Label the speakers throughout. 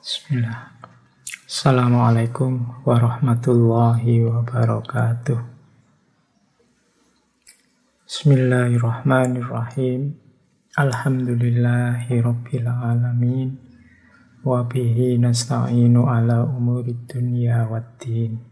Speaker 1: Bismillah. Assalamualaikum warahmatullahi wabarakatuh. Bismillahirrahmanirrahim. Alhamdulillahi rabbil alamin. Wa bihi nasta'inu ala umurid dunya waddin.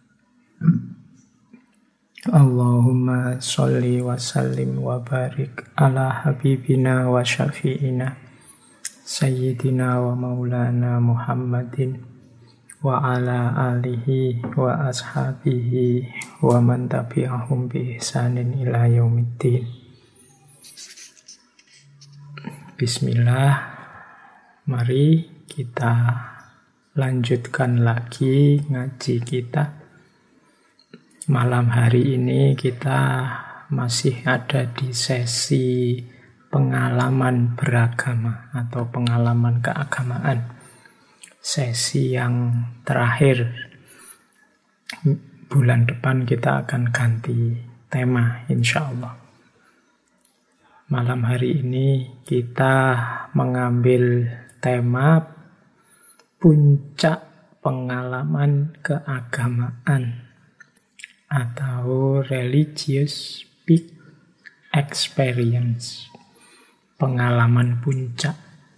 Speaker 1: Allahumma sholli wa sallim wa barik ala habibina wa syafi'ina Sayyidina wa maulana Muhammadin wa ala alihi wa ashabihi wa man tabi'ahum bi ihsanin ila yaumiddin. Bismillah. Mari kita lanjutkan lagi ngaji kita. Malam hari ini kita masih ada di sesi pengalaman beragama atau pengalaman keagamaan. Sesi yang terakhir. Bulan depan kita akan ganti tema insya Allah. Malam hari ini kita mengambil tema puncak pengalaman keagamaan atau religious peak experience. Pengalaman puncak.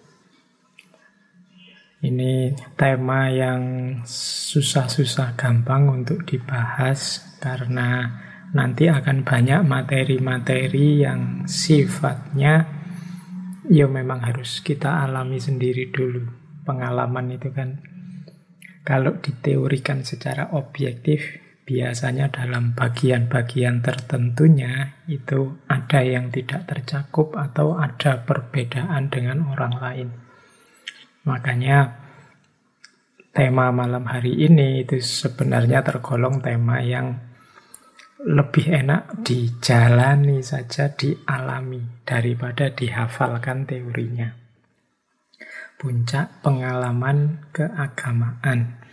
Speaker 1: Ini tema yang susah-susah gampang untuk dibahas karena nanti akan banyak materi-materi yang sifatnya ya memang harus kita alami sendiri dulu. Pengalaman itu kan kalau diteorikan secara objektif biasanya dalam bagian-bagian tertentunya itu ada yang tidak tercakup atau ada perbedaan dengan orang lain. Makanya tema malam hari ini itu sebenarnya tergolong tema yang lebih enak dijalani saja, dialami daripada dihafalkan teorinya. Puncak pengalaman keagamaan.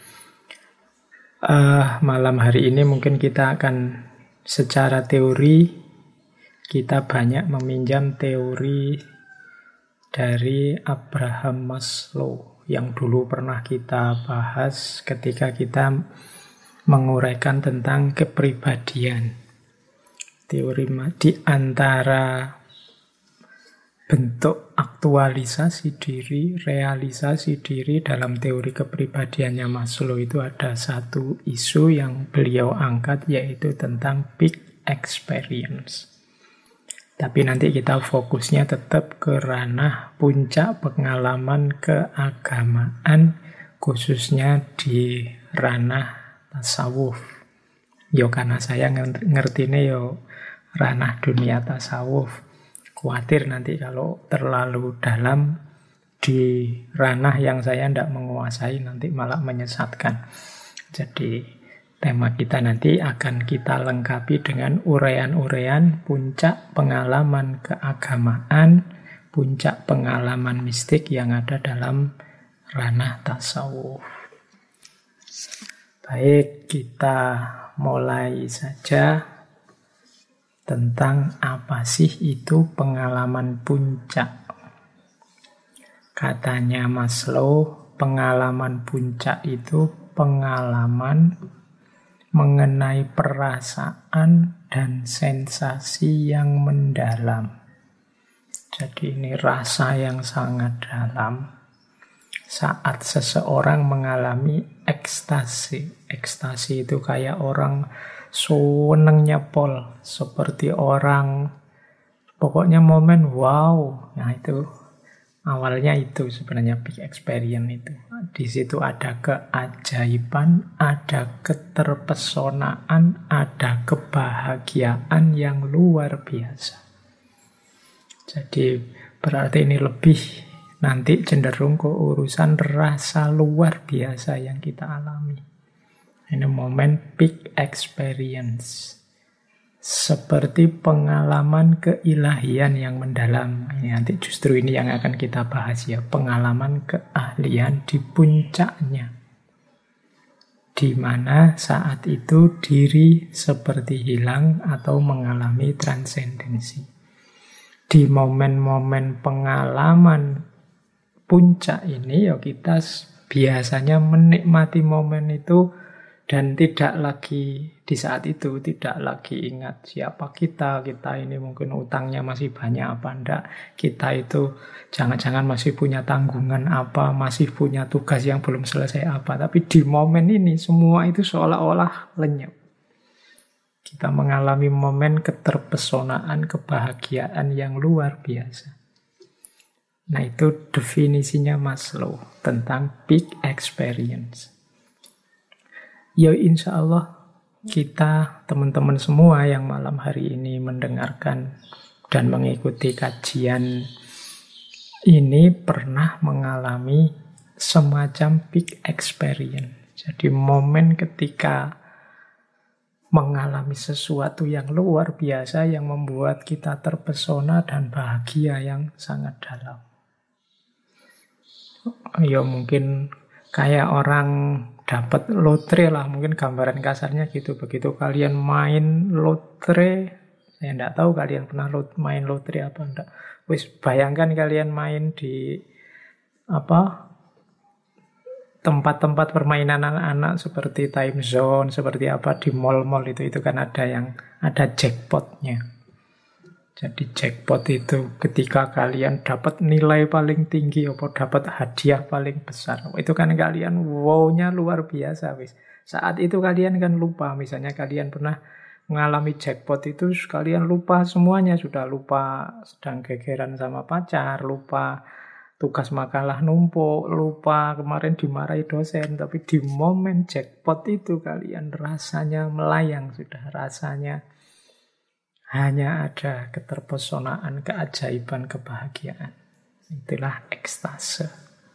Speaker 1: Malam hari ini mungkin kita akan secara teori kita banyak meminjam teori dari Abraham Maslow yang dulu pernah kita bahas ketika kita menguraikan tentang kepribadian. Teori di antara bentuk aktualisasi diri, realisasi diri dalam teori kepribadiannya Maslow itu ada satu isu yang beliau angkat yaitu tentang peak experience. Tapi nanti kita fokusnya tetap ke ranah puncak pengalaman keagamaan khususnya di ranah tasawuf. Yo karena saya ngertinya yo ranah dunia tasawuf. Khawatir nanti kalau terlalu dalam di ranah yang saya tidak menguasai nanti malah menyesatkan. Jadi tema kita nanti akan kita lengkapi dengan uraian-uraian puncak pengalaman keagamaan, puncak pengalaman mistik yang ada dalam ranah tasawuf. Baik, kita mulai saja. Tentang apa sih itu pengalaman puncak. Katanya Maslow, pengalaman puncak itu pengalaman mengenai perasaan dan sensasi yang mendalam. Jadi ini rasa yang sangat dalam saat seseorang mengalami ekstasi. Ekstasi itu kayak orang senengnya pol, seperti orang pokoknya momen wow. Nah itu awalnya itu sebenarnya big experience itu. Di situ ada keajaiban, ada keterpesonaan, ada kebahagiaan yang luar biasa. Jadi berarti ini lebih nanti cenderung ke urusan rasa luar biasa yang kita alami. Ini momen peak experience. Seperti pengalaman keilahian yang mendalam. Ini nanti justru ini yang akan kita bahas ya. Pengalaman keahlian di puncaknya. Di mana saat itu diri seperti hilang atau mengalami transendensi. Di momen-momen pengalaman puncak ini ya kita biasanya menikmati momen itu dan tidak lagi di saat itu, tidak lagi ingat siapa kita ini mungkin utangnya masih banyak apa enggak, kita itu jangan-jangan masih punya tanggungan apa, masih punya tugas yang belum selesai apa. Tapi di momen ini semua itu seolah-olah lenyap. Kita mengalami momen keterpesonaan, kebahagiaan yang luar biasa. Nah, itu definisinya Maslow tentang peak experience. Ya insya Allah kita teman-teman semua yang malam hari ini mendengarkan dan mengikuti kajian ini pernah mengalami semacam peak experience. Jadi momen ketika mengalami sesuatu yang luar biasa yang membuat kita terpesona dan bahagia yang sangat dalam. Ya mungkin kayak orang dapat lotre lah, mungkin gambaran kasarnya gitu. Begitu kalian main lotre, saya tidak tahu kalian pernah main lotre apa enggak. Wis bayangkan kalian main di tempat-tempat permainan anak-anak seperti time zone, seperti apa di mall-mall itu kan ada jackpotnya. Jadi jackpot itu ketika kalian dapat nilai paling tinggi atau dapat hadiah paling besar, itu kan kalian wow-nya luar biasa wis. Saat itu kalian kan lupa, misalnya kalian pernah mengalami jackpot itu kalian lupa semuanya, sudah lupa sedang gegeran sama pacar, lupa tugas makalah numpuk, lupa kemarin dimarahi dosen, tapi di momen jackpot itu kalian rasanya melayang sudah, rasanya hanya ada keterpesonaan, keajaiban, kebahagiaan. Itulah ekstase.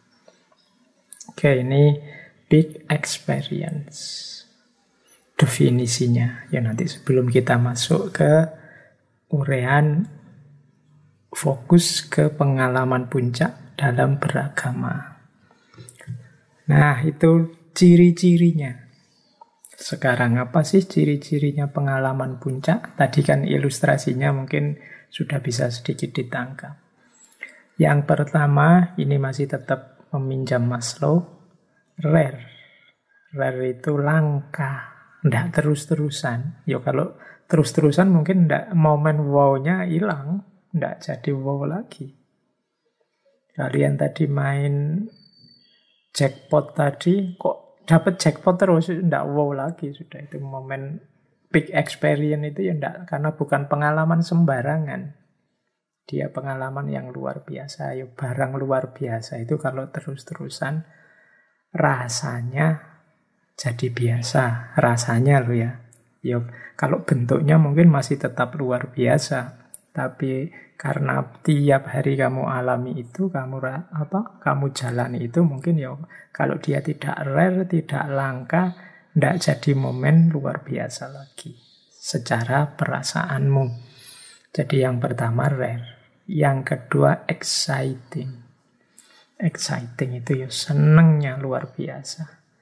Speaker 1: Oke, ini big experience. Definisinya. Ya nanti sebelum kita masuk ke uraian fokus ke pengalaman puncak dalam beragama. Nah, itu ciri-cirinya. Sekarang apa sih ciri-cirinya pengalaman puncak? Tadi kan ilustrasinya mungkin sudah bisa sedikit ditangkap. Yang pertama, ini masih tetap meminjam Maslow, rare. Rare itu langka, tidak terus-terusan. Ya kalau terus-terusan mungkin momen wow-nya hilang, tidak jadi wow lagi. Kalian tadi main jackpot tadi, kok dapat jackpot terus, tidak wow lagi sudah. Itu momen big experience itu ya tidak, karena bukan pengalaman sembarangan. Dia pengalaman yang luar biasa, ya barang luar biasa itu kalau terus-terusan rasanya jadi biasa, rasanya loh ya. Ya kalau bentuknya mungkin masih tetap luar biasa, tapi karena tiap hari kamu alami itu, kamu jalani itu, mungkin ya kalau dia tidak rare, tidak langka, tidak jadi momen luar biasa lagi secara perasaanmu. Jadi yang pertama rare, yang kedua exciting. Exciting itu ya senengnya luar biasa.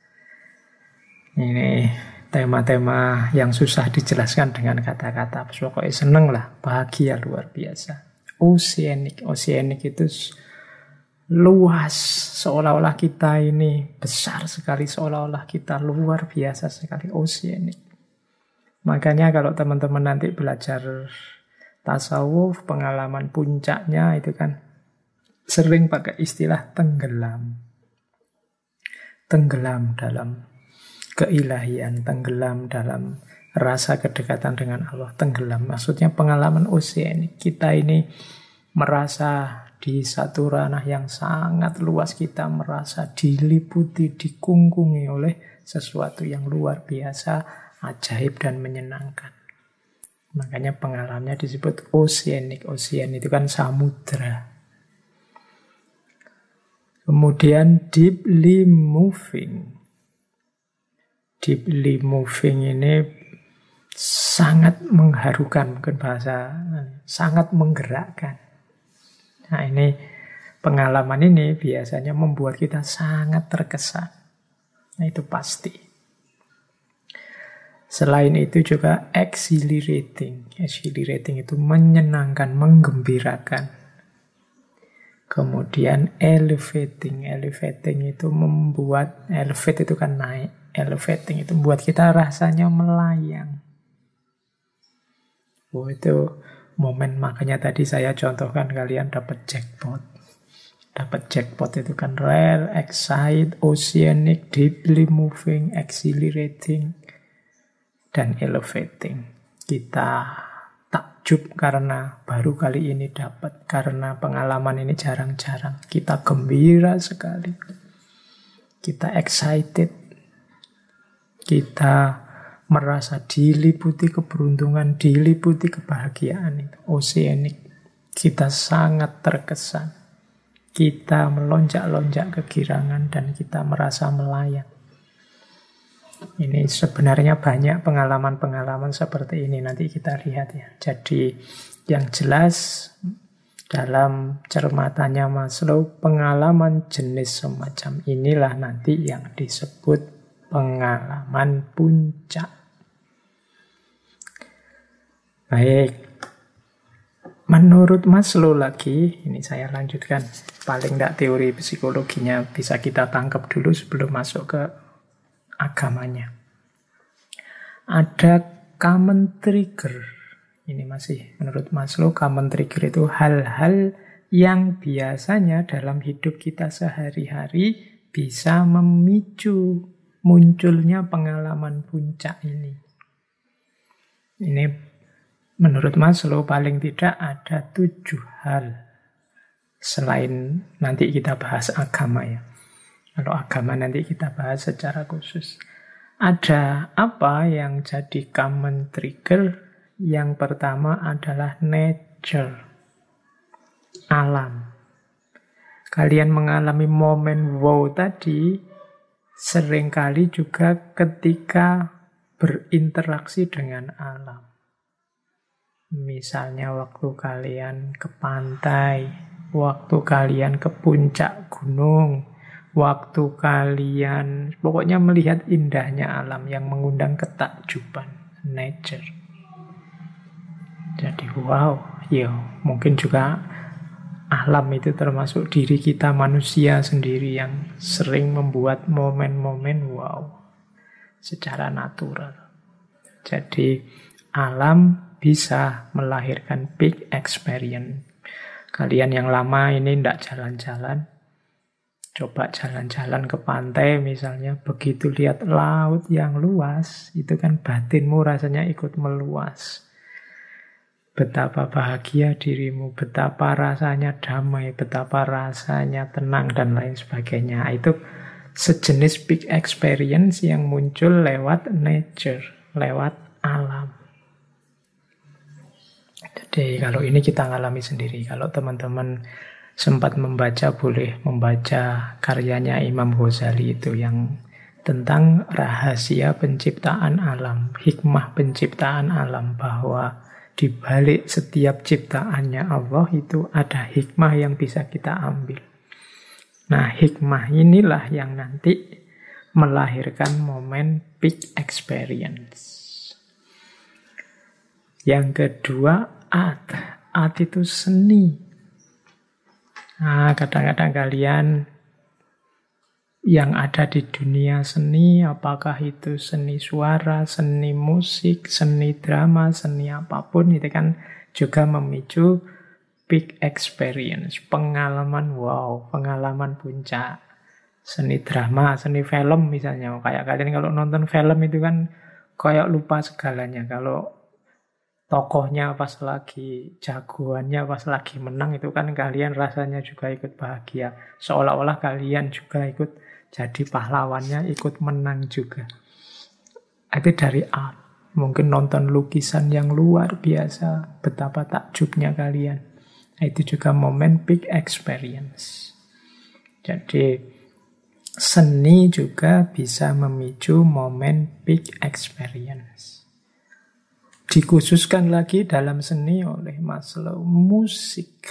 Speaker 1: Ini tema-tema yang susah dijelaskan dengan kata-kata. Pokoknya seneng lah, bahagia luar biasa. Oceanic itu luas, seolah-olah kita ini besar sekali, seolah-olah kita luar biasa sekali, oceanic. Makanya kalau teman-teman nanti belajar tasawuf, pengalaman puncaknya itu kan sering pakai istilah tenggelam. Tenggelam dalam keilahian, tenggelam dalam rasa kedekatan dengan Allah, tenggelam. Maksudnya pengalaman oceanic. Kita ini merasa di satu ranah yang sangat luas, kita merasa diliputi, dikungkungi oleh sesuatu yang luar biasa, ajaib dan menyenangkan. Makanya pengalamannya disebut oceanic. Ocean itu kan samudra. Kemudian deeply moving. Deeply moving ini sangat mengharukan, mungkin bahasa sangat menggerakkan. Nah ini pengalaman ini biasanya membuat kita sangat terkesan. Nah itu pasti. Selain itu juga exhilarating. Exhilarating itu menyenangkan, menggembirakan. Kemudian elevating. Elevating itu membuat, elevate itu kan naik. Elevating itu membuat kita rasanya melayang. Oh, itu momen, makanya tadi saya contohkan kalian dapat jackpot. Dapat jackpot itu kan rare, excite, oceanic, deeply moving, exhilarating, dan elevating. Kita takjub karena baru kali ini dapat, karena pengalaman ini jarang-jarang. Kita gembira sekali. Kita excited. Kita merasa diliputi keberuntungan, diliputi kebahagiaan itu. Oceanic. Kita sangat terkesan. Kita melonjak-lonjak kegirangan dan kita merasa melayang. Ini sebenarnya banyak pengalaman-pengalaman seperti ini. Nanti kita lihat ya. Jadi yang jelas dalam cermatannya Maslow, pengalaman jenis semacam inilah nanti yang disebut pengalaman puncak. Baik. Menurut Maslow lagi, ini saya lanjutkan. Paling tidak teori psikologinya bisa kita tangkap dulu sebelum masuk ke agamanya. Ada common trigger. Ini masih menurut Maslow, common trigger itu hal-hal yang biasanya dalam hidup kita sehari-hari bisa memicu munculnya pengalaman puncak ini. Ini menurut Maslow paling tidak ada 7 hal. Selain nanti kita bahas agama ya. Kalau agama nanti kita bahas secara khusus. Ada apa yang jadi common trigger? Yang pertama adalah nature. Alam. Kalian mengalami momen wow tadi seringkali juga ketika berinteraksi dengan alam. Misalnya waktu kalian ke pantai, waktu kalian ke puncak gunung, waktu kalian pokoknya melihat indahnya alam yang mengundang ketakjuban, nature. Jadi wow, ya mungkin juga alam itu termasuk diri kita manusia sendiri yang sering membuat momen-momen wow secara natural. Jadi alam bisa melahirkan big experience. Kalian yang lama ini tidak jalan-jalan, coba jalan-jalan ke pantai misalnya, begitu lihat laut yang luas, itu kan batinmu rasanya ikut meluas. Betapa bahagia dirimu, betapa rasanya damai, betapa rasanya tenang, dan lain sebagainya. Itu sejenis big experience yang muncul lewat nature, lewat alam. Jadi kalau ini kita alami sendiri. Kalau teman-teman sempat membaca, boleh membaca karyanya Imam Ghazali itu yang tentang rahasia penciptaan alam, hikmah penciptaan alam, bahwa di balik setiap ciptaannya Allah itu ada hikmah yang bisa kita ambil. Nah, hikmah inilah yang nanti melahirkan momen big experience. Yang kedua, art. Art itu seni. Nah, kadang-kadang kalian yang ada di dunia seni, apakah itu seni suara, seni musik, seni drama, seni apapun, itu kan juga memicu big experience, pengalaman wow, pengalaman puncak. Seni drama, seni film misalnya, kayak kalian kalau nonton film itu kan kayak lupa segalanya. Kalau tokohnya pas lagi, jagoannya pas lagi menang, itu kan kalian rasanya juga ikut bahagia. Seolah-olah kalian juga ikut jadi pahlawannya, ikut menang juga. Itu dari art. Mungkin nonton lukisan yang luar biasa, betapa takjubnya kalian. Itu juga momen big experience. Jadi seni juga bisa memicu momen big experience. Dikhususkan lagi dalam seni oleh Maslow, musik.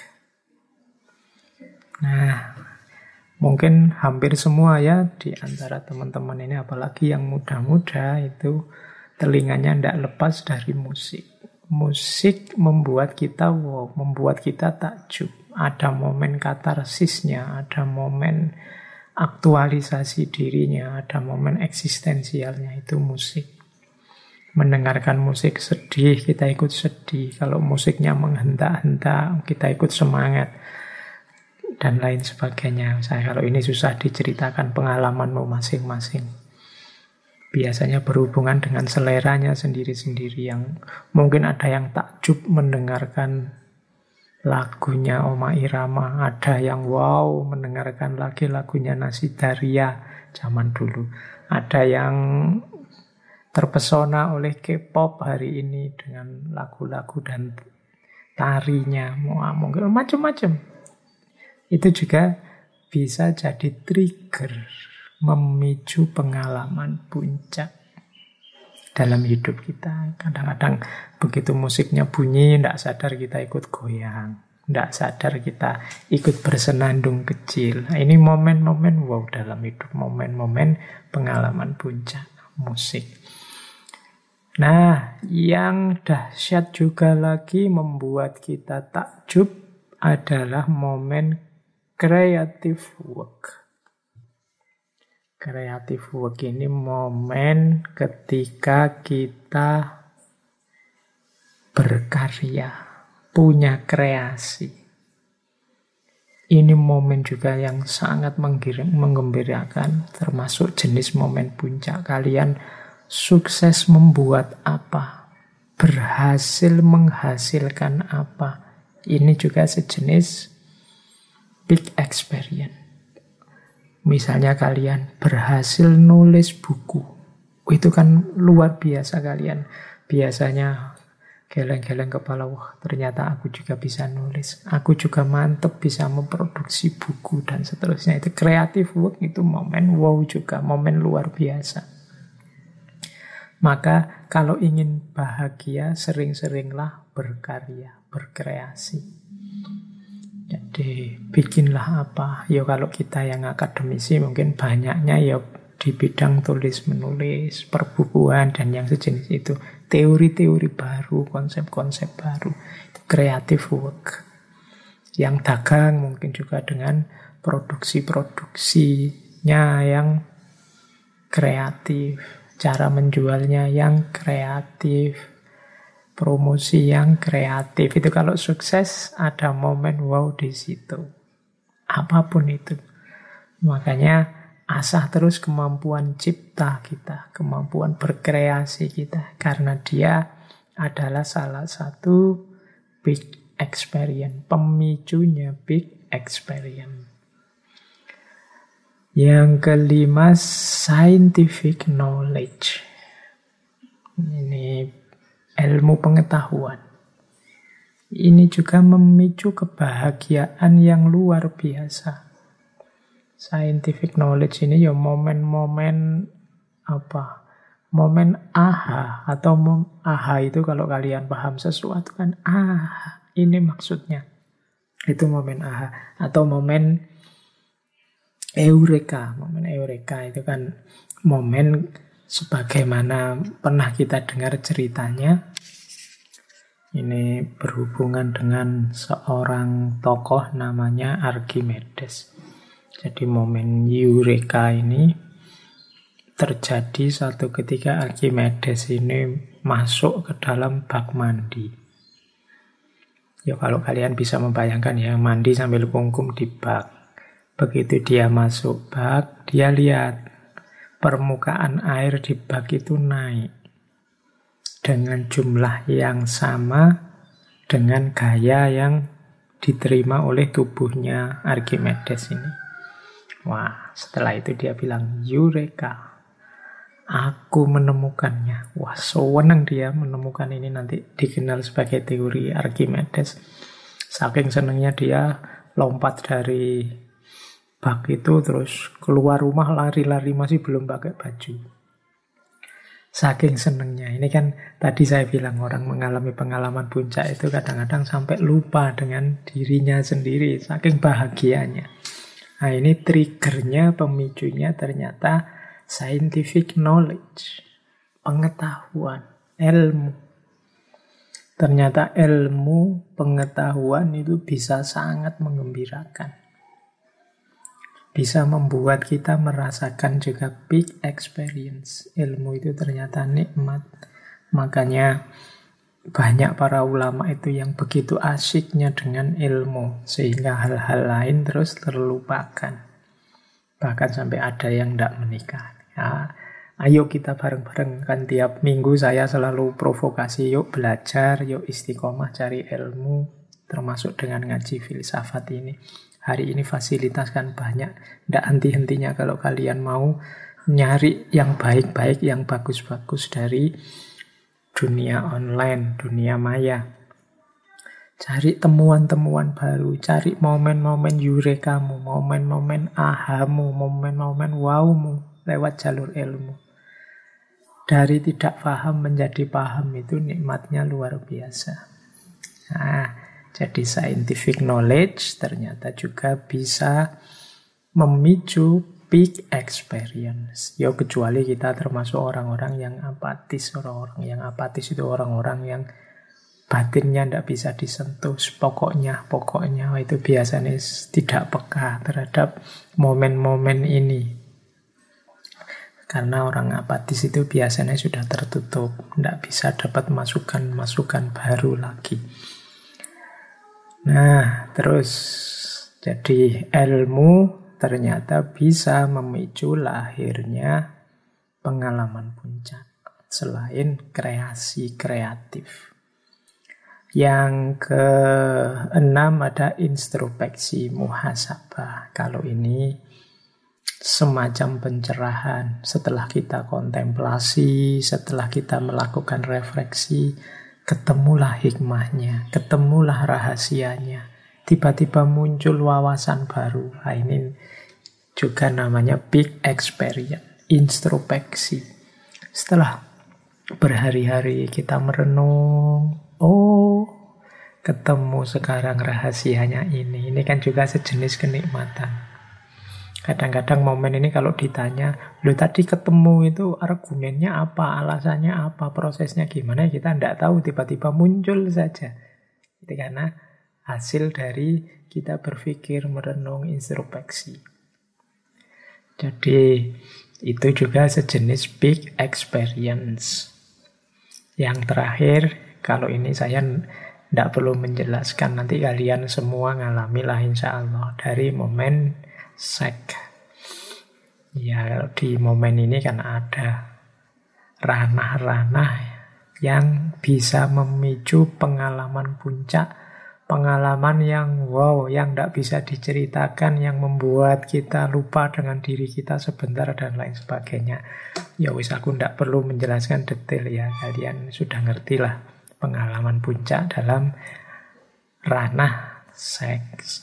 Speaker 1: Nah, mungkin hampir semua ya di antara teman-teman ini, apalagi yang muda-muda itu telinganya tidak lepas dari musik. Musik membuat kita wow, membuat kita takjub. ada momen katarsisnya, ada momen aktualisasi dirinya, ada momen eksistensialnya, itu musik. Mendengarkan musik sedih, kita ikut sedih. Kalau musiknya menghentak-hentak, kita ikut semangat. Dan lain sebagainya. Kalau ini susah diceritakan pengalamanmu masing-masing. Biasanya berhubungan dengan seleranya sendiri-sendiri, yang mungkin ada yang takjub mendengarkan lagunya Oma Irama, ada yang wow mendengarkan lagi lagunya Nasi Daria zaman dulu, ada yang terpesona oleh K-pop hari ini dengan lagu-lagu dan tarinya, mungkin macam-macam. Itu juga bisa jadi trigger memicu pengalaman puncak dalam hidup kita. Kadang-kadang begitu musiknya bunyi, tidak sadar kita ikut goyang, tidak sadar kita ikut bersenandung kecil. Nah, ini momen-momen wow dalam hidup, momen-momen pengalaman puncak musik. Nah, yang dahsyat juga lagi membuat kita takjub adalah momen creative work. Creative work ini momen ketika kita berkarya, punya kreasi. Ini momen juga yang sangat menggembirakan, termasuk jenis momen puncak. Kalian sukses membuat apa? Berhasil menghasilkan apa? Ini juga sejenis big experience. Misalnya kalian berhasil nulis buku. Itu kan luar biasa kalian. Biasanya geleng-geleng kepala, wah ternyata aku juga bisa nulis. Aku juga mantep bisa memproduksi buku dan seterusnya. Itu creative work, itu momen wow juga, momen luar biasa. Maka kalau ingin bahagia, sering-seringlah berkarya, berkreasi. Jadi bikinlah apa? Ya kalau kita yang akademisi mungkin banyaknya ya di bidang tulis-menulis, perbukuan dan yang sejenis itu. Teori-teori baru, konsep-konsep baru. Itu creative work. Yang dagang mungkin juga dengan produksi-produksinya yang kreatif. Cara menjualnya yang kreatif, promosi yang kreatif. Itu kalau sukses ada momen wow di situ. Apapun itu. Makanya asah terus kemampuan cipta kita, kemampuan berkreasi kita, karena dia adalah salah satu big experience, pemicunya big experience. Yang kelima, scientific knowledge. Ini ilmu pengetahuan. Ini juga memicu kebahagiaan yang luar biasa. Scientific knowledge ini ya momen-momen apa? Momen aha, atau aha itu kalau kalian paham sesuatu kan, ini maksudnya. Itu momen aha. Atau momen eureka. Momen eureka itu kan momen sebagaimana pernah kita dengar ceritanya. Ini berhubungan dengan seorang tokoh namanya Archimedes. Jadi momen eureka ini terjadi suatu ketika Archimedes ini masuk ke dalam bak mandi. Ya kalau kalian bisa membayangkan ya, mandi sambil kungkum di bak. Begitu dia masuk bak, dia lihat permukaan air di bak itu naik dengan jumlah yang sama dengan gaya yang diterima oleh tubuhnya Archimedes ini. Wah, setelah itu dia bilang, Eureka, aku menemukannya. Wah, senang dia menemukan ini, nanti dikenal sebagai teori Archimedes. Saking senangnya dia lompat dari bak itu terus keluar rumah lari-lari, masih belum pakai baju. Saking senengnya. Ini kan tadi saya bilang orang mengalami pengalaman puncak itu kadang-kadang sampai lupa dengan dirinya sendiri. Saking bahagianya. Nah ini triggernya, pemicunya ternyata scientific knowledge. Pengetahuan, ilmu. Ternyata ilmu pengetahuan itu bisa sangat menggembirakan. Bisa membuat kita merasakan juga big experience. Ilmu itu ternyata nikmat. Makanya banyak para ulama itu yang begitu asyiknya dengan ilmu. Sehingga hal-hal lain terus terlupakan. Bahkan sampai ada yang tidak menikah. Ya, ayo kita bareng-bareng, kan tiap minggu saya selalu provokasi, yuk belajar, yuk istiqomah cari ilmu, termasuk dengan ngaji filsafat ini. Hari ini fasilitas kan banyak, tidak henti-hentinya kalau kalian mau nyari yang baik-baik, yang bagus-bagus dari dunia online, dunia maya. Cari temuan-temuan baru, cari momen-momen eurekamu, momen-momen ahamu, momen-momen wowmu lewat jalur ilmu. Dari tidak paham menjadi paham itu nikmatnya luar biasa. Nah, jadi scientific knowledge ternyata juga bisa memicu peak experience. Ya kecuali kita termasuk orang-orang yang apatis. Orang-orang yang apatis itu orang-orang yang batinnya tidak bisa disentuh. Pokoknya itu biasanya tidak peka terhadap momen-momen ini. Karena orang apatis itu biasanya sudah tertutup, tidak bisa dapat masukan-masukan baru lagi. Nah, terus jadi ilmu ternyata bisa memicu lahirnya pengalaman puncak selain kreasi kreatif. Yang keenam ada introspeksi muhasabah. Kalau ini semacam pencerahan setelah kita kontemplasi, setelah kita melakukan refleksi, ketemulah hikmahnya, ketemulah rahasianya. Tiba-tiba muncul wawasan baru. Nah, ini juga namanya big experience, introspeksi. Setelah berhari-hari kita merenung, ketemu sekarang rahasianya ini. Ini kan juga sejenis kenikmatan. Kadang-kadang momen ini kalau ditanya, lo tadi ketemu itu argumennya apa, alasannya apa, prosesnya gimana, kita tidak tahu, tiba-tiba muncul saja. Itu karena hasil dari kita berpikir, merenung, introspeksi. Jadi itu juga sejenis big experience. Yang terakhir, kalau ini saya tidak perlu menjelaskan, nanti kalian semua ngalamilah insya Allah dari momen seks. Ya, di momen ini kan ada ranah-ranah yang bisa memicu pengalaman puncak, pengalaman yang wow, yang tidak bisa diceritakan, yang membuat kita lupa dengan diri kita sebentar dan lain sebagainya. Ya wis, aku tidak perlu menjelaskan detail ya, kalian sudah ngerti lah pengalaman puncak dalam ranah seks.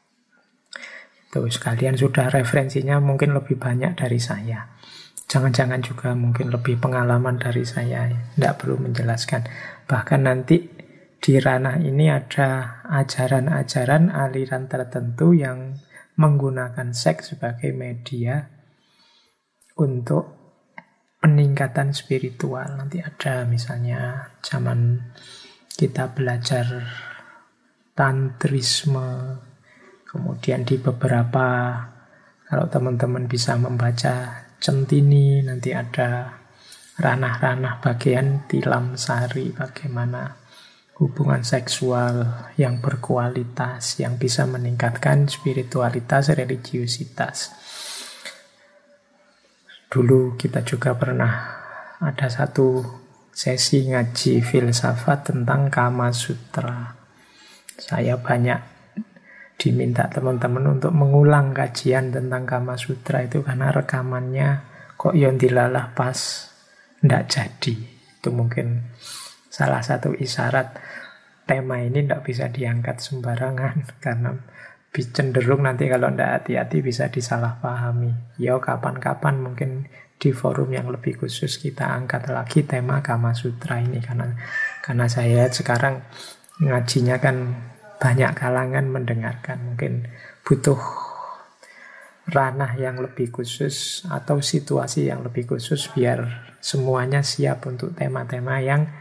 Speaker 1: Terus kalian sudah referensinya mungkin lebih banyak dari saya. Jangan-jangan juga mungkin lebih pengalaman dari saya. Tidak perlu menjelaskan. Bahkan nanti di ranah ini ada ajaran-ajaran aliran tertentu yang menggunakan seks sebagai media untuk peningkatan spiritual. Nanti ada misalnya zaman kita belajar tantrisme. Kemudian di beberapa, kalau teman-teman bisa membaca Centini, nanti ada ranah-ranah bagian tilam sari, bagaimana hubungan seksual yang berkualitas, yang bisa meningkatkan spiritualitas, religiusitas. Dulu kita juga pernah ada satu sesi ngaji filsafat tentang Kama Sutra. Saya banyak diminta teman-teman untuk mengulang kajian tentang Kama Sutra itu karena rekamannya kok yang dilalah pas ndak jadi. Itu mungkin salah satu isyarat tema ini ndak bisa diangkat sembarangan karena cenderung nanti kalau ndak hati-hati bisa disalahpahami. Ya kapan-kapan mungkin di forum yang lebih khusus kita angkat lagi tema Kama Sutra ini karena saya lihat sekarang ngajinya kan banyak kalangan mendengarkan, mungkin butuh ranah yang lebih khusus atau situasi yang lebih khusus biar semuanya siap untuk tema-tema yang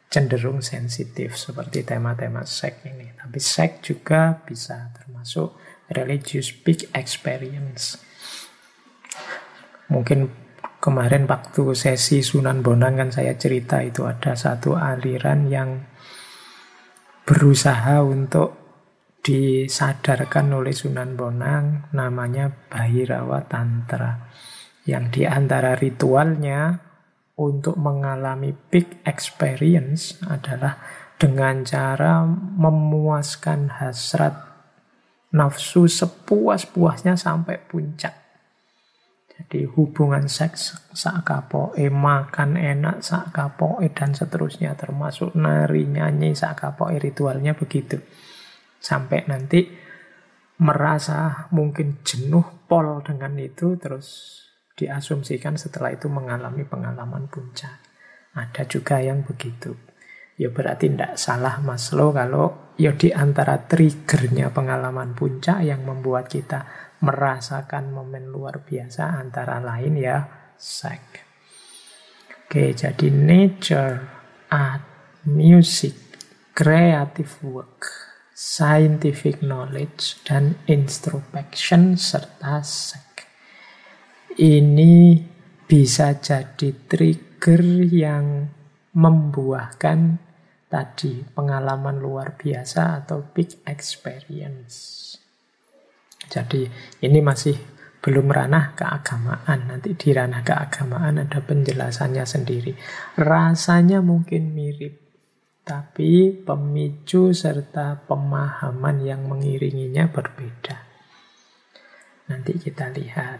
Speaker 1: cenderung sensitif seperti tema-tema seks ini. Tapi seks juga bisa termasuk religious peak experience. Mungkin kemarin waktu sesi Sunan Bonang kan saya cerita itu ada satu aliran yang berusaha untuk disadarkan oleh Sunan Bonang, namanya Bhairawa Tantra. Yang di antara ritualnya untuk mengalami peak experience adalah dengan cara memuaskan hasrat nafsu sepuas-puasnya sampai puncak. Jadi hubungan seks sak kapoke, makan enak sak kapoke, dan seterusnya, termasuk nari, nyanyi sak kapoke, ritualnya begitu. Sampai nanti merasa mungkin jenuh pol dengan itu, terus diasumsikan setelah itu mengalami pengalaman puncak. Ada juga yang begitu. Ya berarti tidak salah Maslow kalau ya di antara triggernya pengalaman puncak yang membuat kita merasakan momen luar biasa antara lain ya seks. Oke, jadi nature, art, music, creative work, scientific knowledge, dan introspection, serta seks. Ini bisa jadi trigger yang membuahkan tadi pengalaman luar biasa atau peak experience. Jadi ini masih belum ranah keagamaan. Nanti di ranah keagamaan ada penjelasannya sendiri. Rasanya mungkin mirip, tapi pemicu serta pemahaman yang mengiringinya berbeda. Nanti kita lihat.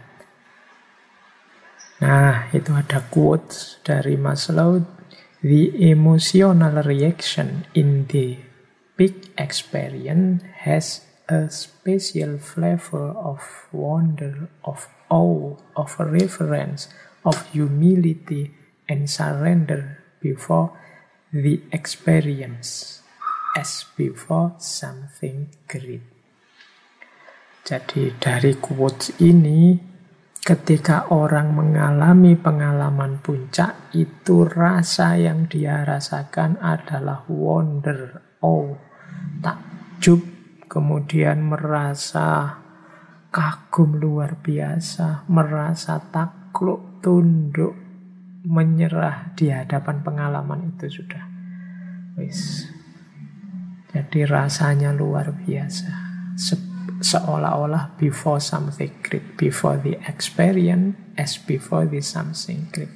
Speaker 1: Nah, itu ada quotes dari Maslow. The emotional reaction in the peak experience has a special flavor of wonder, of awe, of reverence, of humility, and surrender before the experience, as before something great. Jadi dari quotes ini, ketika orang mengalami pengalaman puncak, itu rasa yang dia rasakan adalah wonder, awe, takjub, kemudian merasa kagum luar biasa, merasa takluk, tunduk, menyerah di hadapan pengalaman itu sudah. Jadi rasanya luar biasa. Seolah-olah before something great, before the experience, as before the something great.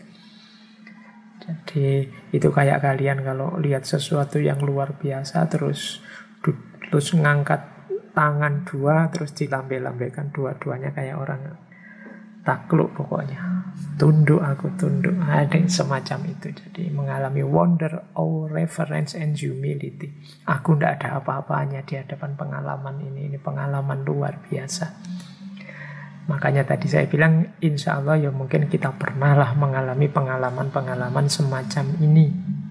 Speaker 1: Jadi itu kayak kalian kalau lihat sesuatu yang luar biasa terus ngangkat tangan dua terus dilambe-lambekan dua-duanya kayak orang takluk pokoknya. Tunduk, aku tunduk. Ada semacam itu. Jadi mengalami wonder, awe, reverence, and humility. Aku tidak ada apa-apanya di hadapan pengalaman ini. Ini pengalaman luar biasa. Makanya tadi saya bilang, insya Allah ya mungkin kita pernah lah mengalami pengalaman-pengalaman semacam ini.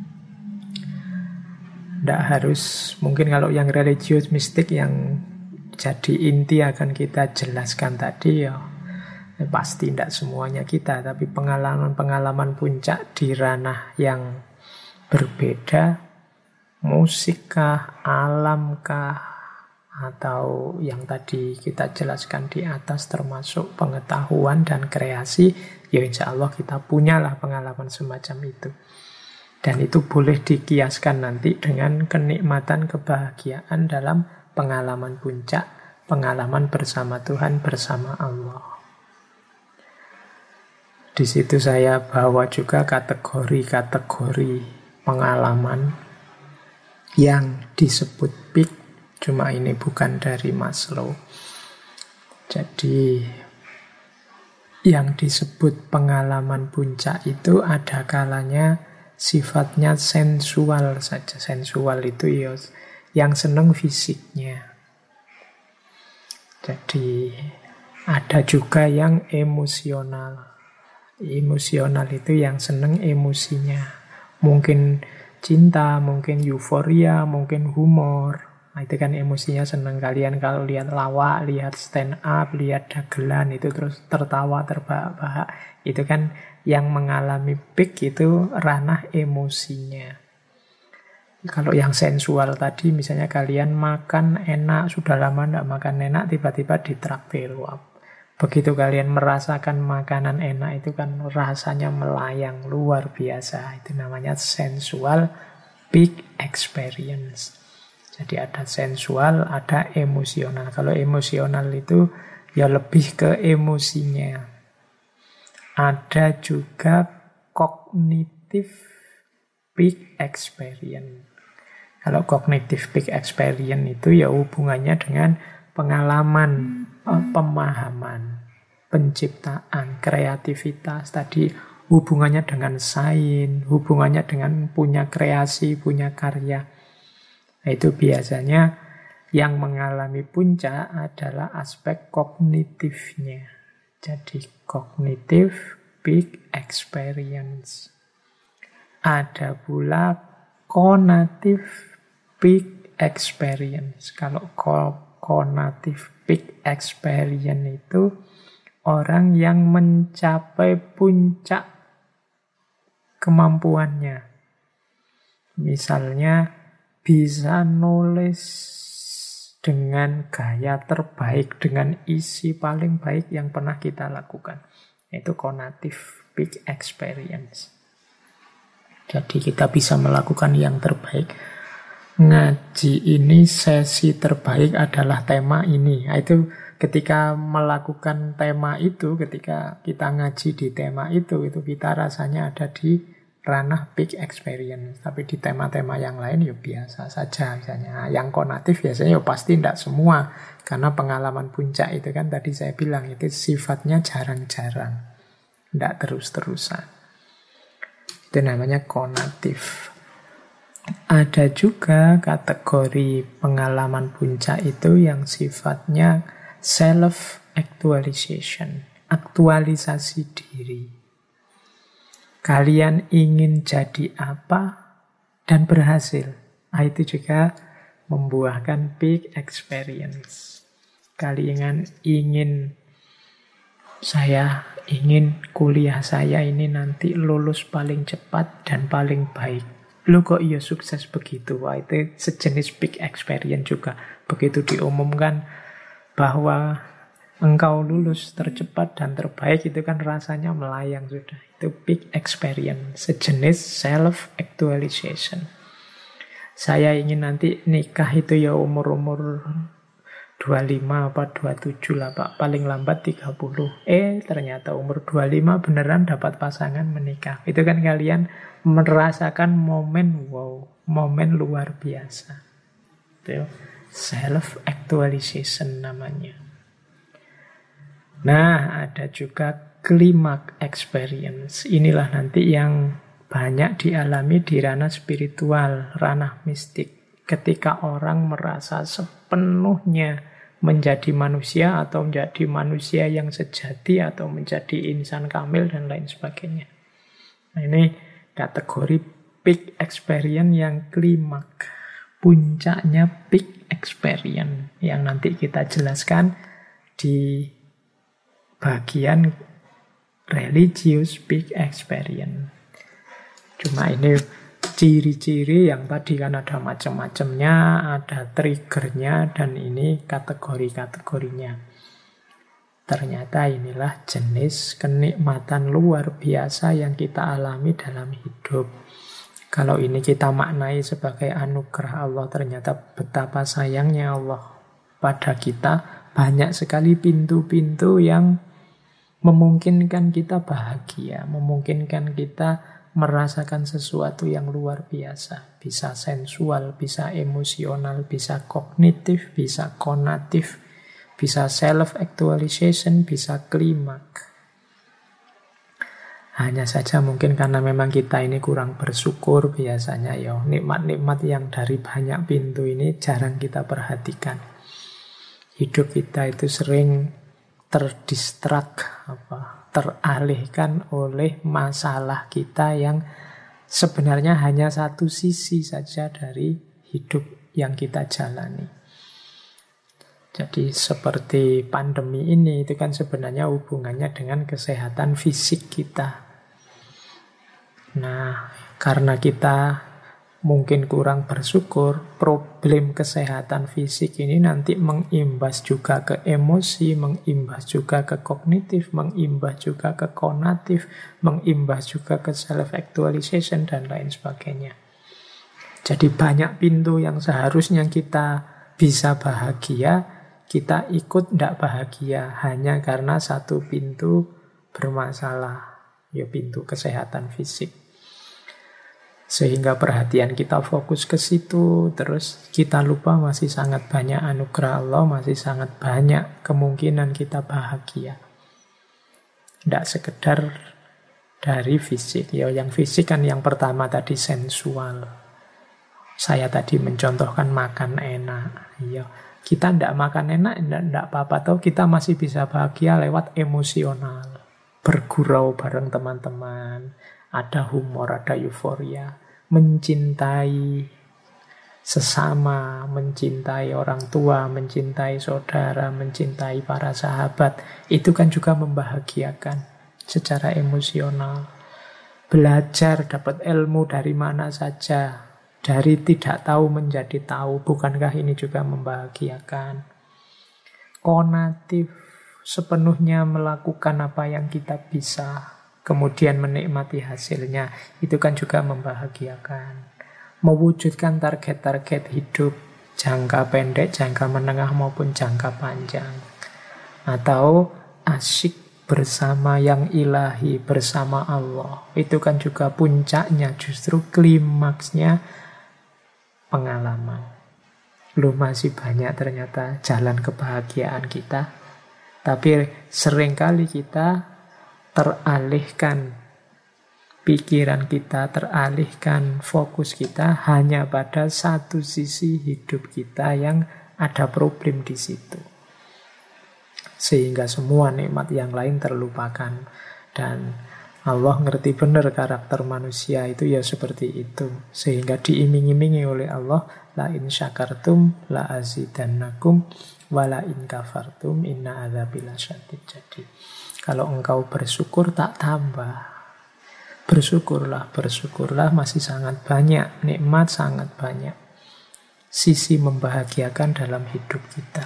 Speaker 1: Tidak harus, mungkin kalau yang religius mistik yang jadi inti akan kita jelaskan tadi ya, pasti tidak semuanya kita, tapi pengalaman-pengalaman puncak di ranah yang berbeda, musikkah, alamkah, atau yang tadi kita jelaskan di atas termasuk pengetahuan dan kreasi, ya insya Allah kita punyalah pengalaman semacam itu. Dan itu boleh dikiaskan nanti dengan kenikmatan kebahagiaan dalam pengalaman puncak, pengalaman bersama Tuhan, bersama Allah. Di situ saya bawa juga kategori-kategori pengalaman yang disebut peak, cuma ini bukan dari Maslow. Jadi yang disebut pengalaman puncak itu ada kalanya sifatnya sensual saja. Sensual itu ya yang seneng fisiknya. Jadi ada juga yang emosional. Emosional itu yang seneng emosinya. Mungkin cinta, mungkin euforia, mungkin humor. Nah, itu kan emosinya seneng. Kalian kalau lihat lawak, lihat stand up, lihat dagelan, itu terus tertawa, terbahak-bahak. Itu kan yang mengalami peak itu ranah emosinya. Kalau yang sensual tadi, misalnya kalian makan enak, sudah lama tidak makan enak, tiba-tiba ditraktir. Wah, begitu kalian merasakan makanan enak, itu kan rasanya melayang luar biasa. Itu namanya sensual peak experience. Jadi ada sensual, ada emosional. Kalau emosional itu ya lebih ke emosinya. Ada juga cognitive peak experience. Kalau cognitive peak experience itu ya hubungannya dengan pengalaman, pemahaman, penciptaan, kreativitas. Tadi hubungannya dengan sains, hubungannya dengan punya kreasi, punya karya. Nah, itu biasanya yang mengalami puncak adalah aspek kognitifnya. Jadi cognitive peak experience. Ada pula conative peak experience. Kalau conative peak experience itu orang yang mencapai puncak kemampuannya. Misalnya bisa nulis dengan gaya terbaik, dengan isi paling baik yang pernah kita lakukan. Itu conative peak experience. Jadi kita bisa melakukan yang terbaik. Ngaji ini sesi terbaik adalah tema ini. Nah, itu ketika melakukan tema itu, ketika kita ngaji di tema itu kita rasanya ada di ranah peak experience. Tapi di tema-tema yang lain ya biasa saja. Misalnya yang konatif biasanya ya pasti tidak semua. Karena pengalaman puncak itu kan tadi saya bilang itu sifatnya jarang-jarang. Tidak terus-terusan. Itu namanya konatif. Ada juga kategori pengalaman puncak itu yang sifatnya self-actualization. Aktualisasi diri. Kalian ingin jadi apa dan berhasil. Nah, itu juga membuahkan peak experience. Kalian saya ingin kuliah saya ini nanti lulus paling cepat dan paling baik. Lu kok iya sukses begitu? Wah, itu sejenis peak experience juga. Begitu diumumkan bahwa engkau lulus tercepat dan terbaik, itu kan rasanya melayang sudah. Itu peak experience, sejenis self-actualization. Saya ingin nanti nikah itu ya umur-umur 25 apa 27 lah Pak, paling lambat 30. Ternyata umur 25 beneran dapat pasangan menikah. Itu kan kalian merasakan momen wow, momen luar biasa. Itu self-actualization namanya. Nah, ada juga climax experience. Inilah nanti yang banyak dialami di ranah spiritual, ranah mistik. Ketika orang merasa sepenuhnya menjadi manusia atau menjadi manusia yang sejati atau menjadi insan kamil dan lain sebagainya. Nah, ini kategori peak experience yang klimaks. Puncaknya peak experience yang nanti kita jelaskan di bagian religious peak experience. Cuma ini ciri-ciri yang tadi kan ada macam-macamnya, ada triggernya, dan ini kategori-kategorinya. Ternyata inilah jenis kenikmatan luar biasa yang kita alami dalam hidup. Kalau ini kita maknai sebagai anugerah Allah, ternyata betapa sayangnya Allah pada kita. Banyak sekali pintu-pintu yang memungkinkan kita bahagia, memungkinkan kita merasakan sesuatu yang luar biasa. Bisa sensual, bisa emosional, bisa kognitif, bisa konatif, bisa self-actualization, bisa klimaks. Hanya saja mungkin karena memang kita ini kurang bersyukur biasanya ya, nikmat-nikmat yang dari banyak pintu ini jarang kita perhatikan. Hidup kita itu sering teralihkan oleh masalah kita yang sebenarnya hanya satu sisi saja dari hidup yang kita jalani. Jadi seperti pandemi ini, itu kan sebenarnya hubungannya dengan kesehatan fisik kita. Nah, karena kita mungkin kurang bersyukur, problem kesehatan fisik ini nanti mengimbas juga ke emosi, mengimbas juga ke kognitif, mengimbas juga ke konatif, mengimbas juga ke self-actualization, dan lain sebagainya. Jadi banyak pintu yang seharusnya kita bisa bahagia, kita ikut tidak bahagia hanya karena satu pintu bermasalah, ya pintu kesehatan fisik. Sehingga perhatian kita fokus ke situ, terus kita lupa masih sangat banyak anugerah Allah, masih sangat banyak kemungkinan kita bahagia. Tidak sekedar dari fisik. Ya, yang fisik kan yang pertama tadi sensual. Saya tadi mencontohkan makan enak. Ya, kita tidak makan enak, tidak apa-apa. Tahu kita masih bisa bahagia lewat emosional. Bergurau bareng teman-teman. Ada humor, ada euforia. Mencintai sesama, mencintai orang tua, mencintai saudara, mencintai para sahabat. Itu kan juga membahagiakan secara emosional. Belajar, dapat ilmu dari mana saja. Dari tidak tahu menjadi tahu. Bukankah ini juga membahagiakan? Konatif, sepenuhnya melakukan apa yang kita bisa, kemudian menikmati hasilnya, itu kan juga membahagiakan. Mewujudkan target-target hidup jangka pendek, jangka menengah maupun jangka panjang. Atau asyik bersama yang ilahi, bersama Allah. Itu kan juga puncaknya, justru klimaksnya pengalaman. Belum masih banyak ternyata jalan kebahagiaan kita. Tapi seringkali kita teralihkan pikiran kita, teralihkan fokus kita hanya pada satu sisi hidup kita yang ada problem di situ. Sehingga semua nikmat yang lain terlupakan. Dan Allah ngerti benar karakter manusia itu ya seperti itu. Sehingga diiming-imingi oleh Allah, la in syakartum la azidannakum wa la in kafartum inna adzabi lasyadid. Jadi kalau engkau bersyukur tak tambah. Bersyukurlah, bersyukurlah, masih sangat banyak nikmat, sangat banyak sisi membahagiakan dalam hidup kita.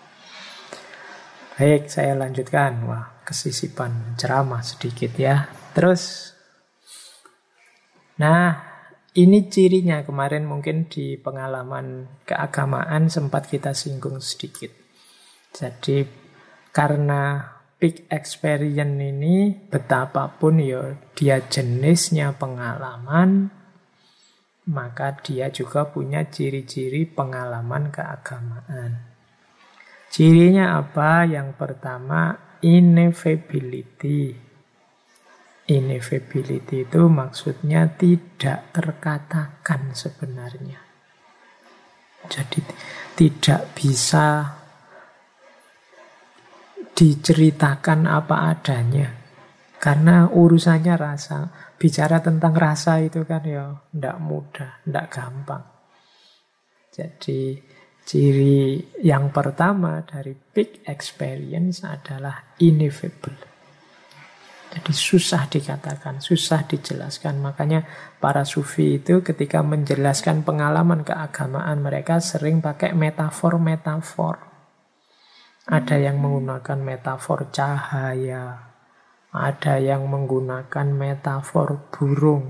Speaker 1: Baik, saya lanjutkan. Wah, kesisipan ceramah sedikit ya. Terus, nah ini cirinya. Kemarin mungkin di pengalaman keagamaan sempat kita singgung sedikit. Jadi karena peak experience ini betapapun ya dia jenisnya pengalaman, maka dia juga punya ciri-ciri pengalaman keagamaan. Cirinya apa? Yang pertama, ineffability. Ineffability itu maksudnya tidak terkatakan sebenarnya. Jadi tidak bisa diceritakan apa adanya. Karena urusannya rasa. Bicara tentang rasa itu kan ya tidak mudah, tidak gampang. Jadi ciri yang pertama dari peak experience adalah ineffable. Jadi susah dikatakan, susah dijelaskan. Makanya para sufi itu ketika menjelaskan pengalaman keagamaan mereka sering pakai metafor-metafor. Ada yang menggunakan metafor cahaya, ada yang menggunakan metafor burung.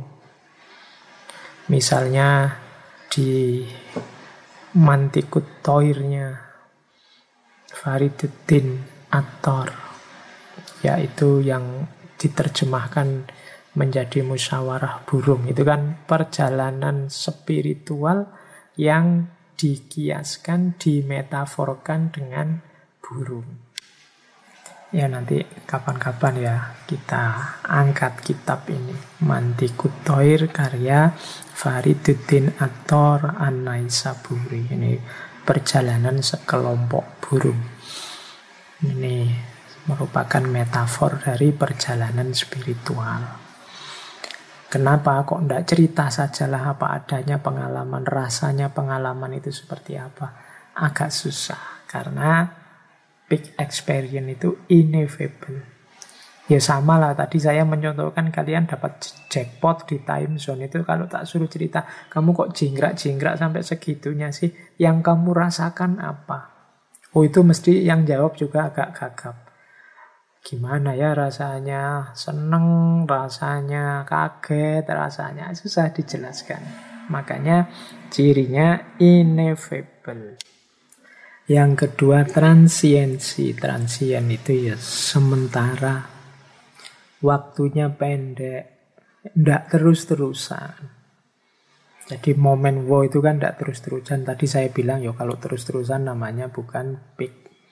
Speaker 1: Misalnya di Mantikut Toirnya Fariduddin Attar, yaitu yang diterjemahkan menjadi musyawarah burung. Itu kan perjalanan spiritual yang dikiaskan, dimetaforkan dengan burung. Ya nanti kapan-kapan ya kita angkat kitab ini. Mantikut Toir karya Fariduddin Attar An-Naisaburi. Ini perjalanan sekelompok burung. Ini merupakan metafor dari perjalanan spiritual. Kenapa kok tidak cerita sajalah apa adanya pengalaman, rasanya pengalaman itu seperti apa? Agak susah karena peak experience itu ineffable. Ya sama lah, tadi saya mencontohkan kalian dapat jackpot di time zone itu, kalau tak suruh cerita, kamu kok jingkrak-jingkrak sampai segitunya sih, yang kamu rasakan apa? Oh itu mesti yang jawab juga agak gagap. Gimana ya rasanya, seneng, rasanya kaget, rasanya susah dijelaskan. Makanya cirinya ineffable. Yang kedua transiensi. Transien itu ya sementara, waktunya pendek, tidak terus-terusan. Jadi momen wow itu kan tidak terus-terusan. Tadi saya bilang ya kalau terus-terusan namanya bukan peak.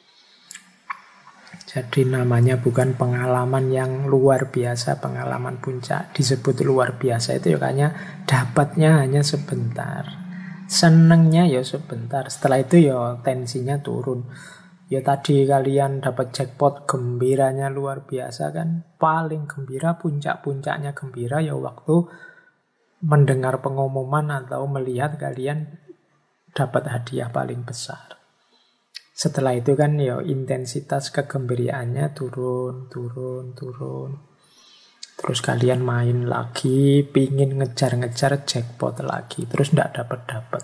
Speaker 1: Jadi namanya bukan pengalaman yang luar biasa, pengalaman puncak. Disebut luar biasa itu ya kayaknya dapatnya hanya sebentar. Senengnya ya sebentar. Setelah itu ya tensinya turun. Ya tadi kalian dapat jackpot, gembiranya luar biasa kan. Paling gembira, puncak-puncaknya gembira ya waktu mendengar pengumuman atau melihat kalian dapat hadiah paling besar. Setelah itu kan ya intensitas kegembiraannya turun. Terus kalian main lagi, pingin ngejar-ngejar jackpot lagi. Terus tidak dapat-dapat.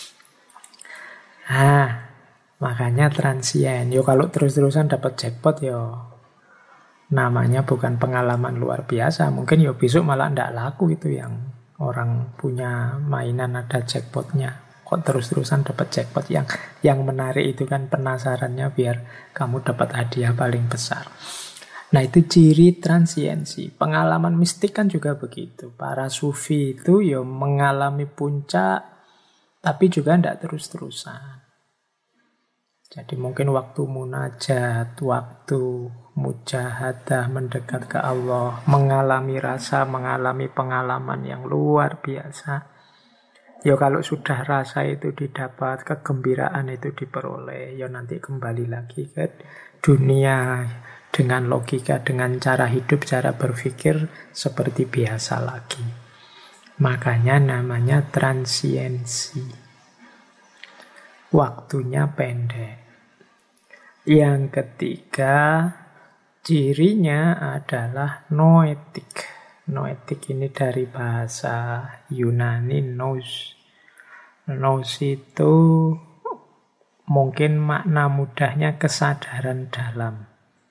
Speaker 1: Makanya transien. Yo kalau terus-terusan dapat jackpot yo namanya bukan pengalaman luar biasa. Mungkin yo besok malah tidak laku itu yang orang punya mainan ada jackpotnya. Kok terus-terusan dapat jackpot, yang menarik itu kan penasarannya biar kamu dapat hadiah paling besar. Nah itu ciri transiensi. Pengalaman mistik kan juga begitu. Para sufi itu ya mengalami puncak tapi juga tidak terus-terusan. Jadi mungkin waktu munajat, waktu mujahadah mendekat ke Allah, mengalami rasa, mengalami pengalaman yang luar biasa. Ya kalau sudah rasa itu didapat, kegembiraan itu diperoleh, ya nanti kembali lagi ke dunia dengan logika, dengan cara hidup, cara berpikir seperti biasa lagi. Makanya namanya transiensi. Waktunya pendek. Yang ketiga, cirinya adalah noetik. Noetik ini dari bahasa Yunani nous. Nous itu mungkin makna mudahnya kesadaran dalam.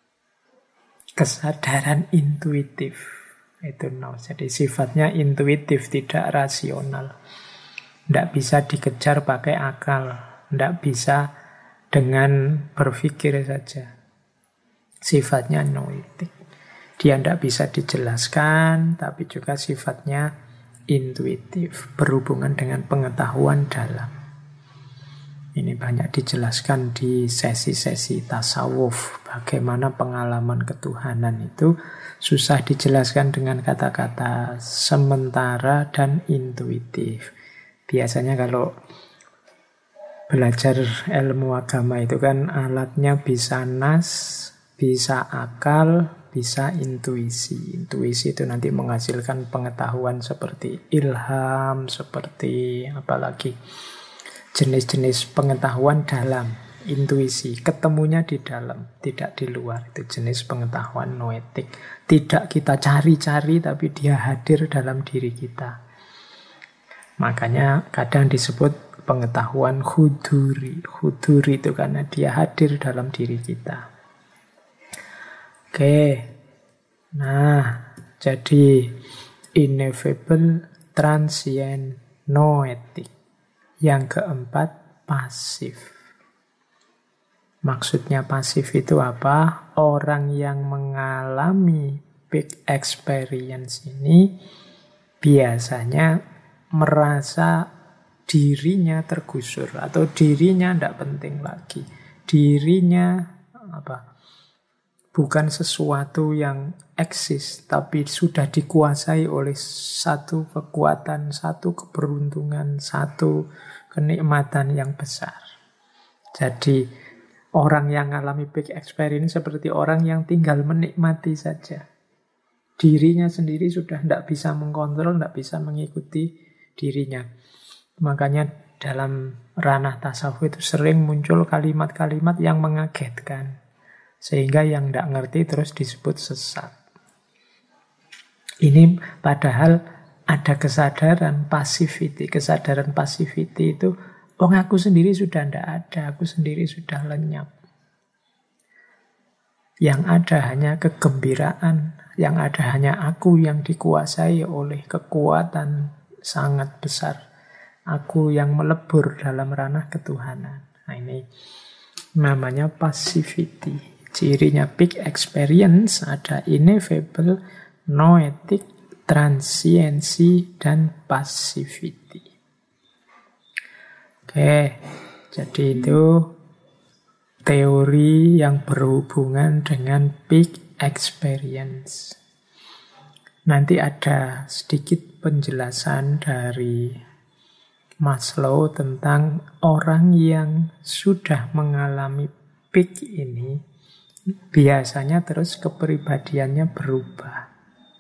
Speaker 1: Kesadaran intuitif. Itu nous. Jadi sifatnya intuitif, tidak rasional. Tidak bisa dikejar pakai akal. Tidak bisa dengan berpikir saja. Sifatnya noetik. Dia tidak bisa dijelaskan, tapi juga sifatnya intuitif, berhubungan dengan pengetahuan dalam. Ini banyak dijelaskan di sesi-sesi tasawuf. Bagaimana pengalaman ketuhanan itu susah dijelaskan dengan kata-kata, sementara dan intuitif. Biasanya kalau belajar ilmu agama itu kan alatnya bisa nas, bisa akal, bisa intuisi. Intuisi itu nanti menghasilkan pengetahuan seperti ilham, seperti apalagi jenis-jenis pengetahuan dalam. Intuisi, ketemunya di dalam, tidak di luar. Itu jenis pengetahuan noetik. Tidak kita cari-cari, tapi dia hadir dalam diri kita. Makanya kadang disebut pengetahuan huduri. Huduri itu karena dia hadir dalam diri kita. Oke, nah jadi ineffable, transient, noetic. Yang keempat, pasif. Maksudnya pasif itu apa? Orang yang mengalami big experience ini biasanya merasa dirinya tergusur atau dirinya tidak penting lagi. Dirinya bukan sesuatu yang eksis, tapi sudah dikuasai oleh satu kekuatan, satu keberuntungan, satu kenikmatan yang besar. Jadi orang yang mengalami big experience seperti orang yang tinggal menikmati saja. Dirinya sendiri sudah tidak bisa mengkontrol, tidak bisa mengikuti dirinya. Makanya dalam ranah tasawuf itu sering muncul kalimat-kalimat yang mengagetkan. Sehingga yang tidak ngerti terus disebut sesat. Ini padahal ada kesadaran passivity. Kesadaran passivity itu, aku sendiri sudah tidak ada, aku sendiri sudah lenyap. Yang ada hanya kegembiraan, yang ada hanya aku yang dikuasai oleh kekuatan sangat besar. Aku yang melebur dalam ranah ketuhanan. Nah, ini namanya passivity. Cirinya peak experience ada ineffable, noetic, transiency, dan passivity. Oke, jadi itu teori yang berhubungan dengan peak experience. Nanti ada sedikit penjelasan dari Maslow tentang orang yang sudah mengalami peak ini, biasanya terus kepribadiannya berubah.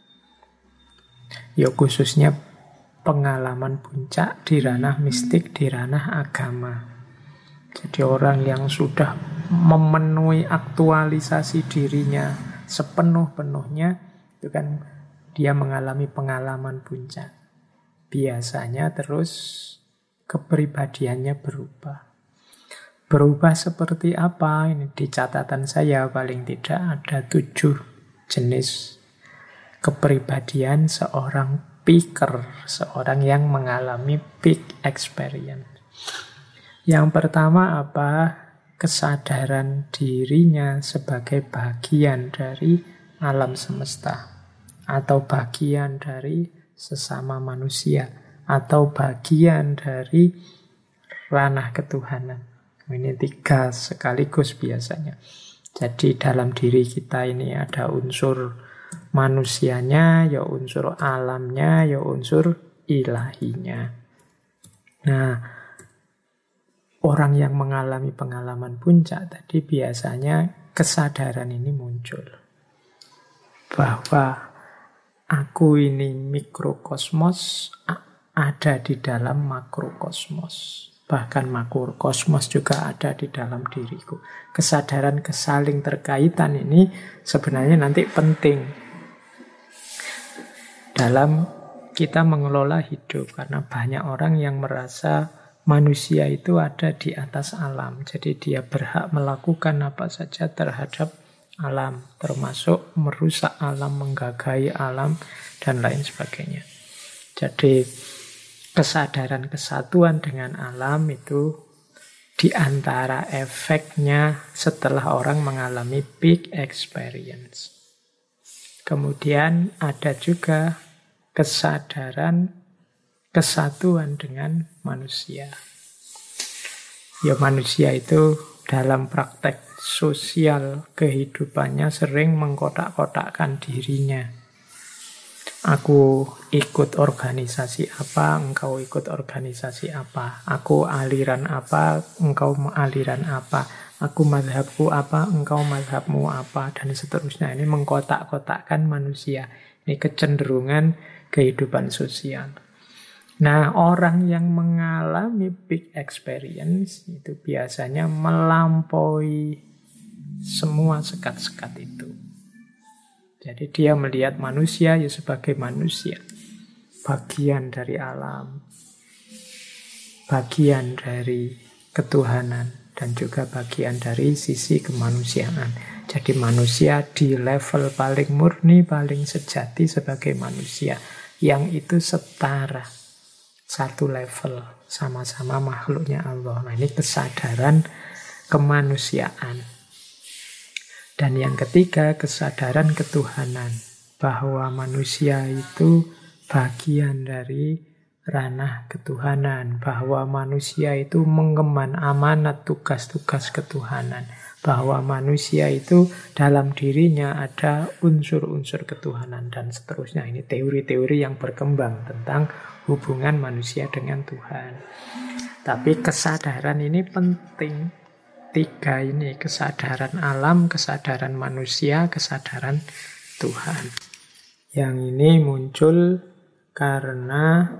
Speaker 1: Ya khususnya pengalaman puncak di ranah mistik, di ranah agama. Jadi orang yang sudah memenuhi aktualisasi dirinya sepenuh-penuhnya, itu kan dia mengalami pengalaman puncak. Biasanya terus kepribadiannya berubah. Berubah seperti apa? Ini di catatan saya paling tidak ada 7 jenis kepribadian seorang peaker, seorang yang mengalami peak experience. Yang pertama apa? Kesadaran dirinya sebagai bagian dari alam semesta, atau bagian dari sesama manusia, atau bagian dari ranah ketuhanan. Ini 3 sekaligus biasanya. Jadi dalam diri kita ini ada unsur manusianya, ya unsur alamnya, ya unsur ilahinya. Nah, orang yang mengalami pengalaman puncak tadi biasanya kesadaran ini muncul. Bahwa aku ini mikrokosmos ada di dalam makrokosmos. Bahkan makrokosmos juga ada di dalam diriku. Kesadaran kesaling terkaitan ini sebenarnya nanti penting dalam kita mengelola hidup. Karena banyak orang yang merasa manusia itu ada di atas alam. Jadi dia berhak melakukan apa saja terhadap alam. Termasuk merusak alam, menggagahi alam, dan lain sebagainya. Jadi kesadaran kesatuan dengan alam itu diantara efeknya setelah orang mengalami peak experience. Kemudian ada juga kesadaran kesatuan dengan manusia. Ya manusia itu dalam praktek sosial kehidupannya sering mengkotak-kotakkan dirinya. Aku ikut organisasi apa, engkau ikut organisasi apa. Aku aliran apa, engkau aliran apa. Aku mazhabku apa, engkau mazhabmu apa, dan seterusnya. Ini mengkotak-kotakkan manusia. Ini kecenderungan kehidupan sosial. Nah, orang yang mengalami peak experience itu biasanya melampaui semua sekat-sekat itu. Jadi dia melihat manusia ya sebagai manusia. Bagian dari alam. Bagian dari ketuhanan. Dan juga bagian dari sisi kemanusiaan. Jadi manusia di level paling murni, paling sejati sebagai manusia. Yang itu setara. Satu level. Sama-sama makhluknya Allah. Nah ini kesadaran kemanusiaan. Dan yang ketiga, kesadaran ketuhanan. Bahwa manusia itu bagian dari ranah ketuhanan. Bahwa manusia itu mengemban amanat tugas-tugas ketuhanan. Bahwa manusia itu dalam dirinya ada unsur-unsur ketuhanan. Dan seterusnya. Ini teori-teori yang berkembang tentang hubungan manusia dengan Tuhan. Tapi kesadaran ini penting. 3 ini, kesadaran alam, kesadaran manusia, kesadaran Tuhan. Yang ini muncul karena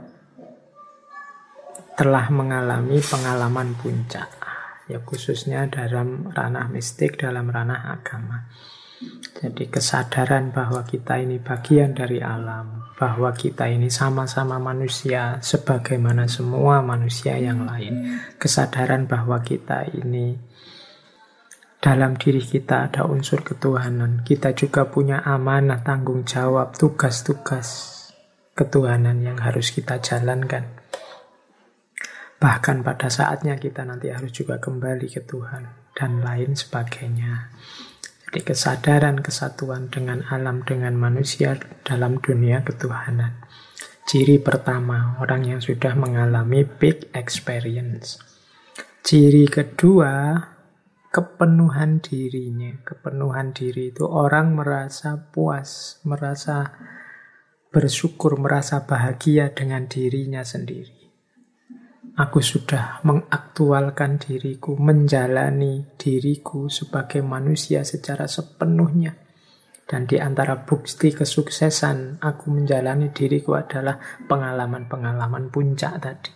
Speaker 1: telah mengalami pengalaman puncak. Ya khususnya dalam ranah mistik, dalam ranah agama. Jadi kesadaran bahwa kita ini bagian dari alam, bahwa kita ini sama-sama manusia sebagaimana semua manusia yang lain. Kesadaran bahwa kita ini dalam diri kita ada unsur ketuhanan. Kita juga punya amanah, tanggung jawab, tugas-tugas ketuhanan yang harus kita jalankan. Bahkan pada saatnya kita nanti harus juga kembali ke Tuhan dan lain sebagainya. Jadi kesadaran kesatuan dengan alam, dengan manusia dalam dunia ketuhanan. Ciri pertama, orang yang sudah mengalami peak experience. Ciri kedua, kepenuhan dirinya. Kepenuhan diri itu orang merasa puas, merasa bersyukur, merasa bahagia dengan dirinya sendiri. Aku sudah mengaktualkan diriku, menjalani diriku sebagai manusia secara sepenuhnya. Dan di antara bukti kesuksesan aku menjalani diriku adalah pengalaman-pengalaman puncak tadi.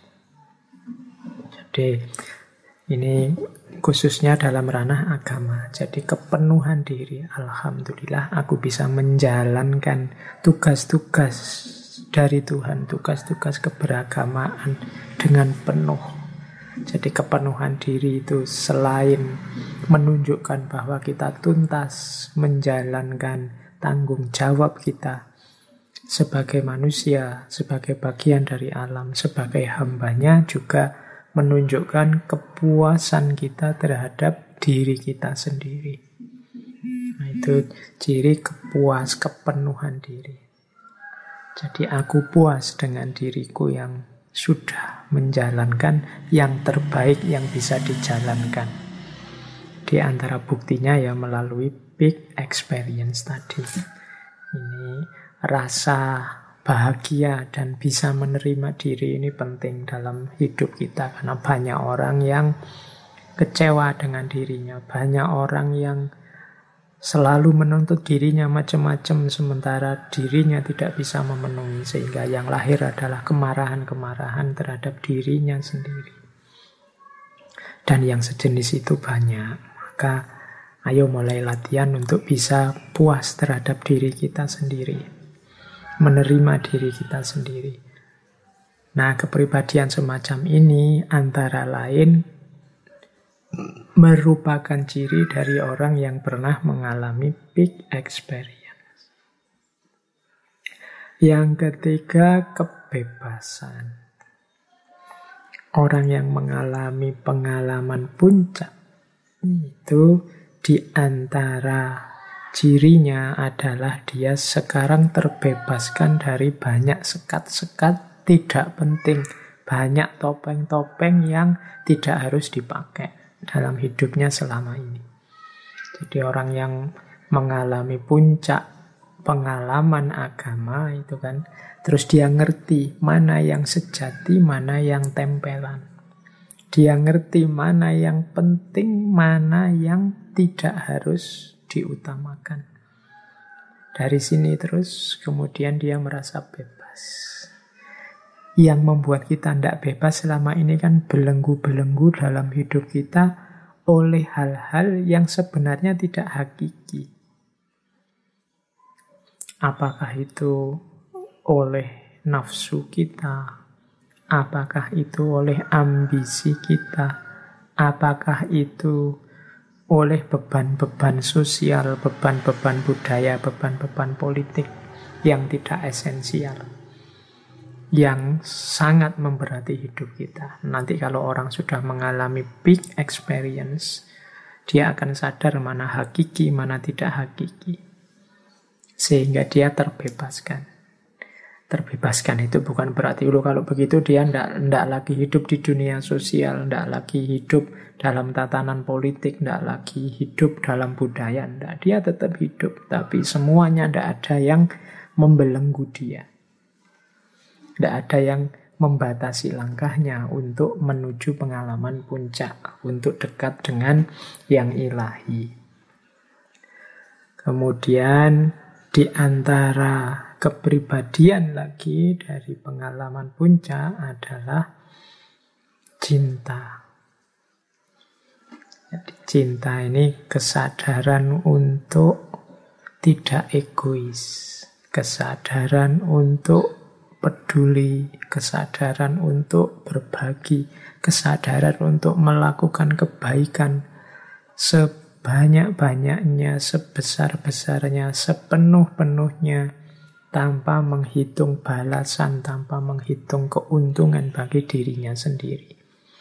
Speaker 1: Jadi ini khususnya dalam ranah agama. Jadi kepenuhan diri. Alhamdulillah aku bisa menjalankan tugas-tugas dari Tuhan, tugas-tugas keberagamaan dengan penuh. Jadi kepenuhan diri itu selain menunjukkan bahwa kita tuntas menjalankan tanggung jawab kita sebagai manusia, sebagai bagian dari alam, sebagai hambanya, juga menunjukkan kepuasan kita terhadap diri kita sendiri. Nah, itu ciri kepenuhan diri. Jadi aku puas dengan diriku yang sudah menjalankan yang terbaik yang bisa dijalankan. Di antara buktinya ya melalui big experience tadi. Ini rasa bahagia dan bisa menerima diri ini penting dalam hidup kita. Karena banyak orang yang kecewa dengan dirinya. Banyak orang yang selalu menuntut dirinya macam-macam sementara dirinya tidak bisa memenuhi, sehingga yang lahir adalah kemarahan-kemarahan terhadap dirinya sendiri. Dan yang sejenis itu banyak. Maka ayo mulai latihan untuk bisa puas terhadap diri kita sendiri, menerima diri kita sendiri. Nah, kepribadian semacam ini antara lain merupakan ciri dari orang yang pernah mengalami peak experience. Yang ketiga, kebebasan. Orang yang mengalami pengalaman puncak itu di antara cirinya adalah dia sekarang terbebaskan dari banyak sekat-sekat tidak penting, banyak topeng-topeng yang tidak harus dipakai dalam hidupnya selama ini. Jadi orang yang mengalami puncak pengalaman agama itu kan, terus dia ngerti mana yang sejati, mana yang tempelan. Dia ngerti mana yang penting, mana yang tidak harus diutamakan. Dari sini terus kemudian dia merasa bebas. Yang membuat kita tidak bebas selama ini kan belenggu-belenggu dalam hidup kita oleh hal-hal yang sebenarnya tidak hakiki. Apakah itu oleh nafsu kita? Apakah itu oleh ambisi kita? Apakah itu oleh beban-beban sosial, beban-beban budaya, beban-beban politik yang tidak esensial, yang sangat memberati hidup kita? Nanti kalau orang sudah mengalami big experience, dia akan sadar mana hakiki, mana tidak hakiki. Sehingga dia terbebaskan. Terbebaskan itu bukan berarti kalau begitu dia tidak lagi hidup di dunia sosial, tidak lagi hidup dalam tatanan politik, tidak lagi hidup dalam budaya. Tidak, dia tetap hidup, tapi semuanya tidak ada yang membelenggu dia. Tidak ada yang membatasi langkahnya untuk menuju pengalaman puncak, untuk dekat dengan yang ilahi. Kemudian di antara kepribadian lagi dari pengalaman puncak adalah cinta. Jadi cinta ini kesadaran untuk tidak egois, kesadaran untuk peduli, kesadaran untuk berbagi, kesadaran untuk melakukan kebaikan sebanyak-banyaknya, sebesar-besarnya, sepenuh-penuhnya, tanpa menghitung balasan, tanpa menghitung keuntungan bagi dirinya sendiri.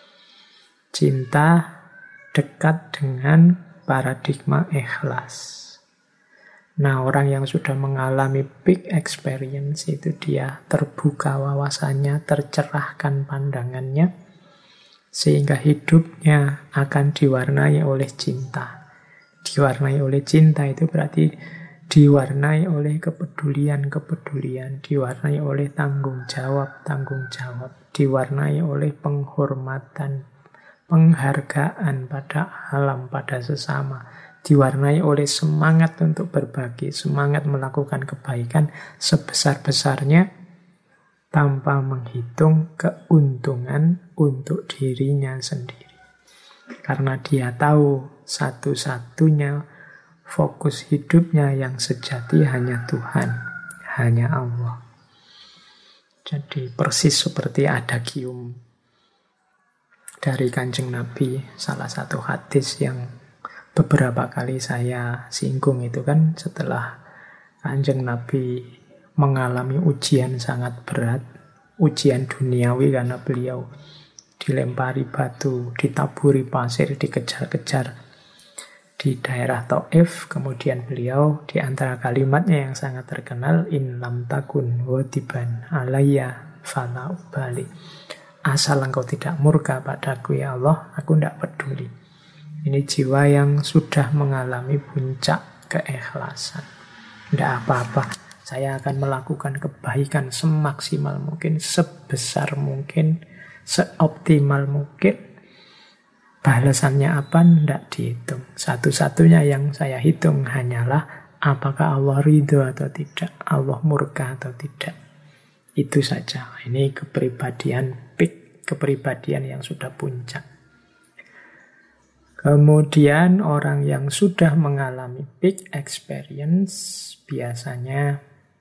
Speaker 1: Cinta dekat dengan paradigma ikhlas. Nah, orang yang sudah mengalami big experience itu dia terbuka wawasannya, tercerahkan pandangannya, sehingga hidupnya akan diwarnai oleh cinta. Diwarnai oleh cinta itu berarti diwarnai oleh kepedulian-kepedulian, diwarnai oleh tanggung jawab, diwarnai oleh penghormatan, penghargaan pada alam, pada sesama, diwarnai oleh semangat untuk berbagi, semangat melakukan kebaikan sebesar-besarnya tanpa menghitung keuntungan untuk dirinya sendiri. Karena dia tahu satu-satunya fokus hidupnya yang sejati hanya Tuhan, hanya Allah. Jadi persis seperti adagium dari Kanjeng Nabi, salah satu hadis yang beberapa kali saya singgung itu kan setelah Kanjeng Nabi mengalami ujian sangat berat, ujian duniawi karena beliau dilempari batu, ditaburi pasir, dikejar-kejar di daerah Taif. Kemudian beliau di antara kalimatnya yang sangat terkenal, in lam takun wadiban alayya fala ubali. Asal engkau tidak murka padaku ya Allah, aku tidak peduli. Ini jiwa yang sudah mengalami puncak keikhlasan. Tidak apa-apa, saya akan melakukan kebaikan semaksimal mungkin, sebesar mungkin, seoptimal mungkin. Balasannya apa? Tidak dihitung. Satu-satunya yang saya hitung hanyalah apakah Allah ridho atau tidak, Allah murka atau tidak. Itu saja. Ini kepribadian peak, kepribadian yang sudah puncak. Kemudian orang yang sudah mengalami big experience biasanya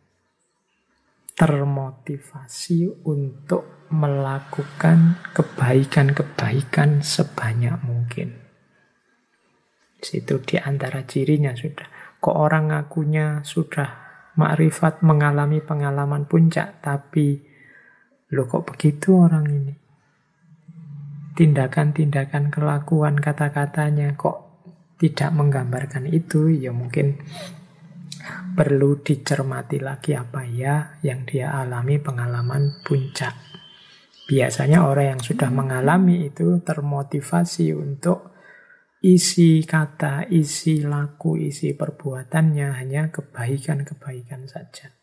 Speaker 1: termotivasi untuk melakukan kebaikan-kebaikan sebanyak mungkin. Situ di antara cirinya sudah. Kok orang ngakunya sudah makrifat, mengalami pengalaman puncak, tapi loh kok begitu orang ini? Tindakan-tindakan, kelakuan, kata-katanya kok tidak menggambarkan itu, ya mungkin perlu dicermati lagi apa ya yang dia alami pengalaman puncak. Biasanya orang yang sudah mengalami itu termotivasi untuk isi kata, isi laku, isi perbuatannya hanya kebaikan-kebaikan saja.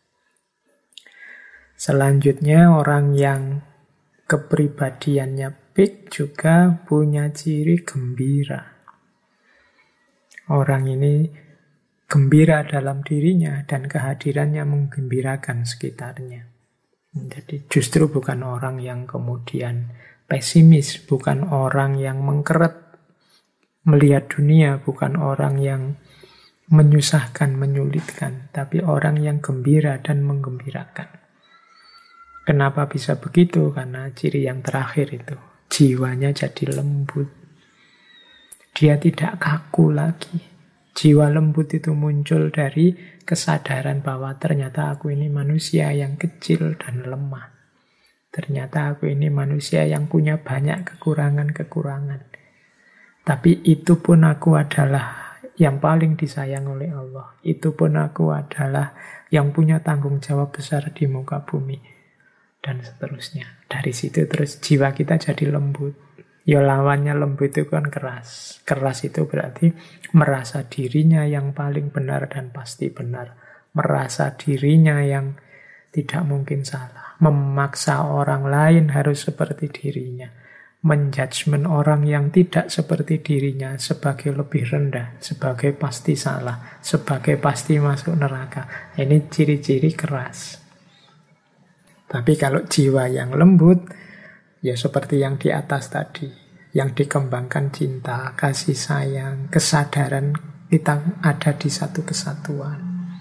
Speaker 1: Selanjutnya orang yang kepribadiannya big juga punya ciri gembira. Orang ini gembira dalam dirinya dan kehadirannya menggembirakan sekitarnya. Jadi justru bukan orang yang kemudian pesimis, bukan orang yang mengkeret melihat dunia, bukan orang yang menyusahkan, menyulitkan, tapi orang yang gembira dan menggembirakan. Kenapa bisa begitu? Karena ciri yang terakhir itu, jiwanya jadi lembut. Dia tidak kaku lagi. Jiwa lembut itu muncul dari kesadaran bahwa ternyata aku ini manusia yang kecil dan lemah. Ternyata aku ini manusia yang punya banyak kekurangan-kekurangan. Tapi itu pun aku adalah yang paling disayang oleh Allah. Itu pun aku adalah yang punya tanggung jawab besar di muka bumi. Dan seterusnya. Dari situ terus jiwa kita jadi lembut. Ya lawannya lembut itu kan keras. Keras itu berarti merasa dirinya yang paling benar dan pasti benar. Merasa dirinya yang tidak mungkin salah. Memaksa orang lain harus seperti dirinya. Menjudgment orang yang tidak seperti dirinya sebagai lebih rendah, sebagai pasti salah, sebagai pasti masuk neraka. Ini ciri-ciri keras. Tapi kalau jiwa yang lembut, ya seperti yang di atas tadi, yang dikembangkan cinta, kasih sayang, kesadaran kita ada di satu kesatuan.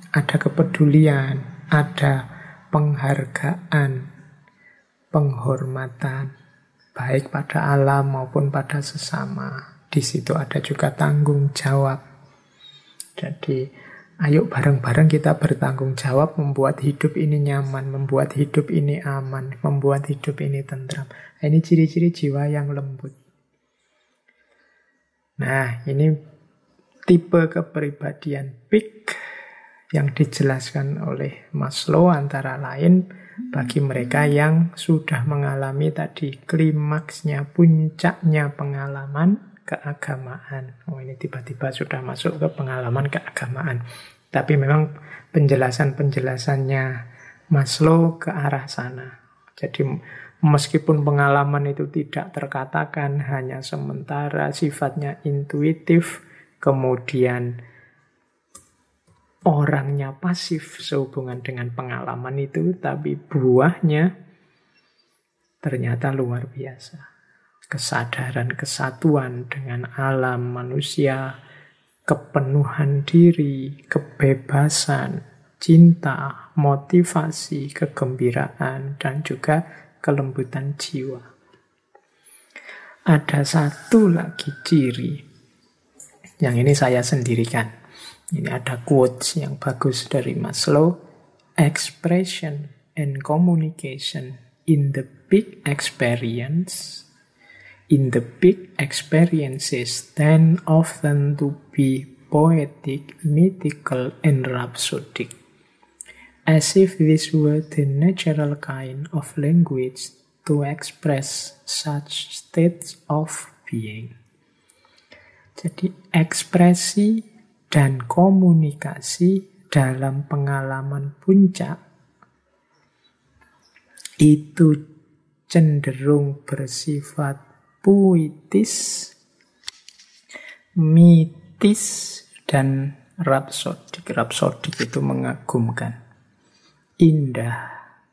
Speaker 1: ada kepedulian, ada penghargaan, penghormatan, baik pada alam maupun pada sesama. Di situ ada juga tanggung jawab. Jadi, ayo bareng-bareng kita bertanggung jawab membuat hidup ini nyaman, membuat hidup ini aman, membuat hidup ini tentram. Ini ciri-ciri jiwa yang lembut. Nah, ini tipe kepribadian peak yang dijelaskan oleh Maslow antara lain bagi mereka yang sudah mengalami tadi klimaksnya, puncaknya pengalaman keagamaan. Oh, ini tiba-tiba sudah masuk ke pengalaman keagamaan. Tapi memang penjelasan-penjelasannya Maslow ke arah sana. Jadi meskipun pengalaman itu tidak terkatakan, hanya sementara, sifatnya intuitif, kemudian orangnya pasif sehubungan dengan pengalaman itu, tapi buahnya ternyata luar biasa. Kesadaran kesatuan dengan alam manusia, kepenuhan diri, kebebasan, cinta, motivasi, kegembiraan, dan juga kelembutan jiwa. Ada satu lagi ciri yang ini saya sendirikan. Ini ada quotes yang bagus dari Maslow. Expression and communication in the big experiences tend often to be poetic, mythical, and rhapsodic, as if this were the natural kind of language to express such states of being. Jadi ekspresi dan komunikasi dalam pengalaman puncak itu cenderung bersifat puitis, mitis, dan rhapsodic. Rhapsodic itu mengagumkan, indah.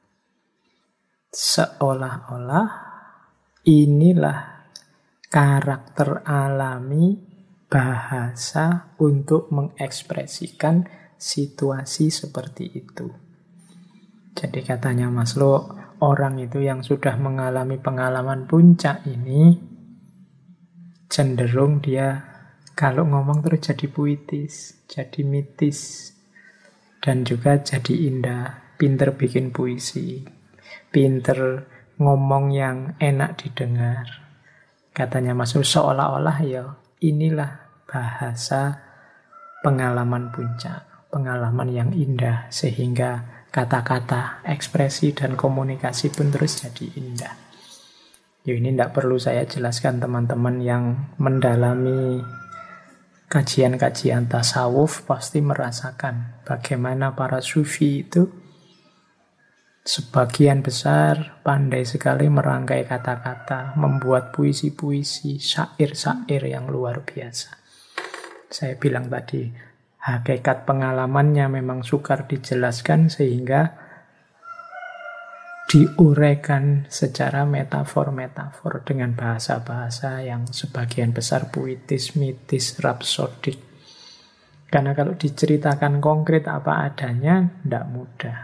Speaker 1: Seolah-olah inilah karakter alami bahasa untuk mengekspresikan situasi seperti itu. Jadi katanya Maslow, orang itu yang sudah mengalami pengalaman puncak ini cenderung dia kalau ngomong terus jadi puitis, jadi mitis, dan juga jadi indah, pinter bikin puisi, pinter ngomong yang enak didengar. Katanya Maslow, seolah-olah ya inilah bahasa pengalaman puncak, pengalaman yang indah, sehingga kata-kata, ekspresi, dan komunikasi pun terus jadi indah. Ya, ini tidak perlu saya jelaskan teman-teman yang mendalami kajian-kajian tasawuf pasti merasakan bagaimana para sufi itu sebagian besar pandai sekali merangkai kata-kata, membuat puisi-puisi, syair-syair yang luar biasa. Saya bilang tadi, hakikat pengalamannya memang sukar dijelaskan sehingga diuraikan secara metafor-metafor dengan bahasa-bahasa yang sebagian besar puitis, mitis, rhapsodic. Karena kalau diceritakan konkret apa adanya, tidak mudah.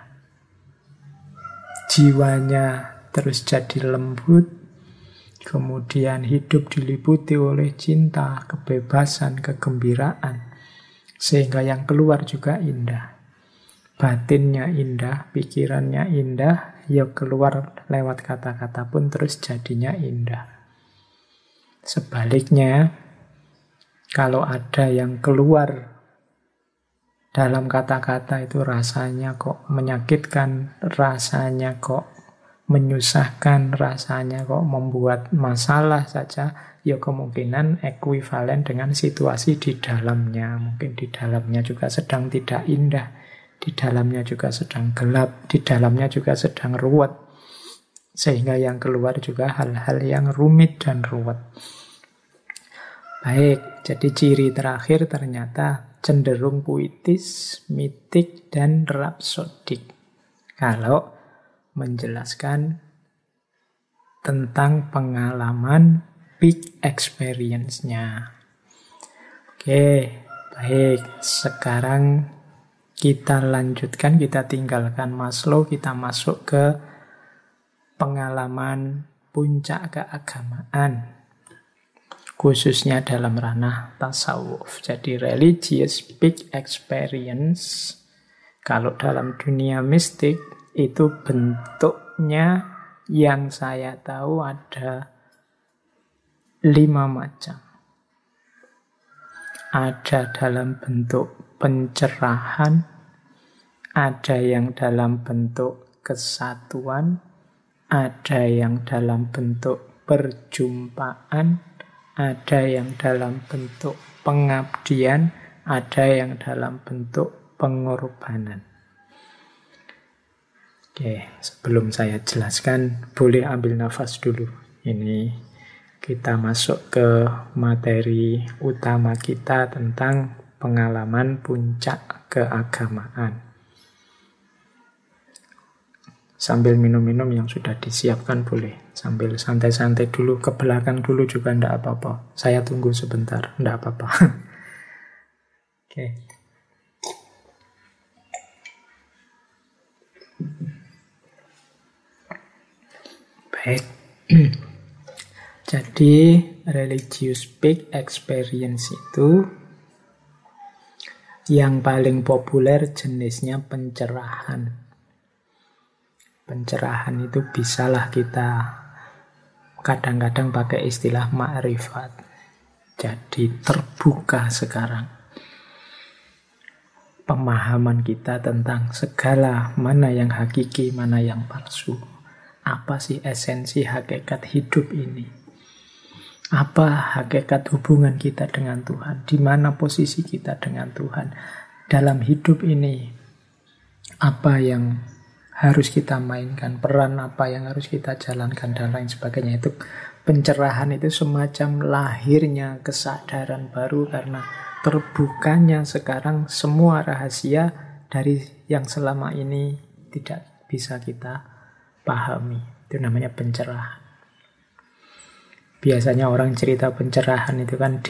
Speaker 1: Jiwanya terus jadi lembut, kemudian hidup diliputi oleh cinta, kebebasan, kegembiraan. Sehingga yang keluar juga indah. Batinnya indah, pikirannya indah, ya keluar lewat kata-kata pun terus jadinya indah. Sebaliknya, kalau ada yang keluar dalam kata-kata itu rasanya kok menyakitkan, rasanya kok menyusahkan, rasanya kok membuat masalah saja, ya kemungkinan ekuivalen dengan situasi di dalamnya. Mungkin di dalamnya juga sedang tidak indah, di dalamnya juga sedang gelap, di dalamnya juga sedang ruwet. Sehingga yang keluar juga hal-hal yang rumit dan ruwet. Baik, jadi ciri terakhir ternyata cenderung puitis, mitik, dan rhapsodic. Kalau menjelaskan tentang pengalaman peak experience-nya. Oke, baik. Sekarang Kita lanjutkan, kita tinggalkan Maslow, kita masuk ke pengalaman puncak keagamaan, khususnya dalam ranah tasawuf. Jadi religious peak experience, kalau dalam dunia mistik, itu bentuknya yang saya tahu ada 5 macam. Ada dalam bentuk pencerahan, ada yang dalam bentuk kesatuan, ada yang dalam bentuk perjumpaan, ada yang dalam bentuk pengabdian, ada yang dalam bentuk pengorbanan. Oke, sebelum saya jelaskan, boleh ambil nafas dulu. Ini kita masuk ke materi utama kita tentang pengalaman puncak keagamaan. Sambil minum-minum yang sudah disiapkan boleh. Sambil santai-santai dulu, ke belakang dulu juga tidak apa-apa. Saya tunggu sebentar, tidak apa-apa. Oke. Baik. Jadi, religious peak experience itu yang paling populer jenisnya pencerahan. Pencerahan itu bisalah kita kadang-kadang pakai istilah ma'rifat. Jadi terbuka sekarang pemahaman kita tentang segala mana yang hakiki, mana yang palsu. Apa sih esensi hakikat hidup ini? Apa hakikat hubungan kita dengan Tuhan? Di mana posisi kita dengan Tuhan? Dalam hidup ini, apa yang harus kita mainkan? Peran apa yang harus kita jalankan? Dan lain sebagainya. Itu pencerahan itu semacam lahirnya kesadaran baru karena terbukanya sekarang semua rahasia dari yang selama ini tidak bisa kita pahami. Itu namanya pencerahan. Biasanya orang cerita pencerahan itu kan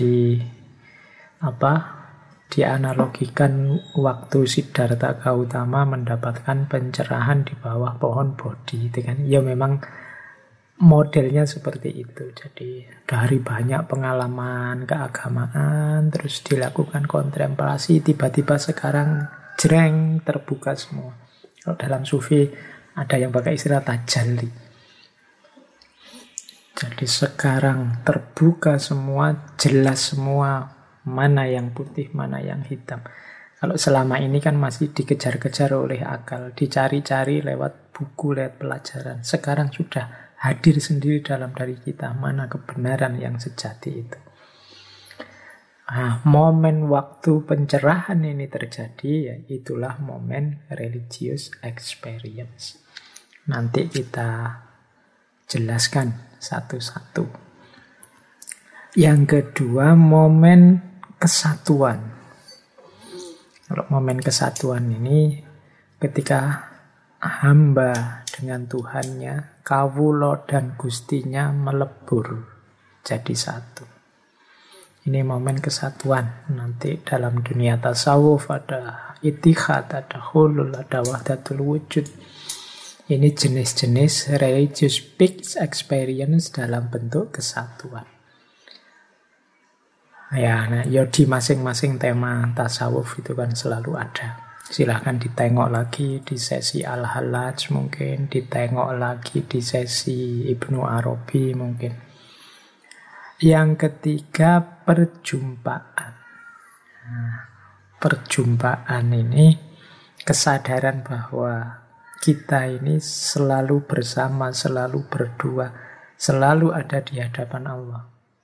Speaker 1: dianalogikan waktu Siddhartha Gautama mendapatkan pencerahan di bawah pohon Bodhi itu kan. Ya memang modelnya seperti itu. Jadi dari banyak pengalaman keagamaan terus dilakukan kontemplasi, tiba-tiba sekarang jreng terbuka semua. Kalau dalam sufi ada yang pakai istilah tajalli. Jadi sekarang terbuka semua, jelas semua mana yang putih, mana yang hitam. Kalau selama ini kan masih dikejar-kejar oleh akal, dicari-cari lewat buku, lewat pelajaran. Sekarang sudah hadir sendiri dalam diri kita, mana kebenaran yang sejati itu. Nah, momen waktu pencerahan ini terjadi, ya itulah momen religious experience. Nanti kita jelaskan satu-satu. Yang kedua, momen kesatuan. Kalau momen kesatuan ini ketika hamba dengan Tuhannya, kawula dan gustinya melebur jadi satu. Ini momen kesatuan. Nanti dalam dunia tasawuf ada ittihad, ada hulul, ada wahdatul wujud. Ini jenis-jenis religious peak experience dalam bentuk kesatuan. Ya, di masing-masing tema tasawuf itu kan selalu ada. Silahkan ditengok lagi di sesi Al-Hallaj mungkin, ditengok lagi di sesi Ibnu Arabi mungkin. Yang ketiga, perjumpaan. Nah, perjumpaan ini kesadaran bahwa kita ini selalu bersama, selalu berdua, selalu ada di hadapan Allah.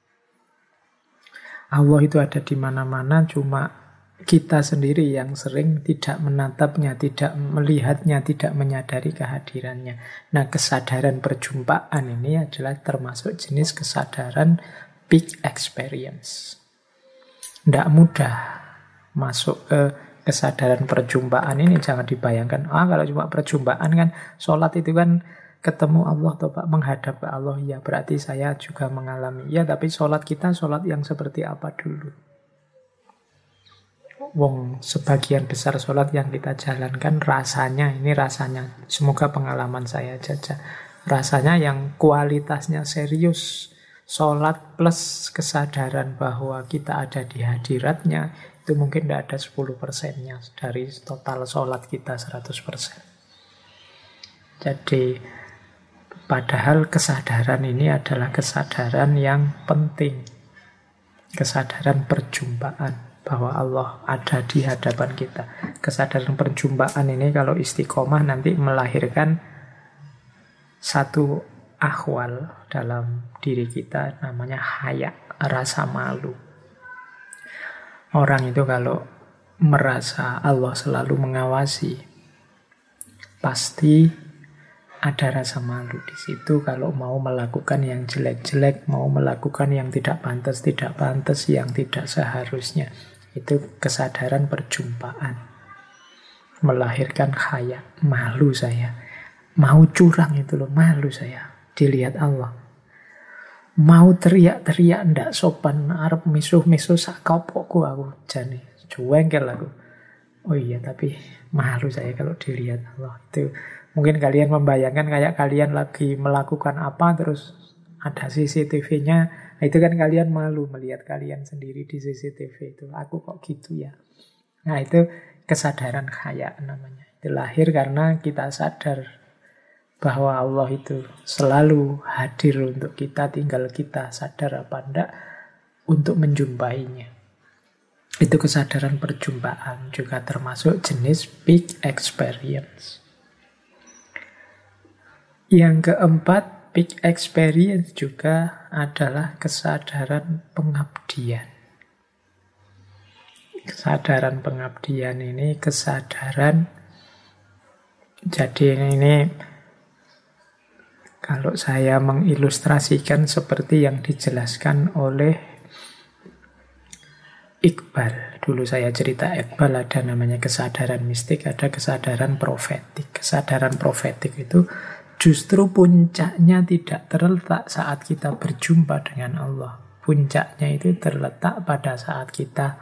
Speaker 1: Allah itu ada di mana-mana, cuma kita sendiri yang sering tidak menatapnya, tidak melihatnya, tidak menyadari kehadirannya. Nah, kesadaran perjumpaan ini adalah termasuk jenis kesadaran peak experience. Tidak mudah masuk ke kesadaran perjumpaan ini. Jangan dibayangkan, kalau cuma perjumpaan kan, sholat itu kan ketemu Allah atau menghadap ke Allah. Ya berarti saya juga mengalami. Ya tapi sholat kita sholat yang seperti apa dulu? Wong sebagian besar sholat yang kita jalankan rasanya, ini rasanya, semoga pengalaman saya aja, rasanya yang kualitasnya serius, sholat plus kesadaran bahwa kita ada di hadiratnya, itu mungkin tidak ada 10%-nya dari total sholat kita 100%. Jadi padahal kesadaran ini adalah kesadaran yang penting, kesadaran perjumpaan bahwa Allah ada di hadapan kita. Kesadaran perjumpaan ini kalau istiqomah nanti melahirkan satu ahwal dalam diri kita, namanya haya, rasa malu. Orang itu kalau merasa Allah selalu mengawasi, pasti ada rasa malu di situ kalau mau melakukan yang jelek-jelek, mau melakukan yang tidak pantas, yang tidak seharusnya. Itu kesadaran perjumpaan. Melahirkan haya, malu saya. Mau curang itu loh, malu saya. Dilihat Allah. Mau teriak-teriak ndak sopan, arep misuh-misuh sak kopokku aku jane. Juwengkel aku. Oh iya, tapi malu saya kalau dilihat Allah. Itu mungkin kalian membayangkan kayak kalian lagi melakukan apa terus ada CCTV-nya. Itu kan kalian malu melihat kalian sendiri di CCTV itu. Aku kok gitu ya. Nah itu kesadaran haya namanya. Itu lahir karena kita sadar bahwa Allah itu selalu hadir untuk kita, tinggal kita sadar apa enggak untuk menjumpainya. Itu kesadaran perjumpaan, juga termasuk jenis big experience. Yang keempat, big experience juga adalah kesadaran pengabdian. Kesadaran pengabdian ini kesadaran, jadi ini kalau saya mengilustrasikan seperti yang dijelaskan oleh Iqbal. Dulu saya cerita Iqbal ada namanya kesadaran mistik, ada kesadaran profetik. Kesadaran profetik itu justru puncaknya tidak terletak saat kita berjumpa dengan Allah. Puncaknya itu terletak pada saat kita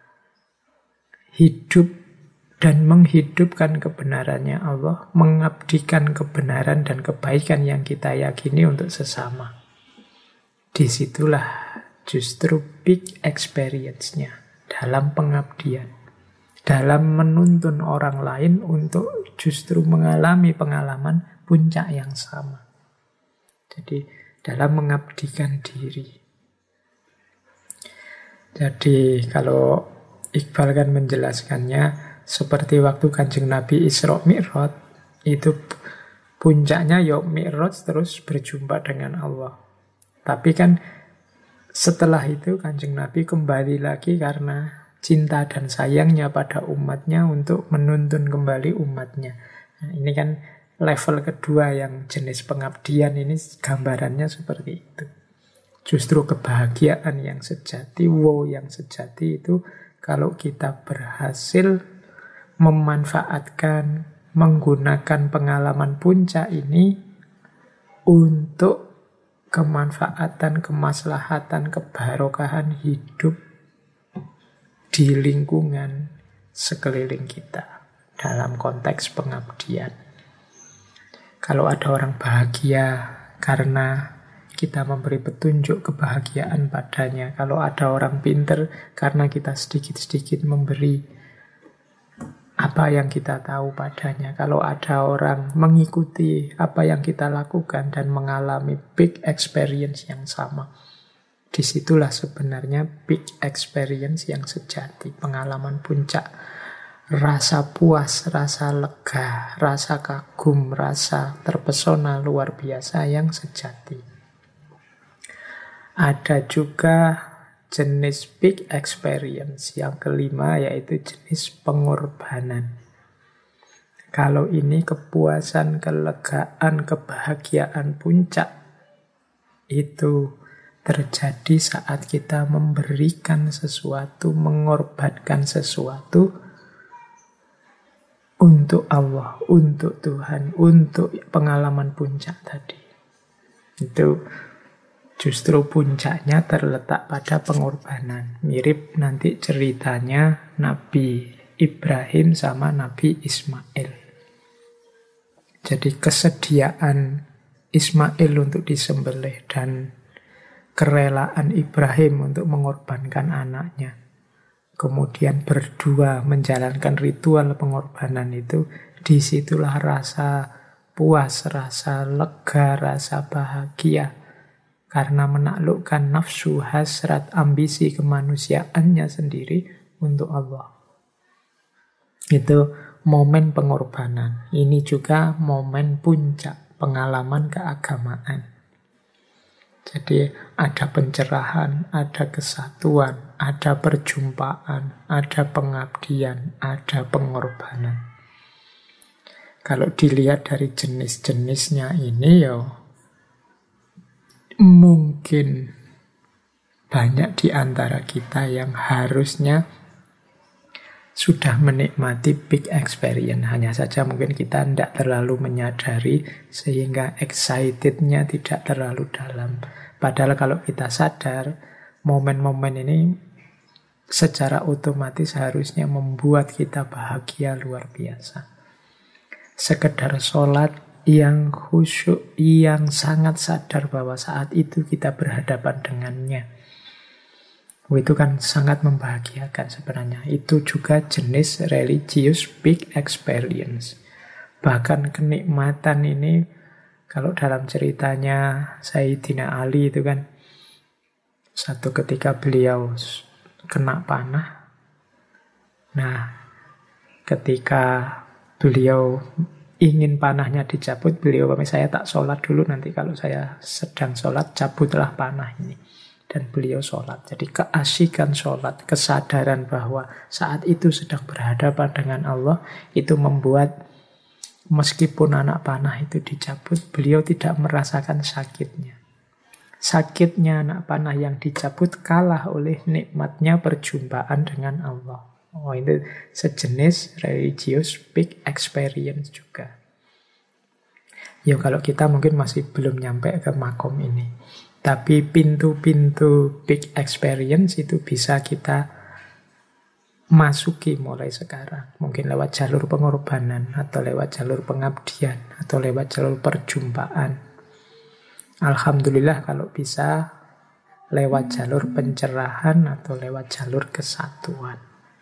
Speaker 1: hidup dan menghidupkan kebenarannya Allah, mengabdikan kebenaran dan kebaikan yang kita yakini untuk sesama. Disitulah justru big experience-nya dalam pengabdian, dalam menuntun orang lain untuk justru mengalami pengalaman puncak yang sama. Jadi dalam mengabdikan diri. Jadi kalau Iqbal kan menjelaskannya seperti waktu Kanjeng Nabi Isra Mi'raj, itu puncaknya ya Mi'raj terus berjumpa dengan Allah. Tapi kan setelah itu Kanjeng Nabi kembali lagi karena cinta dan sayangnya pada umatnya untuk menuntun kembali umatnya. Nah, ini kan level kedua yang jenis pengabdian ini gambarannya seperti itu. Justru kebahagiaan yang sejati, wow yang sejati itu kalau kita berhasil memanfaatkan, menggunakan pengalaman puncak ini untuk kemanfaatan, kemaslahatan, kebarokahan hidup di lingkungan sekeliling kita dalam konteks pengabdian. Kalau ada orang bahagia karena kita memberi petunjuk kebahagiaan padanya. Kalau ada orang pinter karena kita sedikit-sedikit memberi apa yang kita tahu padanya. Kalau ada orang mengikuti apa yang kita lakukan dan mengalami big experience yang sama. Disitulah sebenarnya big experience yang sejati. Pengalaman puncak. Rasa puas, rasa lega, rasa kagum, rasa terpesona luar biasa yang sejati. Ada juga jenis big experience yang kelima, yaitu jenis pengorbanan. Kalau ini kepuasan, kelegaan, kebahagiaan puncak itu terjadi saat kita memberikan sesuatu, mengorbankan sesuatu untuk Allah, untuk Tuhan, untuk pengalaman puncak tadi. Itu Justru puncaknya terletak pada pengorbanan. Mirip nanti ceritanya Nabi Ibrahim sama Nabi Ismail. Jadi kesediaan Ismail untuk disembelih dan kerelaan Ibrahim untuk mengorbankan anaknya. Kemudian berdua menjalankan ritual pengorbanan itu, disitulah rasa puas, rasa lega, rasa bahagia. Karena menaklukkan nafsu, hasrat, ambisi kemanusiaannya sendiri untuk Allah. Itu momen pengorbanan. Ini juga momen puncak pengalaman keagamaan. Jadi ada pencerahan, ada kesatuan, ada perjumpaan, ada pengabdian, ada pengorbanan. Kalau dilihat dari jenis-jenisnya ini ya mungkin banyak di antara kita yang harusnya sudah menikmati big experience. Hanya saja mungkin kita tidak terlalu menyadari sehingga excitednya tidak terlalu dalam. Padahal kalau kita sadar, momen-momen ini secara otomatis harusnya membuat kita bahagia luar biasa. Sekedar sholat yang khusyuk, yang sangat sadar bahwa saat itu kita berhadapan dengannya. Itu kan sangat membahagiakan sebenarnya. Itu juga jenis religious big experience. Bahkan kenikmatan ini, kalau dalam ceritanya Sayyidina Ali itu kan, satu ketika beliau kena panah. Nah, ketika beliau ingin panahnya dicabut, beliau pamit, saya tak sholat dulu, nanti kalau saya sedang sholat, cabutlah panah ini. Dan beliau sholat. Jadi keasikan sholat, kesadaran bahwa saat itu sedang berhadapan dengan Allah, itu membuat meskipun anak panah itu dicabut, beliau tidak merasakan sakitnya. Sakitnya anak panah yang dicabut kalah oleh nikmatnya perjumpaan dengan Allah. Oh, itu sejenis religious big experience juga. Ya kalau kita mungkin masih belum nyampe ke makom ini. Tapi pintu-pintu big experience itu bisa kita masuki mulai sekarang. Mungkin lewat jalur pengorbanan, atau lewat jalur pengabdian, atau lewat jalur perjumpaan. Alhamdulillah kalau bisa lewat jalur pencerahan atau lewat jalur kesatuan.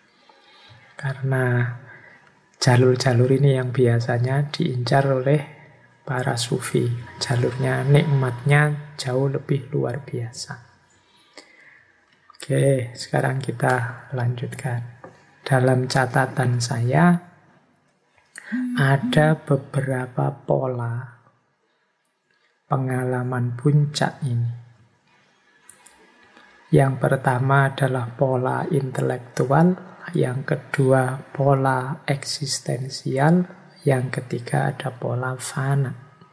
Speaker 1: Karena jalur-jalur ini yang biasanya diincar oleh para sufi. Jalurnya, nikmatnya jauh lebih luar biasa. Oke, sekarang kita lanjutkan. Dalam catatan saya, ada beberapa pola pengalaman puncak ini. Yang pertama adalah pola intelektual, yang kedua pola eksistensial, yang ketiga ada pola fana.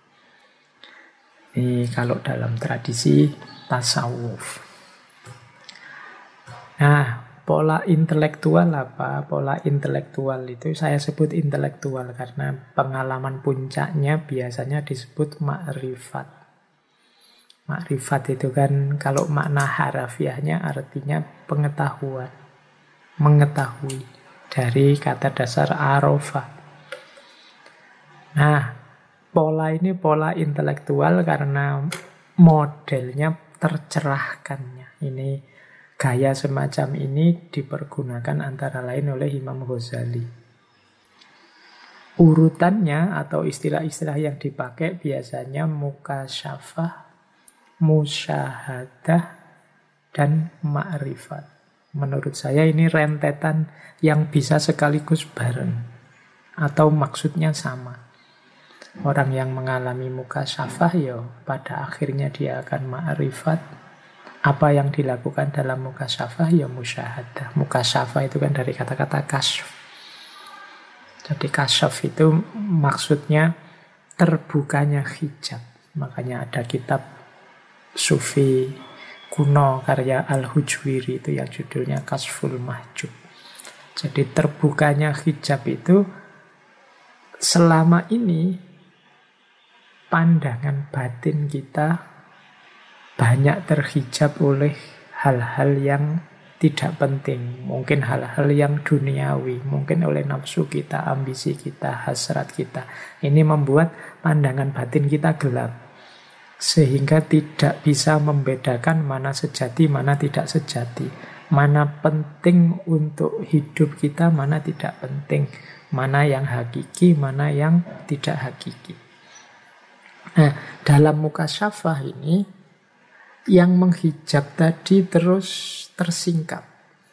Speaker 1: Ini kalau dalam tradisi tasawuf. Nah, pola intelektual apa? Pola intelektual itu saya sebut intelektual karena pengalaman puncaknya biasanya disebut makrifat. Makrifat itu kan kalau makna harafiahnya artinya pengetahuan. Mengetahui dari kata dasar arafah. Nah, pola ini pola intelektual karena modelnya tercerahkannya. Ini gaya semacam ini dipergunakan antara lain oleh Imam Ghazali. Urutannya atau istilah-istilah yang dipakai biasanya mukasyafah, musyahadah, dan ma'rifat. Menurut saya ini rentetan yang bisa sekaligus bareng. Atau maksudnya sama. Orang yang mengalami mukasyafah ya pada akhirnya dia akan ma'rifat. Apa yang dilakukan dalam mukasyafah ya musyahadah. Mukasyafah itu kan dari kata-kata kasyf. Jadi kasyf itu maksudnya terbukanya hijab. Makanya ada kitab sufi kuno karya Al-Hujwiri itu yang judulnya Kasful Mahjub. Jadi terbukanya hijab itu selama ini pandangan batin kita banyak terhijab oleh hal-hal yang tidak penting, mungkin hal-hal yang duniawi, mungkin oleh nafsu kita, ambisi kita, hasrat kita. Ini membuat pandangan batin kita gelap, sehingga tidak bisa membedakan mana sejati, mana tidak sejati, mana penting untuk hidup kita, mana tidak penting, mana yang hakiki, mana yang tidak hakiki. Nah, dalam mukasyafah ini, yang menghijab tadi terus tersingkap.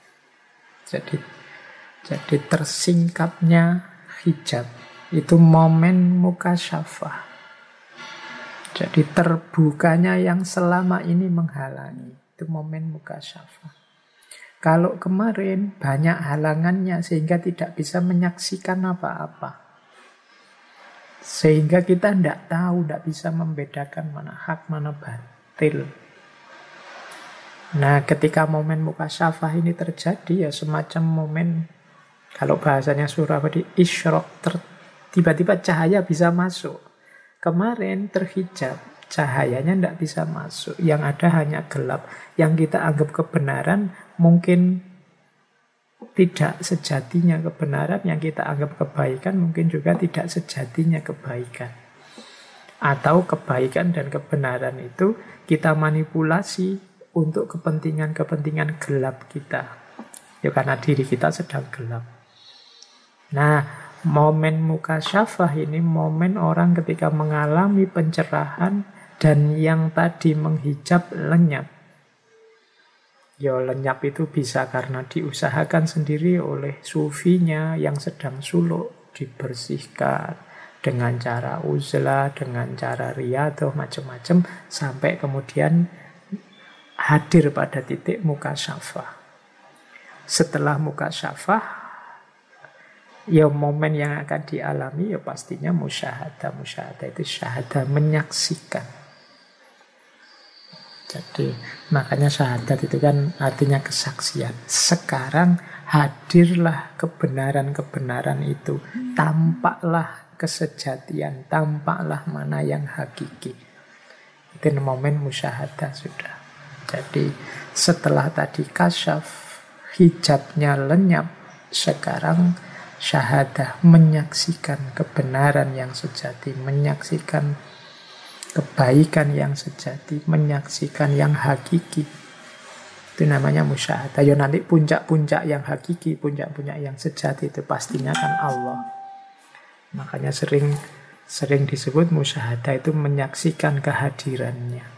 Speaker 1: Jadi tersingkapnya hijab itu momen mukasyafah. Jadi terbukanya yang selama ini menghalangi, itu momen mukasyafah. Kalau kemarin banyak halangannya sehingga tidak bisa menyaksikan apa-apa, sehingga kita tidak tahu, tidak bisa membedakan mana hak, mana batil. Nah, ketika momen mukasyafah ini terjadi, ya semacam momen, kalau bahasanya Surabadi, isyraq, tiba-tiba cahaya bisa masuk. Kemarin terhijab, cahayanya tidak bisa masuk. Yang ada hanya gelap. Yang kita anggap kebenaran mungkin tidak sejatinya kebenaran. Yang kita anggap kebaikan mungkin juga tidak sejatinya kebaikan. Atau kebaikan dan kebenaran itu kita manipulasi untuk kepentingan-kepentingan gelap kita. Ya karena diri kita sedang gelap. Nah, momen mukasyafah ini momen orang ketika mengalami pencerahan dan yang tadi menghijab lenyap. Ya lenyap itu bisa karena diusahakan sendiri oleh sufinya yang sedang suluk, dibersihkan dengan cara uzlah, dengan cara riyadhah, macam-macam, sampai kemudian hadir pada titik mukasyafah. Setelah mukasyafah, ya momen yang akan dialami ya pastinya musyahadah. Musyahadah itu syahadah, menyaksikan. Jadi makanya syahadat itu kan artinya kesaksian. Sekarang hadirlah kebenaran-kebenaran itu. Tampaklah kesejatian, tampaklah mana yang hakiki. Itu momen musyahadah sudah. Jadi setelah tadi kasyaf, hijabnya lenyap, sekarang syahadah, menyaksikan kebenaran yang sejati, menyaksikan kebaikan yang sejati, menyaksikan yang hakiki. Itu namanya musyahadah. Ya nanti puncak-puncak yang hakiki, puncak-puncak yang sejati itu pastinya kan Allah. Makanya sering disebut musyahadah itu menyaksikan kehadirannya.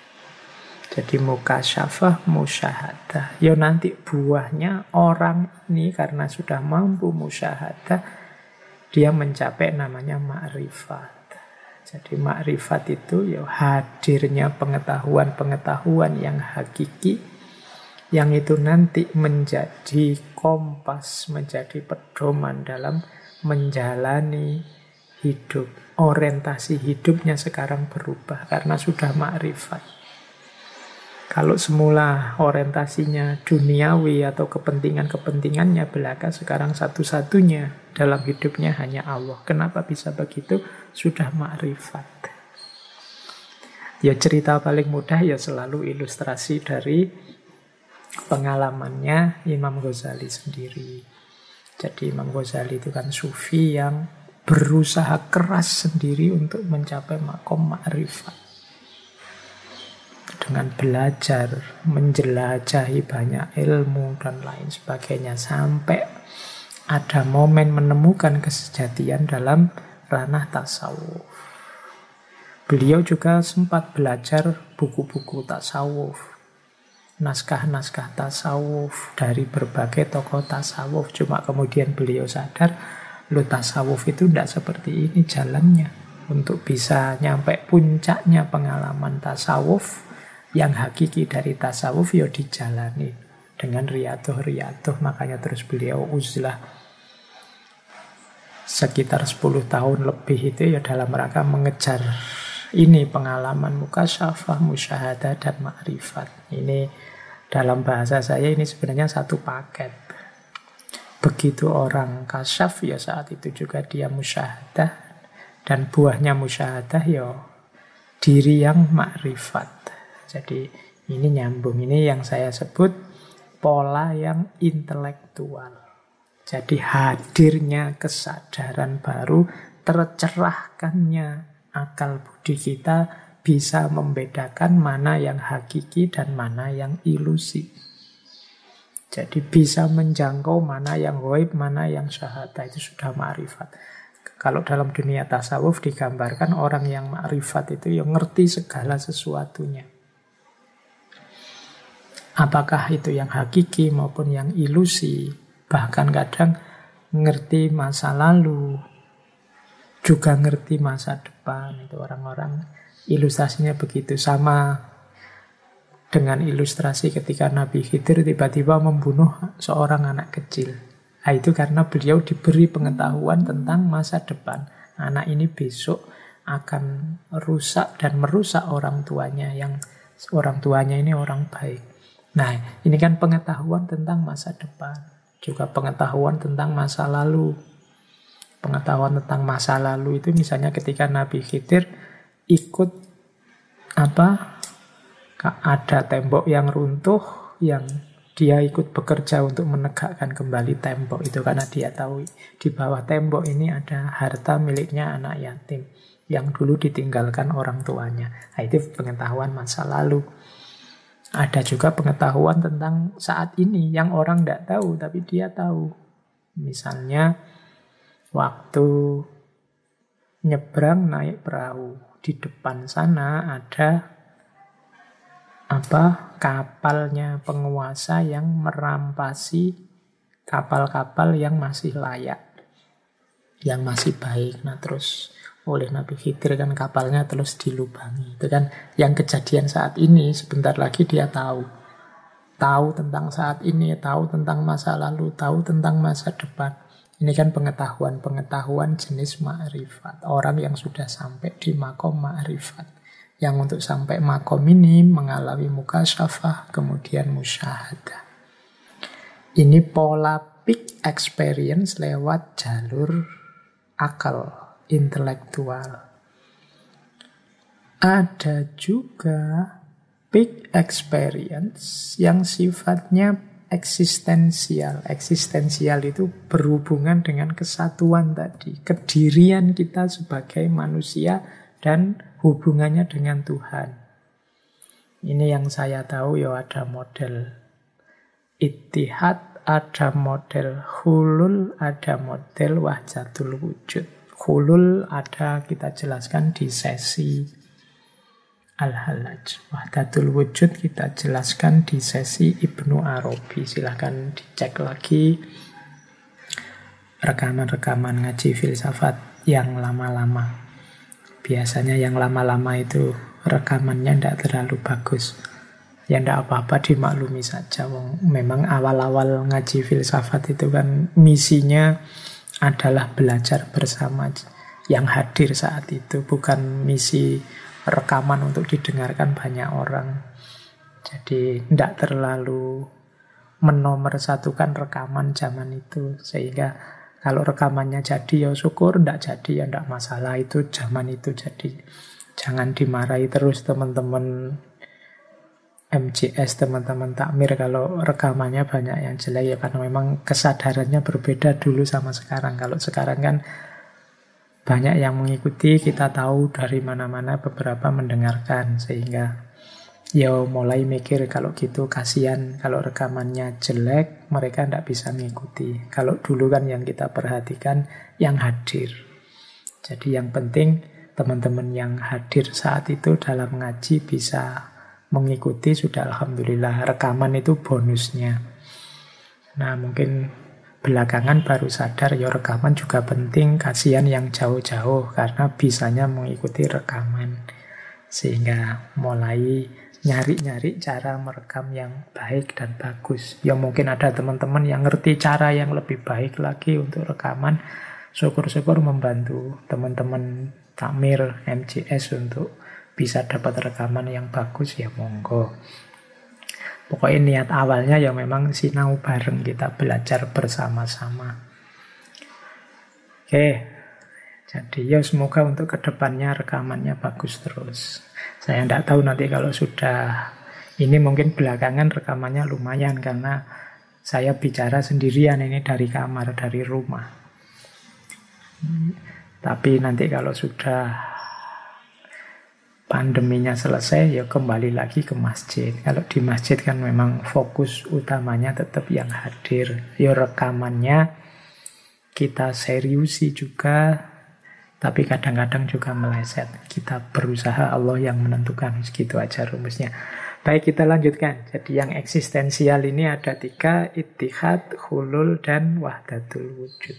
Speaker 1: Jadi mukasyafah, musyahadah. Ya nanti buahnya orang ini karena sudah mampu musyahadah, dia mencapai namanya ma'rifat. Jadi ma'rifat itu ya hadirnya pengetahuan-pengetahuan yang hakiki, yang itu nanti menjadi kompas, menjadi pedoman dalam menjalani hidup. Orientasi hidupnya sekarang berubah karena sudah ma'rifat. Kalau semula orientasinya duniawi atau kepentingannya belaka, sekarang satu-satunya dalam hidupnya hanya Allah. Kenapa bisa begitu? Sudah ma'rifat. Ya cerita paling mudah ya selalu ilustrasi dari pengalamannya Imam Ghazali sendiri. Jadi Imam Ghazali itu kan sufi yang berusaha keras sendiri untuk mencapai makom ma'rifat. Dengan belajar, menjelajahi banyak ilmu dan lain sebagainya, sampai ada momen menemukan kesejatian dalam ranah tasawuf. Beliau juga sempat belajar buku-buku tasawuf, naskah-naskah tasawuf dari berbagai tokoh tasawuf. Cuma kemudian beliau sadar, tasawuf itu tidak seperti ini jalannya. Untuk bisa nyampe puncaknya pengalaman tasawuf, yang hakiki dari tasawuf ya dijalani dengan riyadhah. Makanya terus beliau uzlah sekitar 10 tahun lebih itu ya dalam rangka mengejar ini pengalaman mukasyafah, musyahadah, dan ma'rifat. Ini dalam bahasa saya ini sebenarnya satu paket. Begitu orang kasyaf ya saat itu juga dia musyahadah, dan buahnya musyahadah ya diri yang ma'rifat. Jadi ini nyambung. Ini yang saya sebut pola yang intelektual. Jadi hadirnya kesadaran baru, tercerahkannya akal budi kita bisa membedakan mana yang hakiki dan mana yang ilusi. Jadi bisa menjangkau mana yang ghaib, mana yang syahada. Itu sudah ma'rifat. Kalau dalam dunia tasawuf digambarkan orang yang ma'rifat itu yang ngerti segala sesuatunya. Apakah itu yang hakiki maupun yang ilusi. Bahkan kadang ngerti masa lalu, juga ngerti masa depan. Itu orang-orang ilustrasinya begitu. Sama dengan ilustrasi ketika Nabi Khidir tiba-tiba membunuh seorang anak kecil. Nah, itu karena beliau diberi pengetahuan tentang masa depan. Anak ini besok akan rusak dan merusak orang tuanya, yang orang tuanya ini orang baik. Nah, ini kan pengetahuan tentang masa depan. Juga pengetahuan tentang masa lalu. Pengetahuan tentang masa lalu itu misalnya ketika Nabi Khidir ikut ada tembok yang runtuh, yang dia ikut bekerja untuk menegakkan kembali tembok itu, karena dia tahu di bawah tembok ini ada harta miliknya anak yatim yang dulu ditinggalkan orang tuanya. Nah, itu pengetahuan masa lalu. Ada juga pengetahuan tentang saat ini yang orang tidak tahu, tapi dia tahu. Misalnya waktu nyebrang naik perahu, di depan sana ada kapalnya penguasa yang merampasi kapal-kapal yang masih layak, yang masih baik. Nah, terus oleh Nabi Khidir kan kapalnya terus dilubangi. Itu kan yang kejadian saat ini. Sebentar lagi dia tahu tentang saat ini, tahu tentang masa lalu, tahu tentang masa depan. Ini kan pengetahuan jenis ma'rifat. Orang yang sudah sampai di makom ma'rifat. Yang untuk sampai makom ini mengalami mukasyafah, kemudian musyahadah. Ini pola peak experience lewat jalur akal, intelektual. Ada juga peak experience yang sifatnya eksistensial. Eksistensial itu berhubungan dengan kesatuan tadi, kedirian kita sebagai manusia dan hubungannya dengan Tuhan. Ini yang saya tahu ya, ada model ittihad, ada model hulul, ada model wahdatul wujud. Hulul ada kita jelaskan di sesi Al-Hallaj. Wahdatul wujud kita jelaskan di sesi Ibnu Arabi. Silahkan dicek lagi rekaman-rekaman ngaji filsafat yang lama-lama. Biasanya yang lama-lama itu rekamannya tidak terlalu bagus. Ya tidak apa-apa, dimaklumi saja. Memang awal-awal ngaji filsafat itu kan misinya adalah belajar bersama yang hadir saat itu. Bukan misi rekaman untuk didengarkan banyak orang. Jadi tidak terlalu menomorsatukan rekaman zaman itu. Sehingga kalau rekamannya jadi ya syukur, tidak jadi ya tidak masalah. Itu zaman itu. Jadi jangan dimarahi terus teman-teman MJS, teman-teman takmir kalau rekamannya banyak yang jelek ya, karena memang kesadarannya berbeda dulu sama sekarang. Kalau sekarang kan banyak yang mengikuti, kita tahu dari mana-mana beberapa mendengarkan, sehingga ya mulai mikir kalau gitu kasihan kalau rekamannya jelek, mereka tidak bisa mengikuti. Kalau dulu kan yang kita perhatikan yang hadir. Jadi yang penting teman-teman yang hadir saat itu dalam ngaji bisa mengikuti, sudah alhamdulillah. Rekaman itu bonusnya. Nah mungkin belakangan baru sadar ya rekaman juga penting, kasihan yang jauh-jauh karena bisanya mengikuti rekaman. Sehingga mulai nyari-nyari cara merekam yang baik dan bagus. Ya mungkin ada teman-teman yang ngerti cara yang lebih baik lagi untuk rekaman. Syukur-syukur membantu teman-teman takmir MJS untuk bisa dapat rekaman yang bagus, ya monggo. Pokoknya niat awalnya ya memang sinau bareng, kita belajar bersama-sama. Oke, Jadi ya semoga untuk kedepannya rekamannya bagus terus. Saya tidak tahu nanti kalau sudah ini mungkin belakangan rekamannya lumayan karena saya bicara sendirian ini dari kamar, dari rumah. Tapi nanti kalau sudah pandeminya selesai ya kembali lagi ke masjid. Kalau di masjid kan memang fokus utamanya tetap yang hadir. Ya rekamannya kita seriusi juga, tapi kadang-kadang juga meleset. Kita berusaha, Allah yang menentukan. Segitu aja rumusnya. Baik, kita lanjutkan. Jadi yang eksistensial ini ada 3, ittihad, hulul, dan wahdatul wujud.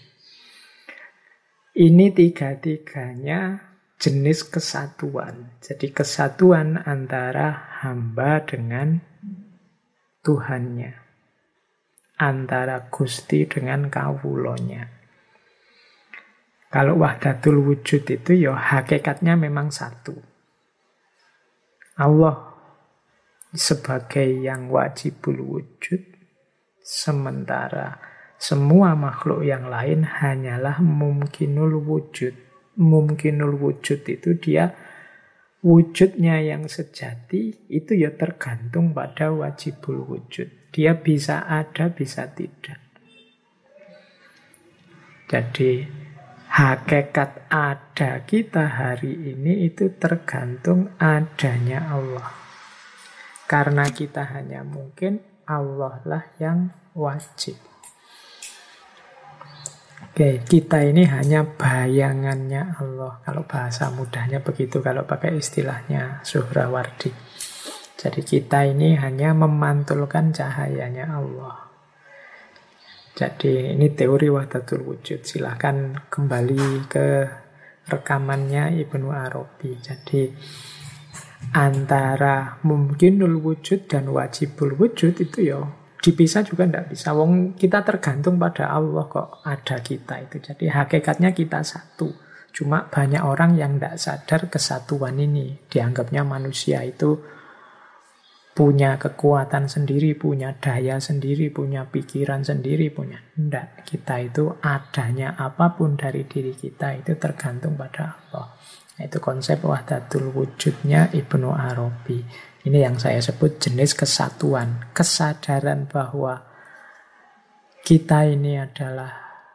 Speaker 1: Ini 3-tiganya jenis kesatuan. Jadi kesatuan antara hamba dengan Tuhannya. Antara Gusti dengan kawulonya. Kalau wahdatul wujud itu ya hakikatnya memang satu. Allah sebagai yang wajibul wujud, sementara semua makhluk yang lain hanyalah mumkinul wujud. Mumkinul wujud itu dia wujudnya yang sejati itu ya tergantung pada wajibul wujud. Dia bisa ada, bisa tidak. Jadi hakikat ada kita hari ini itu tergantung adanya Allah. Karena kita hanya mungkin, Allah lah yang wajib. Oke, kita ini hanya bayangannya Allah. Kalau bahasa mudahnya begitu, kalau pakai istilahnya Suhrawardi. Jadi kita ini hanya memantulkan cahayanya Allah. Jadi ini teori wahdatul wujud. Silahkan kembali ke rekamannya Ibnu Arabi. Jadi antara mungkinul wujud dan wajibul wujud itu ya dipisah juga tidak bisa. Wong kita tergantung pada Allah kok ada kita itu. Jadi hakikatnya kita satu. Cuma banyak orang yang tidak sadar kesatuan ini. Dianggapnya manusia itu punya kekuatan sendiri, punya daya sendiri, punya pikiran sendiri, punya. Tidak, kita itu adanya apapun dari diri kita itu tergantung pada Allah. Itu konsep wahdatul wujudnya Ibnu Arabi. Ini yang saya sebut jenis kesatuan. Kesadaran bahwa kita ini adalah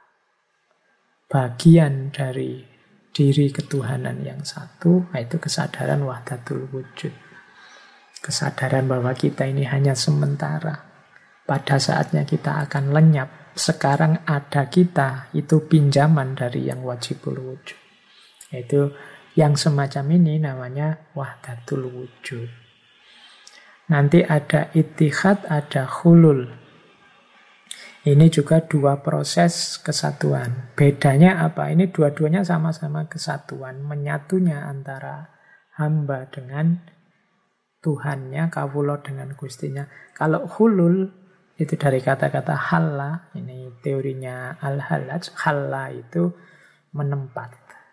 Speaker 1: bagian dari diri ketuhanan yang satu. Itu kesadaran wahdatul wujud. Kesadaran bahwa kita ini hanya sementara. Pada saatnya kita akan lenyap. Sekarang ada kita, itu pinjaman dari yang wajibul wujud. Itu yang semacam ini namanya wahdatul wujud. Nanti ada ittihad, ada hulul. Ini juga dua proses kesatuan. Bedanya apa? Ini dua-duanya sama-sama kesatuan. Menyatunya antara hamba dengan Tuhannya, kawula dengan Gustinya. Kalau hulul, itu dari kata-kata halla. Ini teorinya Al-Hallaj. Halla itu menempat.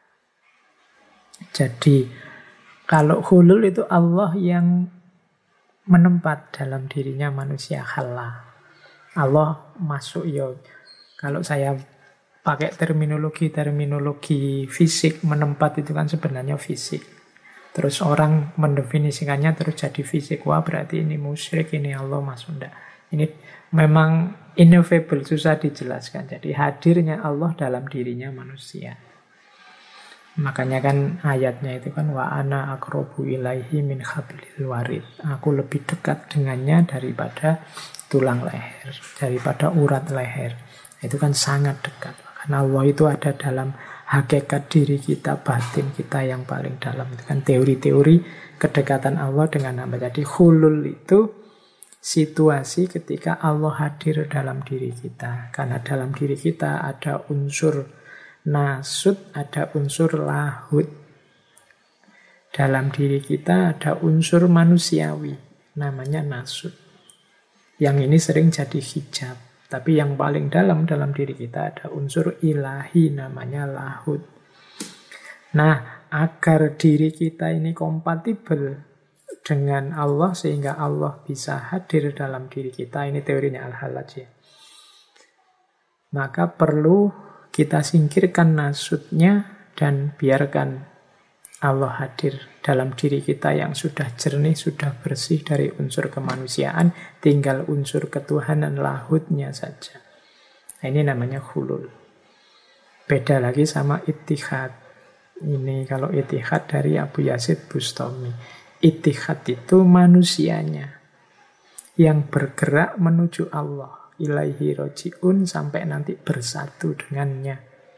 Speaker 1: Jadi, kalau hulul itu Allah yang menempat dalam dirinya manusia. Halla. Allah masuk ya. Kalau saya pakai terminologi fisik, menempat itu kan sebenarnya fisik. Terus orang mendefinisikannya terus jadi fisik. Wah berarti ini musyrik, ini Allah masuk. Enggak. Ini memang ineffable, susah dijelaskan. Jadi hadirnya Allah dalam dirinya manusia. Makanya kan ayatnya itu kan wa ana aqrabu ilaihi min hablil warid. Aku lebih dekat dengannya daripada tulang leher, daripada urat leher. Itu kan sangat dekat. Karena Allah itu ada dalam hakikat diri kita, batin kita yang paling dalam. Itu kan teori-teori kedekatan Allah dengan hamba. Jadi hulul itu situasi ketika Allah hadir dalam diri kita. Karena dalam diri kita ada unsur nasut, ada unsur lahut. Dalam diri kita ada unsur manusiawi, namanya nasut. Yang ini sering jadi hijab. Tapi yang paling dalam diri kita ada unsur ilahi namanya lahut. Nah, agar diri kita ini kompatibel dengan Allah sehingga Allah bisa hadir dalam diri kita, ini teorinya Al-Hallaj ya. Maka perlu kita singkirkan nasutnya dan biarkan Allah hadir dalam diri kita yang sudah jernih, sudah bersih dari unsur kemanusiaan, tinggal unsur ketuhanan lahutnya saja. Nah, ini namanya hulul. Beda lagi sama ittihad. Ini kalau ittihad dari Abu Yazid Bustami. Ittihad itu manusianya yang bergerak menuju Allah. Ilaihi roji'un, sampai nanti bersatu dengannya.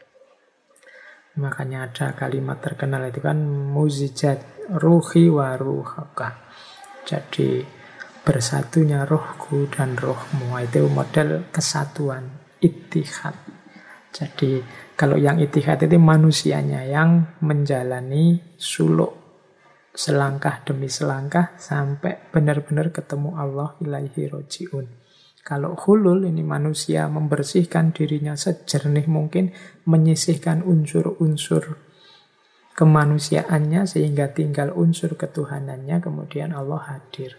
Speaker 1: Makanya ada kalimat terkenal itu kan, muzijat ruhi wa ruhaka. Jadi bersatunya rohku dan rohmu. Itu model kesatuan, ittihad. Jadi kalau yang ittihad itu manusianya yang menjalani suluk selangkah demi selangkah sampai benar-benar ketemu Allah, ilaihi roji'un. Kalau hulul ini manusia membersihkan dirinya sejernih mungkin, menyisihkan unsur-unsur kemanusiaannya sehingga tinggal unsur ketuhanannya, kemudian Allah hadir.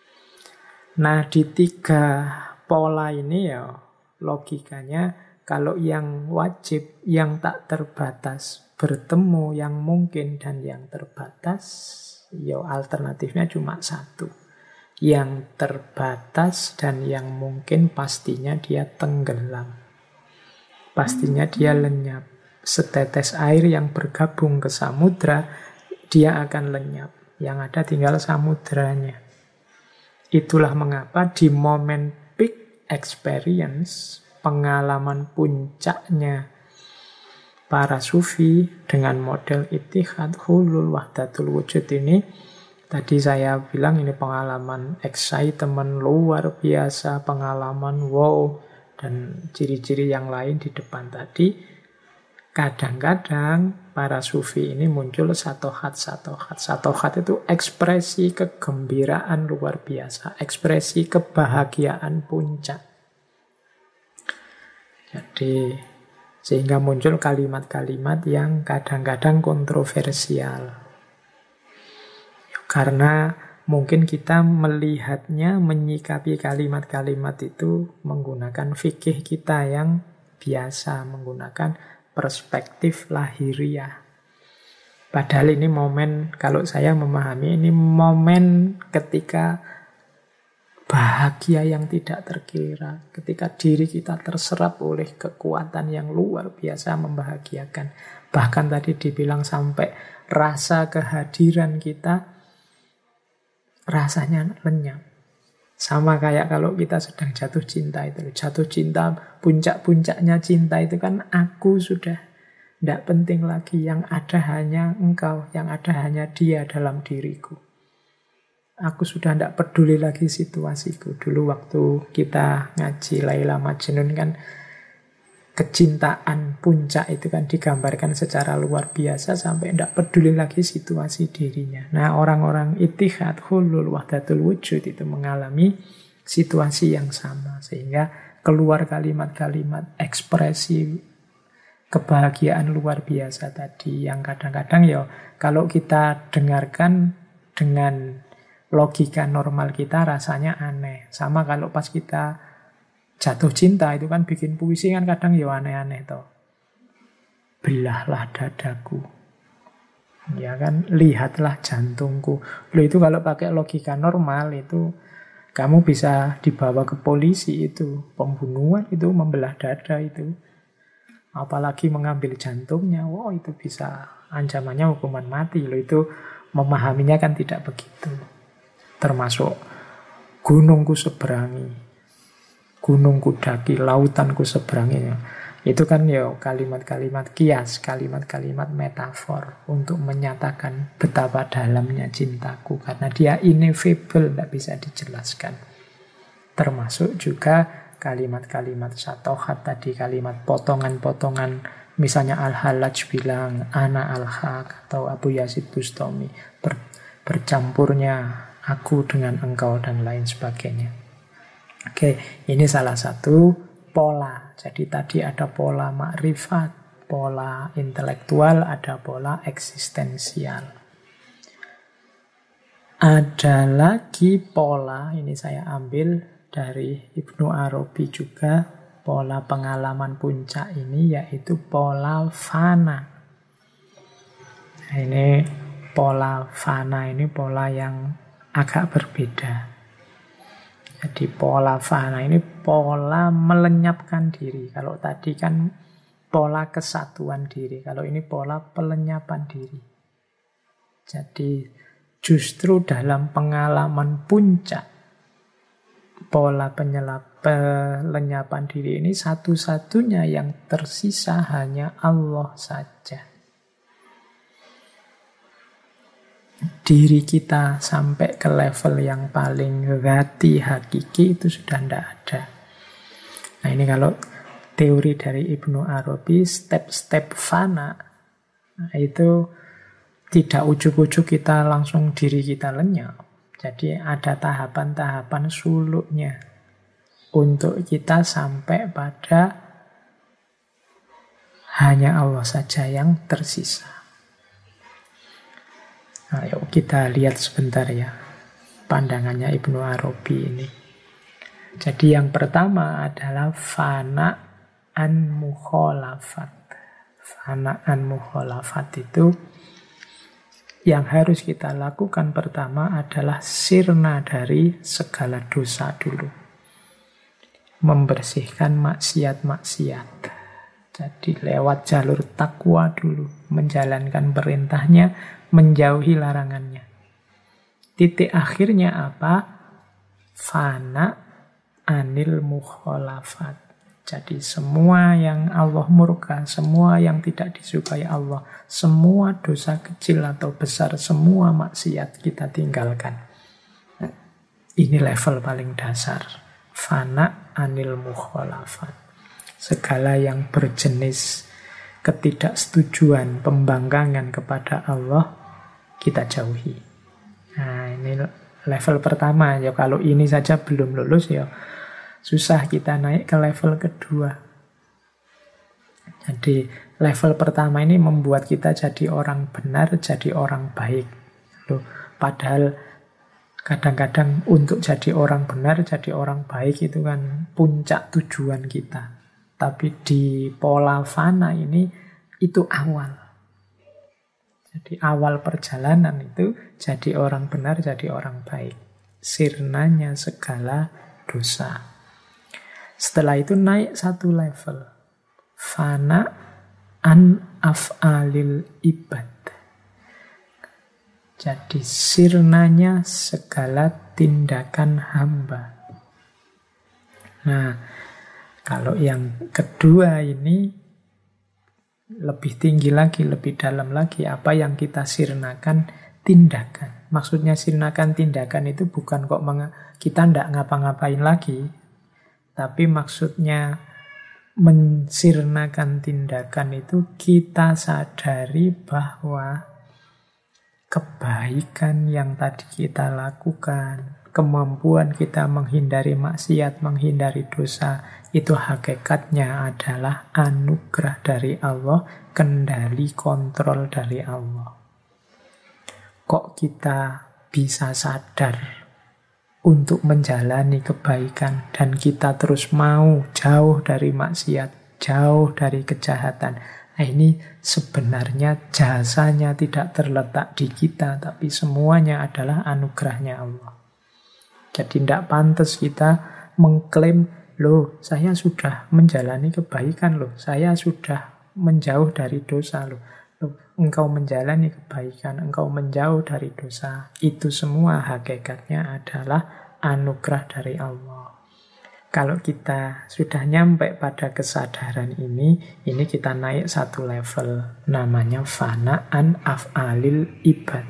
Speaker 1: Nah, di 3 pola ini ya logikanya, kalau yang wajib, yang tak terbatas bertemu yang mungkin dan yang terbatas, ya alternatifnya cuma satu. Yang terbatas dan yang mungkin pastinya dia tenggelam. Pastinya dia lenyap. Setetes air yang bergabung ke samudra, dia akan lenyap. Yang ada tinggal samudranya. Itulah mengapa di momen peak experience, pengalaman puncaknya para sufi dengan model ittihad, hulul, wahdatul wujud ini, tadi saya bilang ini pengalaman excitement luar biasa, pengalaman wow, dan ciri-ciri yang lain di depan tadi. Kadang-kadang para sufi ini muncul satohat. Satohat itu ekspresi kegembiraan luar biasa, ekspresi kebahagiaan puncak. Jadi sehingga muncul kalimat-kalimat yang kadang-kadang kontroversial. Karena mungkin kita melihatnya, menyikapi kalimat-kalimat itu menggunakan fikih kita yang biasa, menggunakan perspektif lahiriah. Padahal ini momen, kalau saya memahami, ini momen ketika bahagia yang tidak terkira, ketika diri kita terserap oleh kekuatan yang luar biasa membahagiakan. Bahkan tadi dibilang sampai rasa kehadiran kita rasanya lenyap. Sama kayak kalau kita sedang jatuh cinta itu. Jatuh cinta, puncak-puncaknya cinta itu kan aku sudah tidak penting lagi. Yang ada hanya engkau, yang ada hanya dia dalam diriku. Aku sudah tidak peduli lagi situasiku. Dulu waktu kita ngaji Laila Majnun kan, kecintaan puncak itu kan digambarkan secara luar biasa sampai tidak peduli lagi situasi dirinya. Nah, orang-orang ittihad, hulul, wahdatul wujud itu mengalami situasi yang sama. Sehingga keluar kalimat-kalimat ekspresi kebahagiaan luar biasa tadi. Yang kadang-kadang ya kalau kita dengarkan dengan logika normal kita rasanya aneh. Sama kalau pas kita jatuh cinta itu kan bikin puisi kan kadang ya aneh-aneh toh. Belahlah dadaku. Ya kan, lihatlah jantungku. Loh, itu kalau pakai logika normal itu kamu bisa dibawa ke polisi itu. Pembunuhan itu, membelah dada itu. Apalagi mengambil jantungnya. Wow, itu bisa ancamannya hukuman mati. Loh, itu memahaminya kan tidak begitu. Termasuk gunungku seberangi, gunungku daki, lautanku seberangi. Itu kan ya kalimat-kalimat kias, kalimat-kalimat metafor untuk menyatakan betapa dalamnya cintaku. Karena dia ineffable, tidak bisa dijelaskan. Termasuk juga kalimat-kalimat satohat tadi, kalimat potongan-potongan. Misalnya Al-Hallaj bilang, Ana al-haq, atau Abu Yazid Bustami, bercampurnya aku dengan engkau, dan lain sebagainya. Oke, ini salah satu pola. Jadi tadi ada pola makrifat, pola intelektual, ada pola eksistensial. Ada lagi pola, ini saya ambil dari Ibnu Arabi juga, pola pengalaman puncak ini yaitu pola fana. Nah, ini pola fana, ini pola yang agak berbeda. Jadi pola fana ini pola melenyapkan diri. Kalau tadi kan pola kesatuan diri. Kalau ini pola pelenyapan diri. Jadi justru dalam pengalaman puncak pola pelenyapan diri ini, satu-satunya yang tersisa hanya Allah saja. Diri kita sampai ke level yang paling ghati, hakiki, itu sudah tidak ada. Nah, ini kalau teori dari Ibnu Arabi, step-step fana, nah, itu tidak ujuk-ujuk kita langsung diri kita lenyap. Jadi ada tahapan-tahapan suluknya untuk kita sampai pada hanya Allah saja yang tersisa. Nah, yuk kita lihat sebentar ya pandangannya Ibnu Arabi ini. Jadi yang pertama adalah fana an mukhalafat. Fana an mukhalafat itu yang harus kita lakukan pertama adalah sirna dari segala dosa dulu. Membersihkan maksiat-maksiat. Jadi lewat jalur takwa dulu. Menjalankan perintahnya, menjauhi larangannya. Titik akhirnya apa? Fana anil mukhalafat. Jadi semua yang Allah murka, semua yang tidak disukai Allah, semua dosa kecil atau besar, semua maksiat kita tinggalkan. Ini level paling dasar. Fana anil mukhalafat. Segala yang berjenis ketidaksetujuan, pembangkangan kepada Allah, kita jauhi. Nah, ini level pertama. Ya, kalau ini saja belum lulus, ya susah kita naik ke level kedua. Jadi level pertama ini membuat kita jadi orang benar, jadi orang baik. Loh, padahal kadang-kadang untuk jadi orang benar, jadi orang baik itu kan puncak tujuan kita. Tapi di pola fana ini itu awal. Jadi awal perjalanan itu jadi orang benar, jadi orang baik. Sirnanya segala dosa. Setelah itu naik satu level. Fana an af'alil ibad. Jadi sirnanya segala tindakan hamba. Nah, kalau yang kedua ini lebih tinggi lagi, lebih dalam lagi. Apa yang kita sirnakan? Tindakan. Maksudnya sirnakan tindakan itu bukan kok kita tidak ngapa-ngapain lagi. Tapi maksudnya mensirnakan tindakan itu kita sadari bahwa kebaikan yang tadi kita lakukan, kemampuan kita menghindari maksiat, menghindari dosa, itu hakikatnya adalah anugerah dari Allah, kendali kontrol dari Allah. Kok kita bisa sadar untuk menjalani kebaikan dan kita terus mau jauh dari maksiat, jauh dari kejahatan. Nah, ini sebenarnya jasanya tidak terletak di kita, tapi semuanya adalah anugerahnya Allah. Jadi tidak pantas kita mengklaim, loh saya sudah menjalani kebaikan, loh saya sudah menjauh dari dosa, loh engkau menjalani kebaikan, engkau menjauh dari dosa. Itu semua hakikatnya adalah anugerah dari Allah. Kalau kita sudah nyampe pada kesadaran ini kita naik satu level. Namanya fana'an af'alil ibad.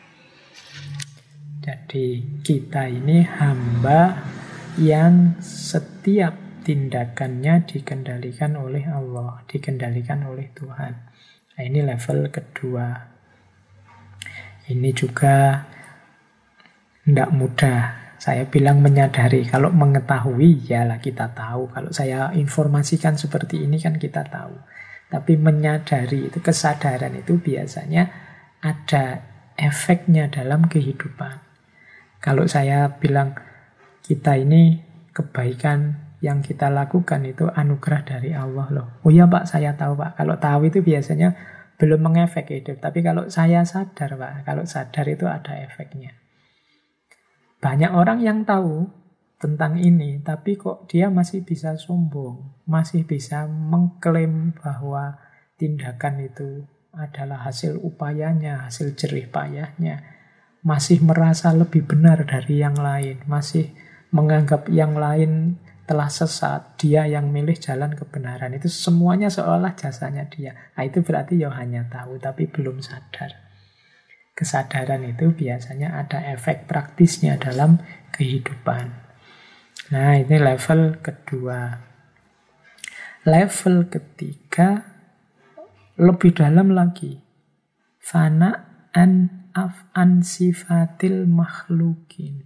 Speaker 1: Jadi kita ini hamba yang setiap tindakannya dikendalikan oleh Allah, dikendalikan oleh Tuhan. Nah, ini level kedua. Ini juga tidak mudah. Saya bilang menyadari. Kalau mengetahui, yalah kita tahu. Kalau saya informasikan seperti ini kan kita tahu. Tapi menyadari itu, kesadaran itu biasanya ada efeknya dalam kehidupan. Kalau saya bilang kita ini kebaikan yang kita lakukan itu anugerah dari Allah loh. Oh iya Pak, saya tahu Pak. Kalau tahu itu biasanya belum mengefek hidup. Tapi kalau saya sadar, Pak, kalau sadar itu ada efeknya. Banyak orang yang tahu tentang ini, tapi kok dia masih bisa sombong, masih bisa mengklaim bahwa tindakan itu adalah hasil upayanya, hasil jerih payahnya, masih merasa lebih benar dari yang lain, masih menganggap yang lain telah sesat, dia yang milih jalan kebenaran. Itu semuanya seolah jasanya dia. Nah, itu berarti ya hanya tahu, tapi belum sadar. Kesadaran itu biasanya ada efek praktisnya dalam kehidupan. Nah, ini level kedua. Level ketiga, lebih dalam lagi. Fana'an af'an sifatil makhlukin.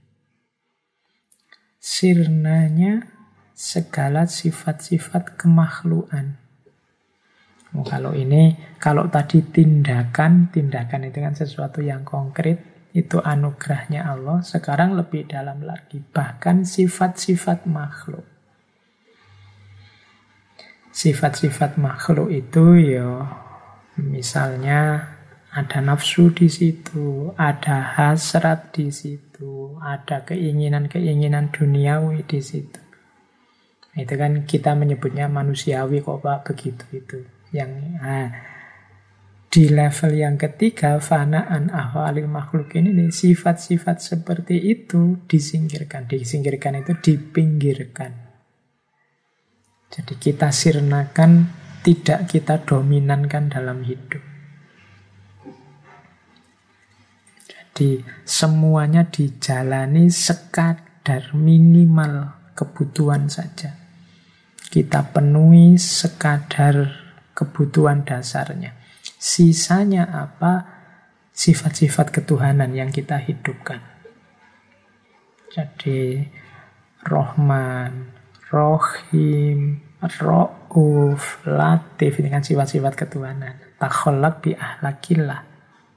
Speaker 1: Sirnanya segala sifat-sifat kemakhlukan. Kalau tadi tindakan itu kan sesuatu yang konkret, itu anugerahnya Allah. Sekarang lebih dalam lagi, bahkan sifat-sifat makhluk. Sifat-sifat makhluk itu ya, misalnya ada nafsu di situ, ada hasrat di situ, ada keinginan-keinginan duniawi di situ. Itu kan kita menyebutnya manusiawi kok Pak, begitu itu. Di level yang ketiga, fana'an ahwalil makhlukin ini, sifat-sifat seperti itu disingkirkan. Disingkirkan itu dipinggirkan. Jadi kita sirnakan, tidak kita dominankan dalam hidup. Jadi semuanya dijalani sekadar minimal kebutuhan saja. Kita penuhi sekadar kebutuhan dasarnya. Sisanya apa? Sifat-sifat ketuhanan yang kita hidupkan. Jadi Rahman, Rahim, Ra'uf, Latif, ini kan sifat-sifat ketuhanan. Takholak bi ahlakillah.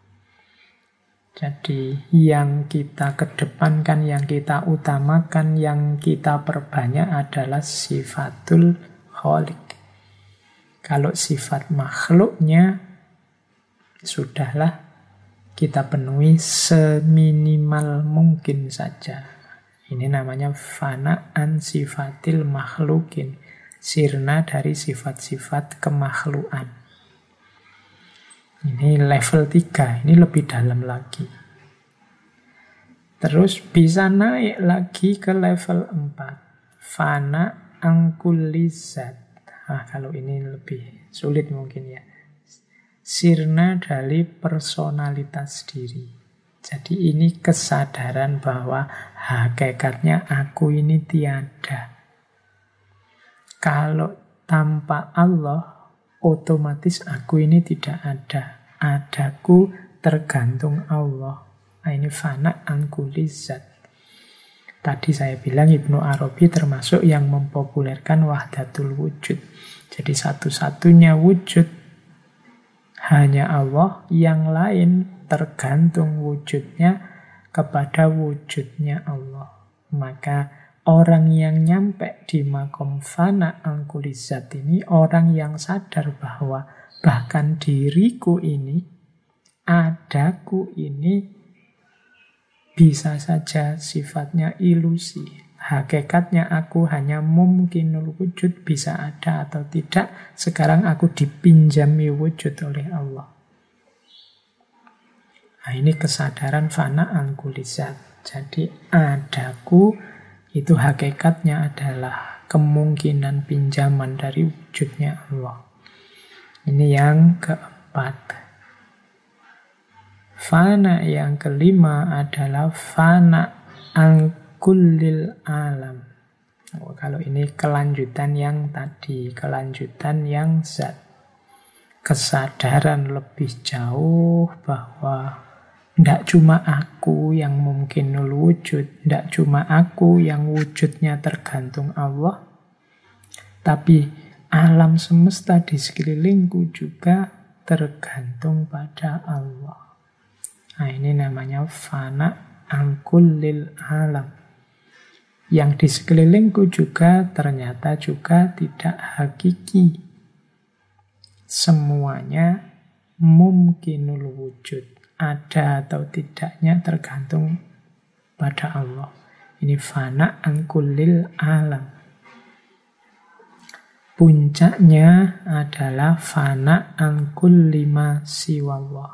Speaker 1: Jadi yang kita kedepankan, yang kita utamakan, yang kita perbanyak adalah sifatul khaliq. Kalau sifat makhluknya, sudahlah kita penuhi seminimal mungkin saja. Ini namanya fana'an sifatil makhlukin. Sirna dari sifat-sifat kemakhlukan. Ini level 3, ini lebih dalam lagi. Terus bisa naik lagi ke level 4. Fana angkulizat. Kalau ini lebih sulit mungkin ya. Sirna dari personalitas diri. Jadi ini kesadaran bahwa hakikatnya aku ini tiada. Kalau tanpa Allah, otomatis aku ini tidak ada. Adaku tergantung Allah. Nah, ini fana angkulizat. Tadi saya bilang Ibnu Arabi termasuk yang mempopulerkan wahdatul wujud. Jadi satu-satunya wujud hanya Allah, yang lain tergantung wujudnya kepada wujudnya Allah. Maka orang yang nyampe di makom fana angkulizat ini, orang yang sadar bahwa bahkan diriku ini, adaku ini, bisa saja sifatnya ilusi. Hakikatnya aku hanya mungkinul wujud, bisa ada atau tidak. Sekarang aku dipinjami wujud oleh Allah. Nah, ini kesadaran fana angkulizat. Jadi adaku itu hakikatnya adalah kemungkinan pinjaman dari wujudnya Allah. Ini yang keempat. Fana yang kelima adalah fana angkullil alam. Kalau ini kelanjutan yang tadi, kelanjutan yang zat. Kesadaran lebih jauh bahwa tidak cuma aku yang mungkinul wujud, tidak cuma aku yang wujudnya tergantung Allah, tapi alam semesta di sekelilingku juga tergantung pada Allah. Nah, ini namanya fana angkullil alam. Yang di sekelilingku juga ternyata juga tidak hakiki. Semuanya mumkinul wujud. Ada atau tidaknya tergantung pada Allah. Ini fana an kullil alam. Puncaknya adalah fana an kulli ma siwallah.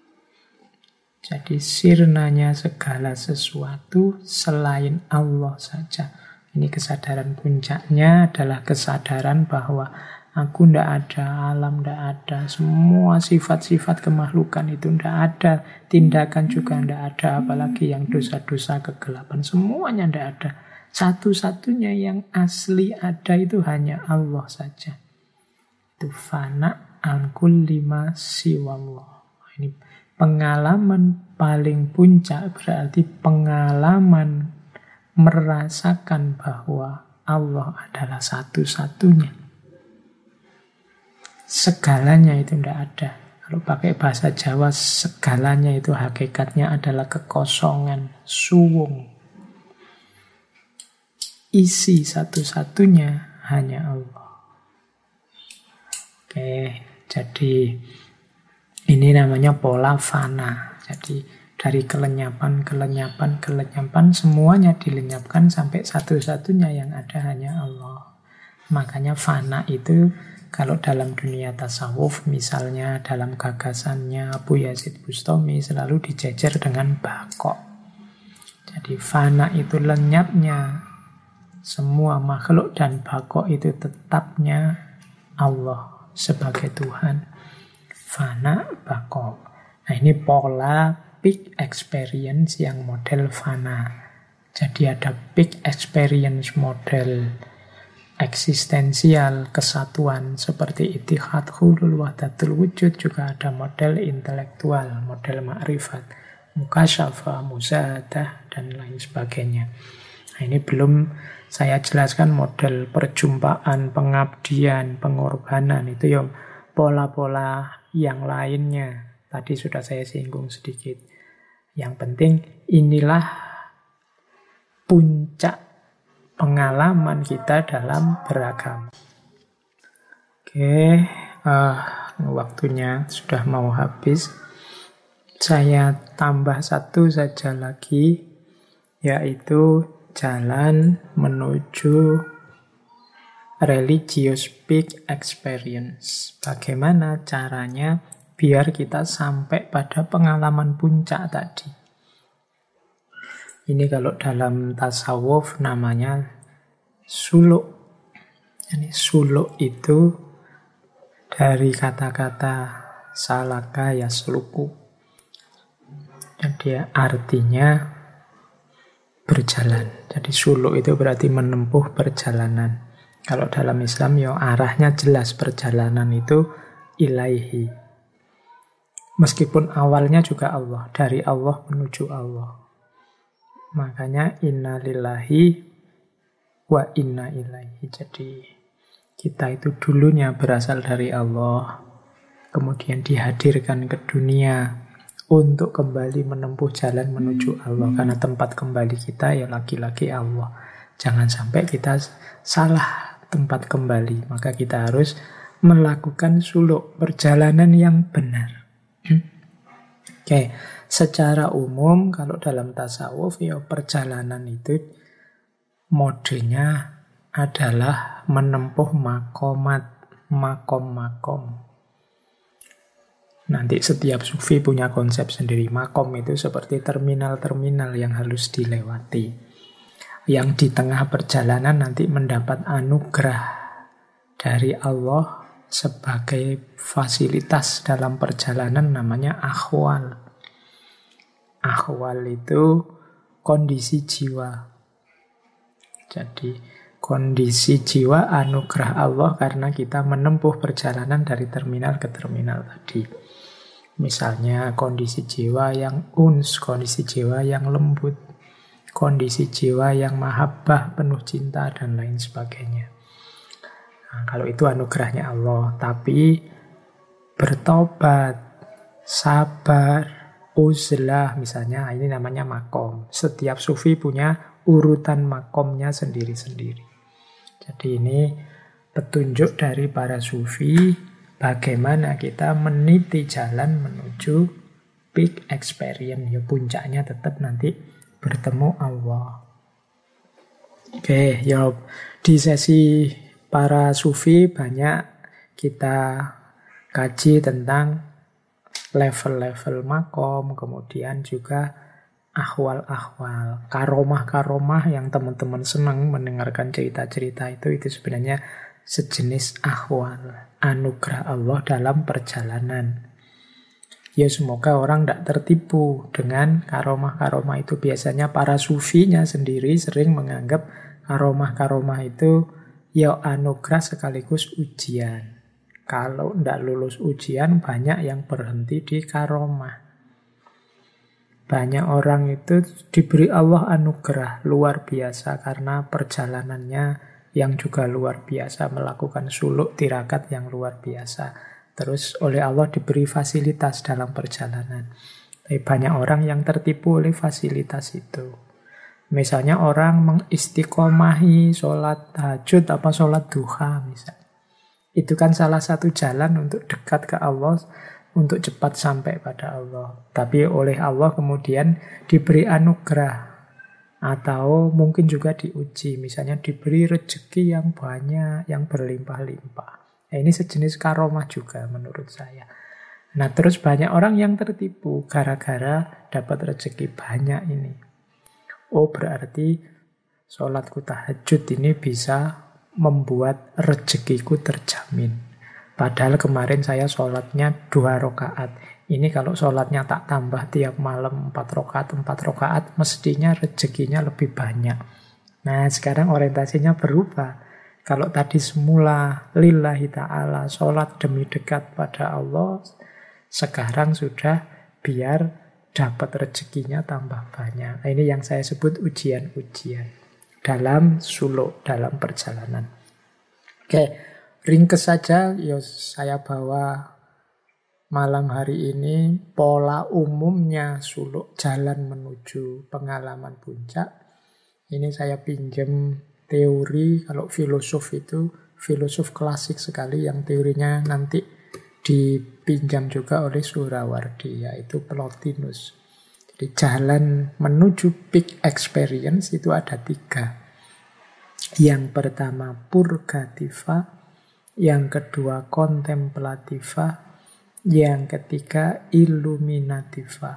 Speaker 1: Jadi sirnanya segala sesuatu selain Allah saja. Ini kesadaran puncaknya adalah kesadaran bahwa aku ndak ada, alam ndak ada, semua sifat-sifat kemakhlukan itu ndak ada, tindakan juga ndak ada, apalagi yang dosa-dosa kegelapan, semuanya ndak ada. Satu-satunya yang asli ada itu hanya Allah saja. Itu fana an kulli ma siwallah. Ini pengalaman paling puncak, berarti pengalaman merasakan bahwa Allah adalah satu-satunya. Segalanya itu tidak ada. Kalau pakai bahasa Jawa, segalanya itu hakikatnya adalah kekosongan, suwung. Isi satu-satunya hanya Allah. Oke, jadi ini namanya pola fana. Jadi dari kelenyapan, semuanya dilenyapkan sampai satu-satunya yang ada hanya Allah. Makanya fana itu kalau dalam dunia tasawuf, misalnya dalam gagasannya Abu Yazid Bustami selalu dijejer dengan baqo'. Jadi fana itu lenyapnya semua makhluk dan baqo' itu tetapnya Allah sebagai Tuhan. Fana, baqo'. Nah ini pola peak experience yang model fana. Jadi ada peak experience model eksistensial, kesatuan seperti ittihad, hulul, wahdatul wujud. Juga ada model intelektual, model ma'rifat, mukasyafah, muzahadah, dan lain sebagainya. Nah ini belum saya jelaskan model perjumpaan, pengabdian, pengorbanan. Itu ya pola-pola yang lainnya. Tadi sudah saya singgung sedikit. Yang penting inilah puncak pengalaman kita dalam beragama. Oke, waktunya sudah mau habis. Saya tambah satu saja lagi, yaitu jalan menuju religious peak experience. Bagaimana caranya biar kita sampai pada pengalaman puncak tadi. Ini kalau dalam tasawuf namanya suluk. Jadi suluk itu dari kata-kata salaka yasluku. Jadi artinya berjalan. Jadi suluk itu berarti menempuh perjalanan. Kalau dalam Islam ya arahnya jelas, perjalanan itu ilaihi. Meskipun awalnya juga Allah, dari Allah menuju Allah. Makanya inna lillahi wa inna ilaihi. Jadi kita itu dulunya berasal dari Allah, kemudian dihadirkan ke dunia untuk kembali menempuh jalan menuju Allah. Karena tempat kembali kita ya lagi-lagi Allah. Jangan sampai kita salah tempat kembali. Maka kita harus melakukan suluk, perjalanan yang benar. Oke. Secara umum kalau dalam tasawuf ya perjalanan itu modenya adalah menempuh makomat, makom-makom. Nanti setiap sufi punya konsep sendiri. Makom itu seperti terminal-terminal yang harus dilewati. Yang di tengah perjalanan nanti mendapat anugerah dari Allah sebagai fasilitas dalam perjalanan, namanya akhwal. Akhwal itu kondisi jiwa. Jadi kondisi jiwa anugerah Allah karena kita menempuh perjalanan dari terminal ke terminal tadi. Misalnya kondisi jiwa yang uns, kondisi jiwa yang lembut, kondisi jiwa yang mahabbah, penuh cinta, dan lain sebagainya. Nah, kalau itu anugerahnya Allah. Tapi bertobat, sabar, uzlah misalnya, ini namanya makom. Setiap sufi punya urutan makomnya sendiri-sendiri. Jadi ini petunjuk dari para sufi bagaimana kita meniti jalan menuju peak experience. Ya puncaknya tetap nanti bertemu Allah. Oke, ya di sesi para sufi banyak kita kaji tentang level-level makom, kemudian juga ahwal-ahwal, karomah-karomah yang teman-teman senang mendengarkan cerita-cerita itu sebenarnya sejenis ahwal, anugerah Allah dalam perjalanan. Ya semoga orang tidak tertipu dengan karomah-karomah itu. Biasanya para sufinya sendiri sering menganggap karomah-karomah itu ya anugerah sekaligus ujian. Kalau tidak lulus ujian, banyak yang berhenti di karomah. Banyak orang itu diberi Allah anugerah luar biasa karena perjalanannya yang juga luar biasa, melakukan suluk tirakat yang luar biasa. Terus oleh Allah diberi fasilitas dalam perjalanan. Tapi banyak orang yang tertipu oleh fasilitas itu. Misalnya orang mengistiqomahi sholat tahajud apa sholat duha misalnya. Itu kan salah satu jalan untuk dekat ke Allah, untuk cepat sampai pada Allah. Tapi oleh Allah kemudian diberi anugerah. Atau mungkin juga diuji. Misalnya diberi rezeki yang banyak, yang berlimpah-limpah. Nah, ini sejenis karomah juga menurut saya. Nah terus banyak orang yang tertipu gara-gara dapat rezeki banyak ini. Oh berarti sholatku tahajud ini bisa membuat rezekiku terjamin. Padahal kemarin saya sholatnya 2 rakaat. Ini kalau sholatnya tak tambah tiap malam 4 rakaat, mestinya rezekinya lebih banyak. Nah sekarang orientasinya berubah. Kalau tadi semula lillahi ta'ala, sholat demi dekat pada Allah, sekarang sudah biar dapat rezekinya tambah banyak. Nah, ini yang saya sebut ujian-ujian dalam suluk, dalam perjalanan. Oke. Ringkes saja, ya saya bawa malam hari ini pola umumnya suluk jalan menuju pengalaman puncak. Ini saya pinjam teori, kalau filosof itu filosof klasik sekali yang teorinya nanti dipinjam juga oleh Surawardi, yaitu Plotinus. Jadi jalan menuju peak experience itu ada 3. Yang pertama purgativa, yang kedua kontemplativa, yang ketiga illuminativa.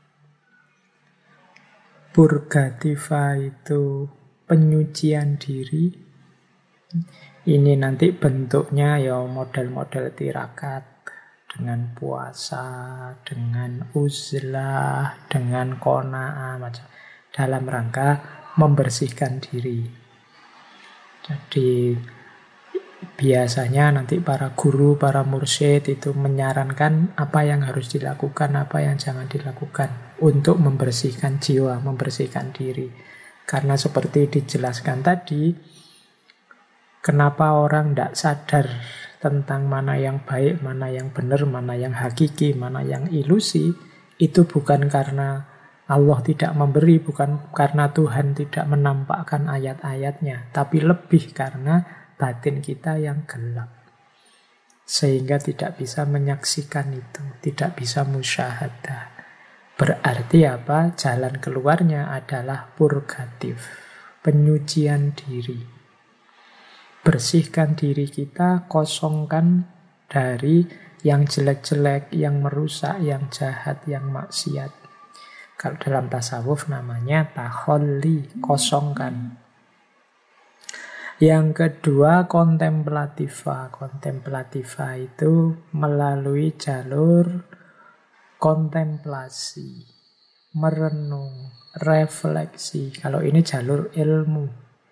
Speaker 1: Purgativa itu penyucian diri. Ini nanti bentuknya ya model-model tirakat, dengan puasa, dengan uzlah, dengan qanaah, macam dalam rangka membersihkan diri. Jadi biasanya nanti para guru, para mursyid itu menyarankan apa yang harus dilakukan, apa yang jangan dilakukan untuk membersihkan jiwa, membersihkan diri. Karena seperti dijelaskan tadi, kenapa orang tidak sadar tentang mana yang baik, mana yang benar, mana yang hakiki, mana yang ilusi, itu bukan karena Allah tidak memberi, bukan karena Tuhan tidak menampakkan ayat-ayatnya, tapi lebih karena batin kita yang gelap. Sehingga tidak bisa menyaksikan itu, tidak bisa musyahadah. Berarti apa? Jalan keluarnya adalah purgatif, penyucian diri. Bersihkan diri kita, kosongkan dari yang jelek-jelek, yang merusak, yang jahat, yang maksiat. Kalau dalam tasawuf namanya takholli, kosongkan. Yang kedua kontemplativa. Kontemplativa itu melalui jalur kontemplasi, merenung, refleksi. Kalau ini jalur ilmu.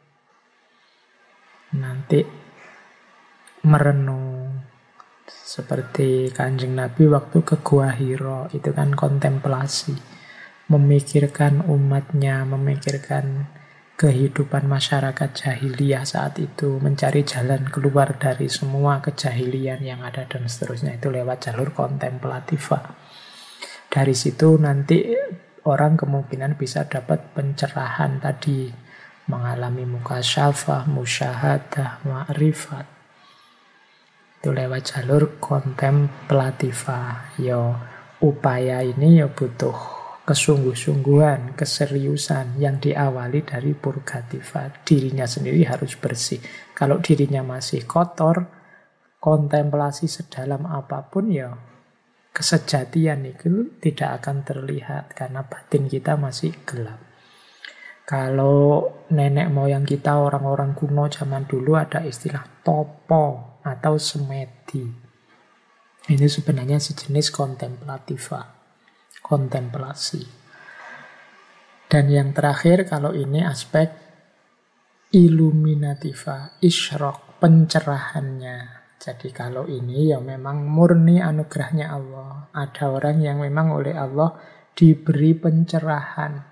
Speaker 1: Nanti merenung. Seperti Kanjeng Nabi waktu ke Gua Hira, itu kan kontemplasi. Memikirkan umatnya, memikirkan kehidupan masyarakat jahiliyah saat itu, mencari jalan keluar dari semua kejahilian yang ada dan seterusnya, itu lewat jalur kontemplativa. Dari situ nanti orang kemungkinan bisa dapat pencerahan tadi, mengalami mukasyafah, musyahadah, ma'rifat. Itu lewat jalur kontemplativa. Ya, upaya ini ya butuh kesungguh-sungguhan, keseriusan yang diawali dari purgativa. Dirinya sendiri harus bersih. Kalau dirinya masih kotor, kontemplasi sedalam apapun ya kesejatian itu tidak akan terlihat karena batin kita masih gelap. Kalau nenek moyang kita, orang-orang kuno zaman dulu ada istilah topo atau semedi. Ini sebenarnya sejenis kontemplativa, kontemplasi. Dan yang terakhir, kalau ini aspek illuminativa, isyraq, pencerahannya. Jadi kalau ini ya memang murni anugerahnya Allah. Ada orang yang memang oleh Allah diberi pencerahan.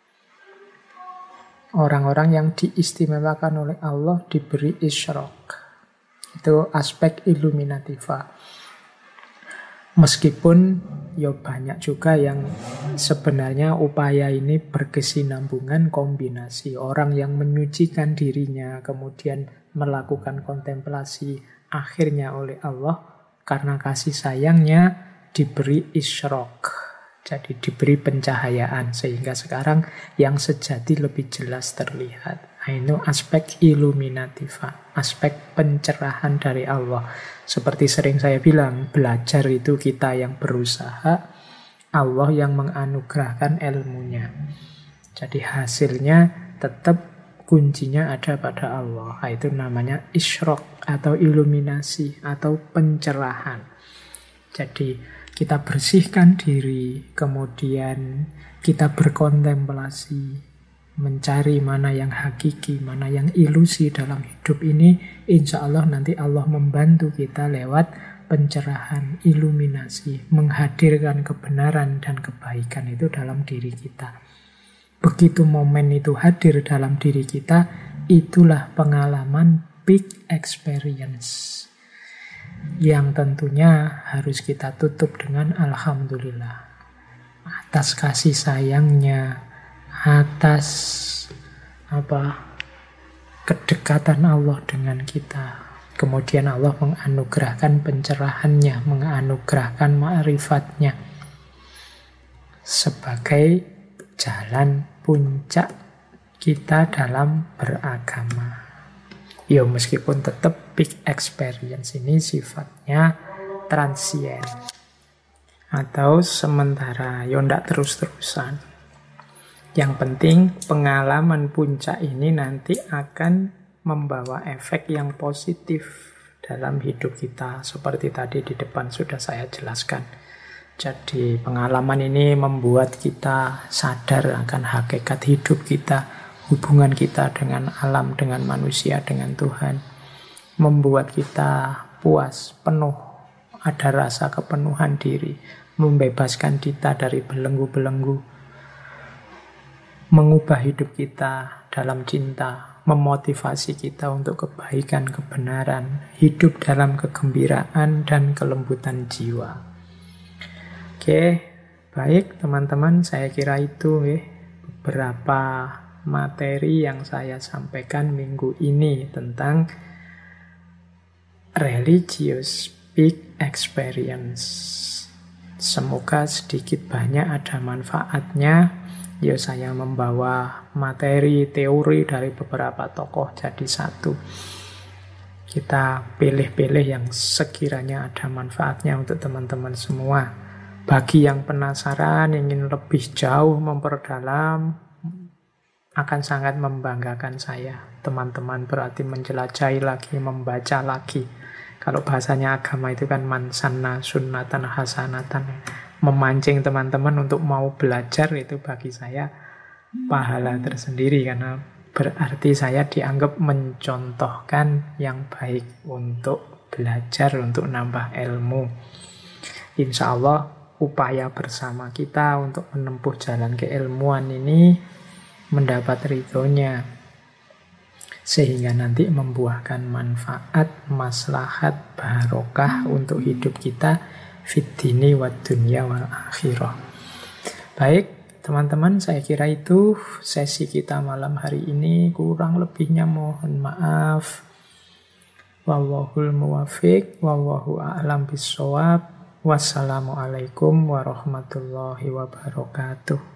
Speaker 1: Orang-orang yang diistimewakan oleh Allah diberi isyraq. Itu aspek illuminativa. Meskipun ya banyak juga yang sebenarnya upaya ini berkesinambungan kombinasi. Orang yang menyucikan dirinya, kemudian melakukan kontemplasi, akhirnya oleh Allah karena kasih sayangnya diberi isyraq. Jadi diberi pencahayaan sehingga sekarang yang sejati lebih jelas terlihat. Nah, itu aspek illuminativa, aspek pencerahan dari Allah. Seperti sering saya bilang, belajar itu kita yang berusaha, Allah yang menganugerahkan ilmunya. Jadi hasilnya tetap kuncinya ada pada Allah. Nah, itu namanya isyraq atau iluminasi atau pencerahan. Jadi kita bersihkan diri, kemudian kita berkontemplasi, mencari mana yang hakiki, mana yang ilusi dalam hidup ini. Insya Allah nanti Allah membantu kita lewat pencerahan, iluminasi, menghadirkan kebenaran dan kebaikan itu dalam diri kita. Begitu momen itu hadir dalam diri kita, itulah pengalaman big experience. Yang tentunya harus kita tutup dengan alhamdulillah. Atas kasih sayangnya, atas kedekatan Allah dengan kita. Kemudian Allah menganugerahkan pencerahannya, menganugerahkan ma'rifatnya sebagai jalan puncak kita dalam beragama. Ya meskipun tetap big experience ini sifatnya transient atau sementara, ya ndak terus-terusan. Yang penting pengalaman puncak ini nanti akan membawa efek yang positif dalam hidup kita. Seperti tadi di depan sudah saya jelaskan. Jadi pengalaman ini membuat kita sadar akan hakikat hidup kita, hubungan kita dengan alam, dengan manusia, dengan Tuhan. Membuat kita puas, penuh, ada rasa kepenuhan diri, membebaskan kita dari belenggu-belenggu, mengubah hidup kita dalam cinta, memotivasi kita untuk kebaikan, kebenaran, hidup dalam kegembiraan dan kelembutan jiwa. Oke, baik teman-teman, saya kira itu beberapa materi yang saya sampaikan minggu ini tentang religious big experience. Semoga sedikit banyak ada manfaatnya. Ya, saya membawa materi teori dari beberapa tokoh jadi satu. Kita pilih-pilih yang sekiranya ada manfaatnya untuk teman-teman semua. Bagi yang penasaran, ingin lebih jauh memperdalam, akan sangat membanggakan saya. Teman-teman berarti menjelajahi lagi, membaca lagi. Kalau bahasanya agama itu kan mansanna sunnatan hasanatan. Memancing teman-teman untuk mau belajar itu bagi saya pahala tersendiri. Karena berarti saya dianggap mencontohkan yang baik untuk belajar, untuk nambah ilmu. Insya Allah upaya bersama kita untuk menempuh jalan keilmuan ini mendapat ridhonya, sehingga nanti membuahkan manfaat, maslahat, barokah untuk hidup kita fid dini wad dunya wal akhirah. Baik teman-teman, saya kira itu sesi kita malam hari ini. Kurang lebihnya mohon maaf. Wallahul muwafiq, wallahu a'lam bishawab. Wassalamualaikum warahmatullahi wabarakatuh.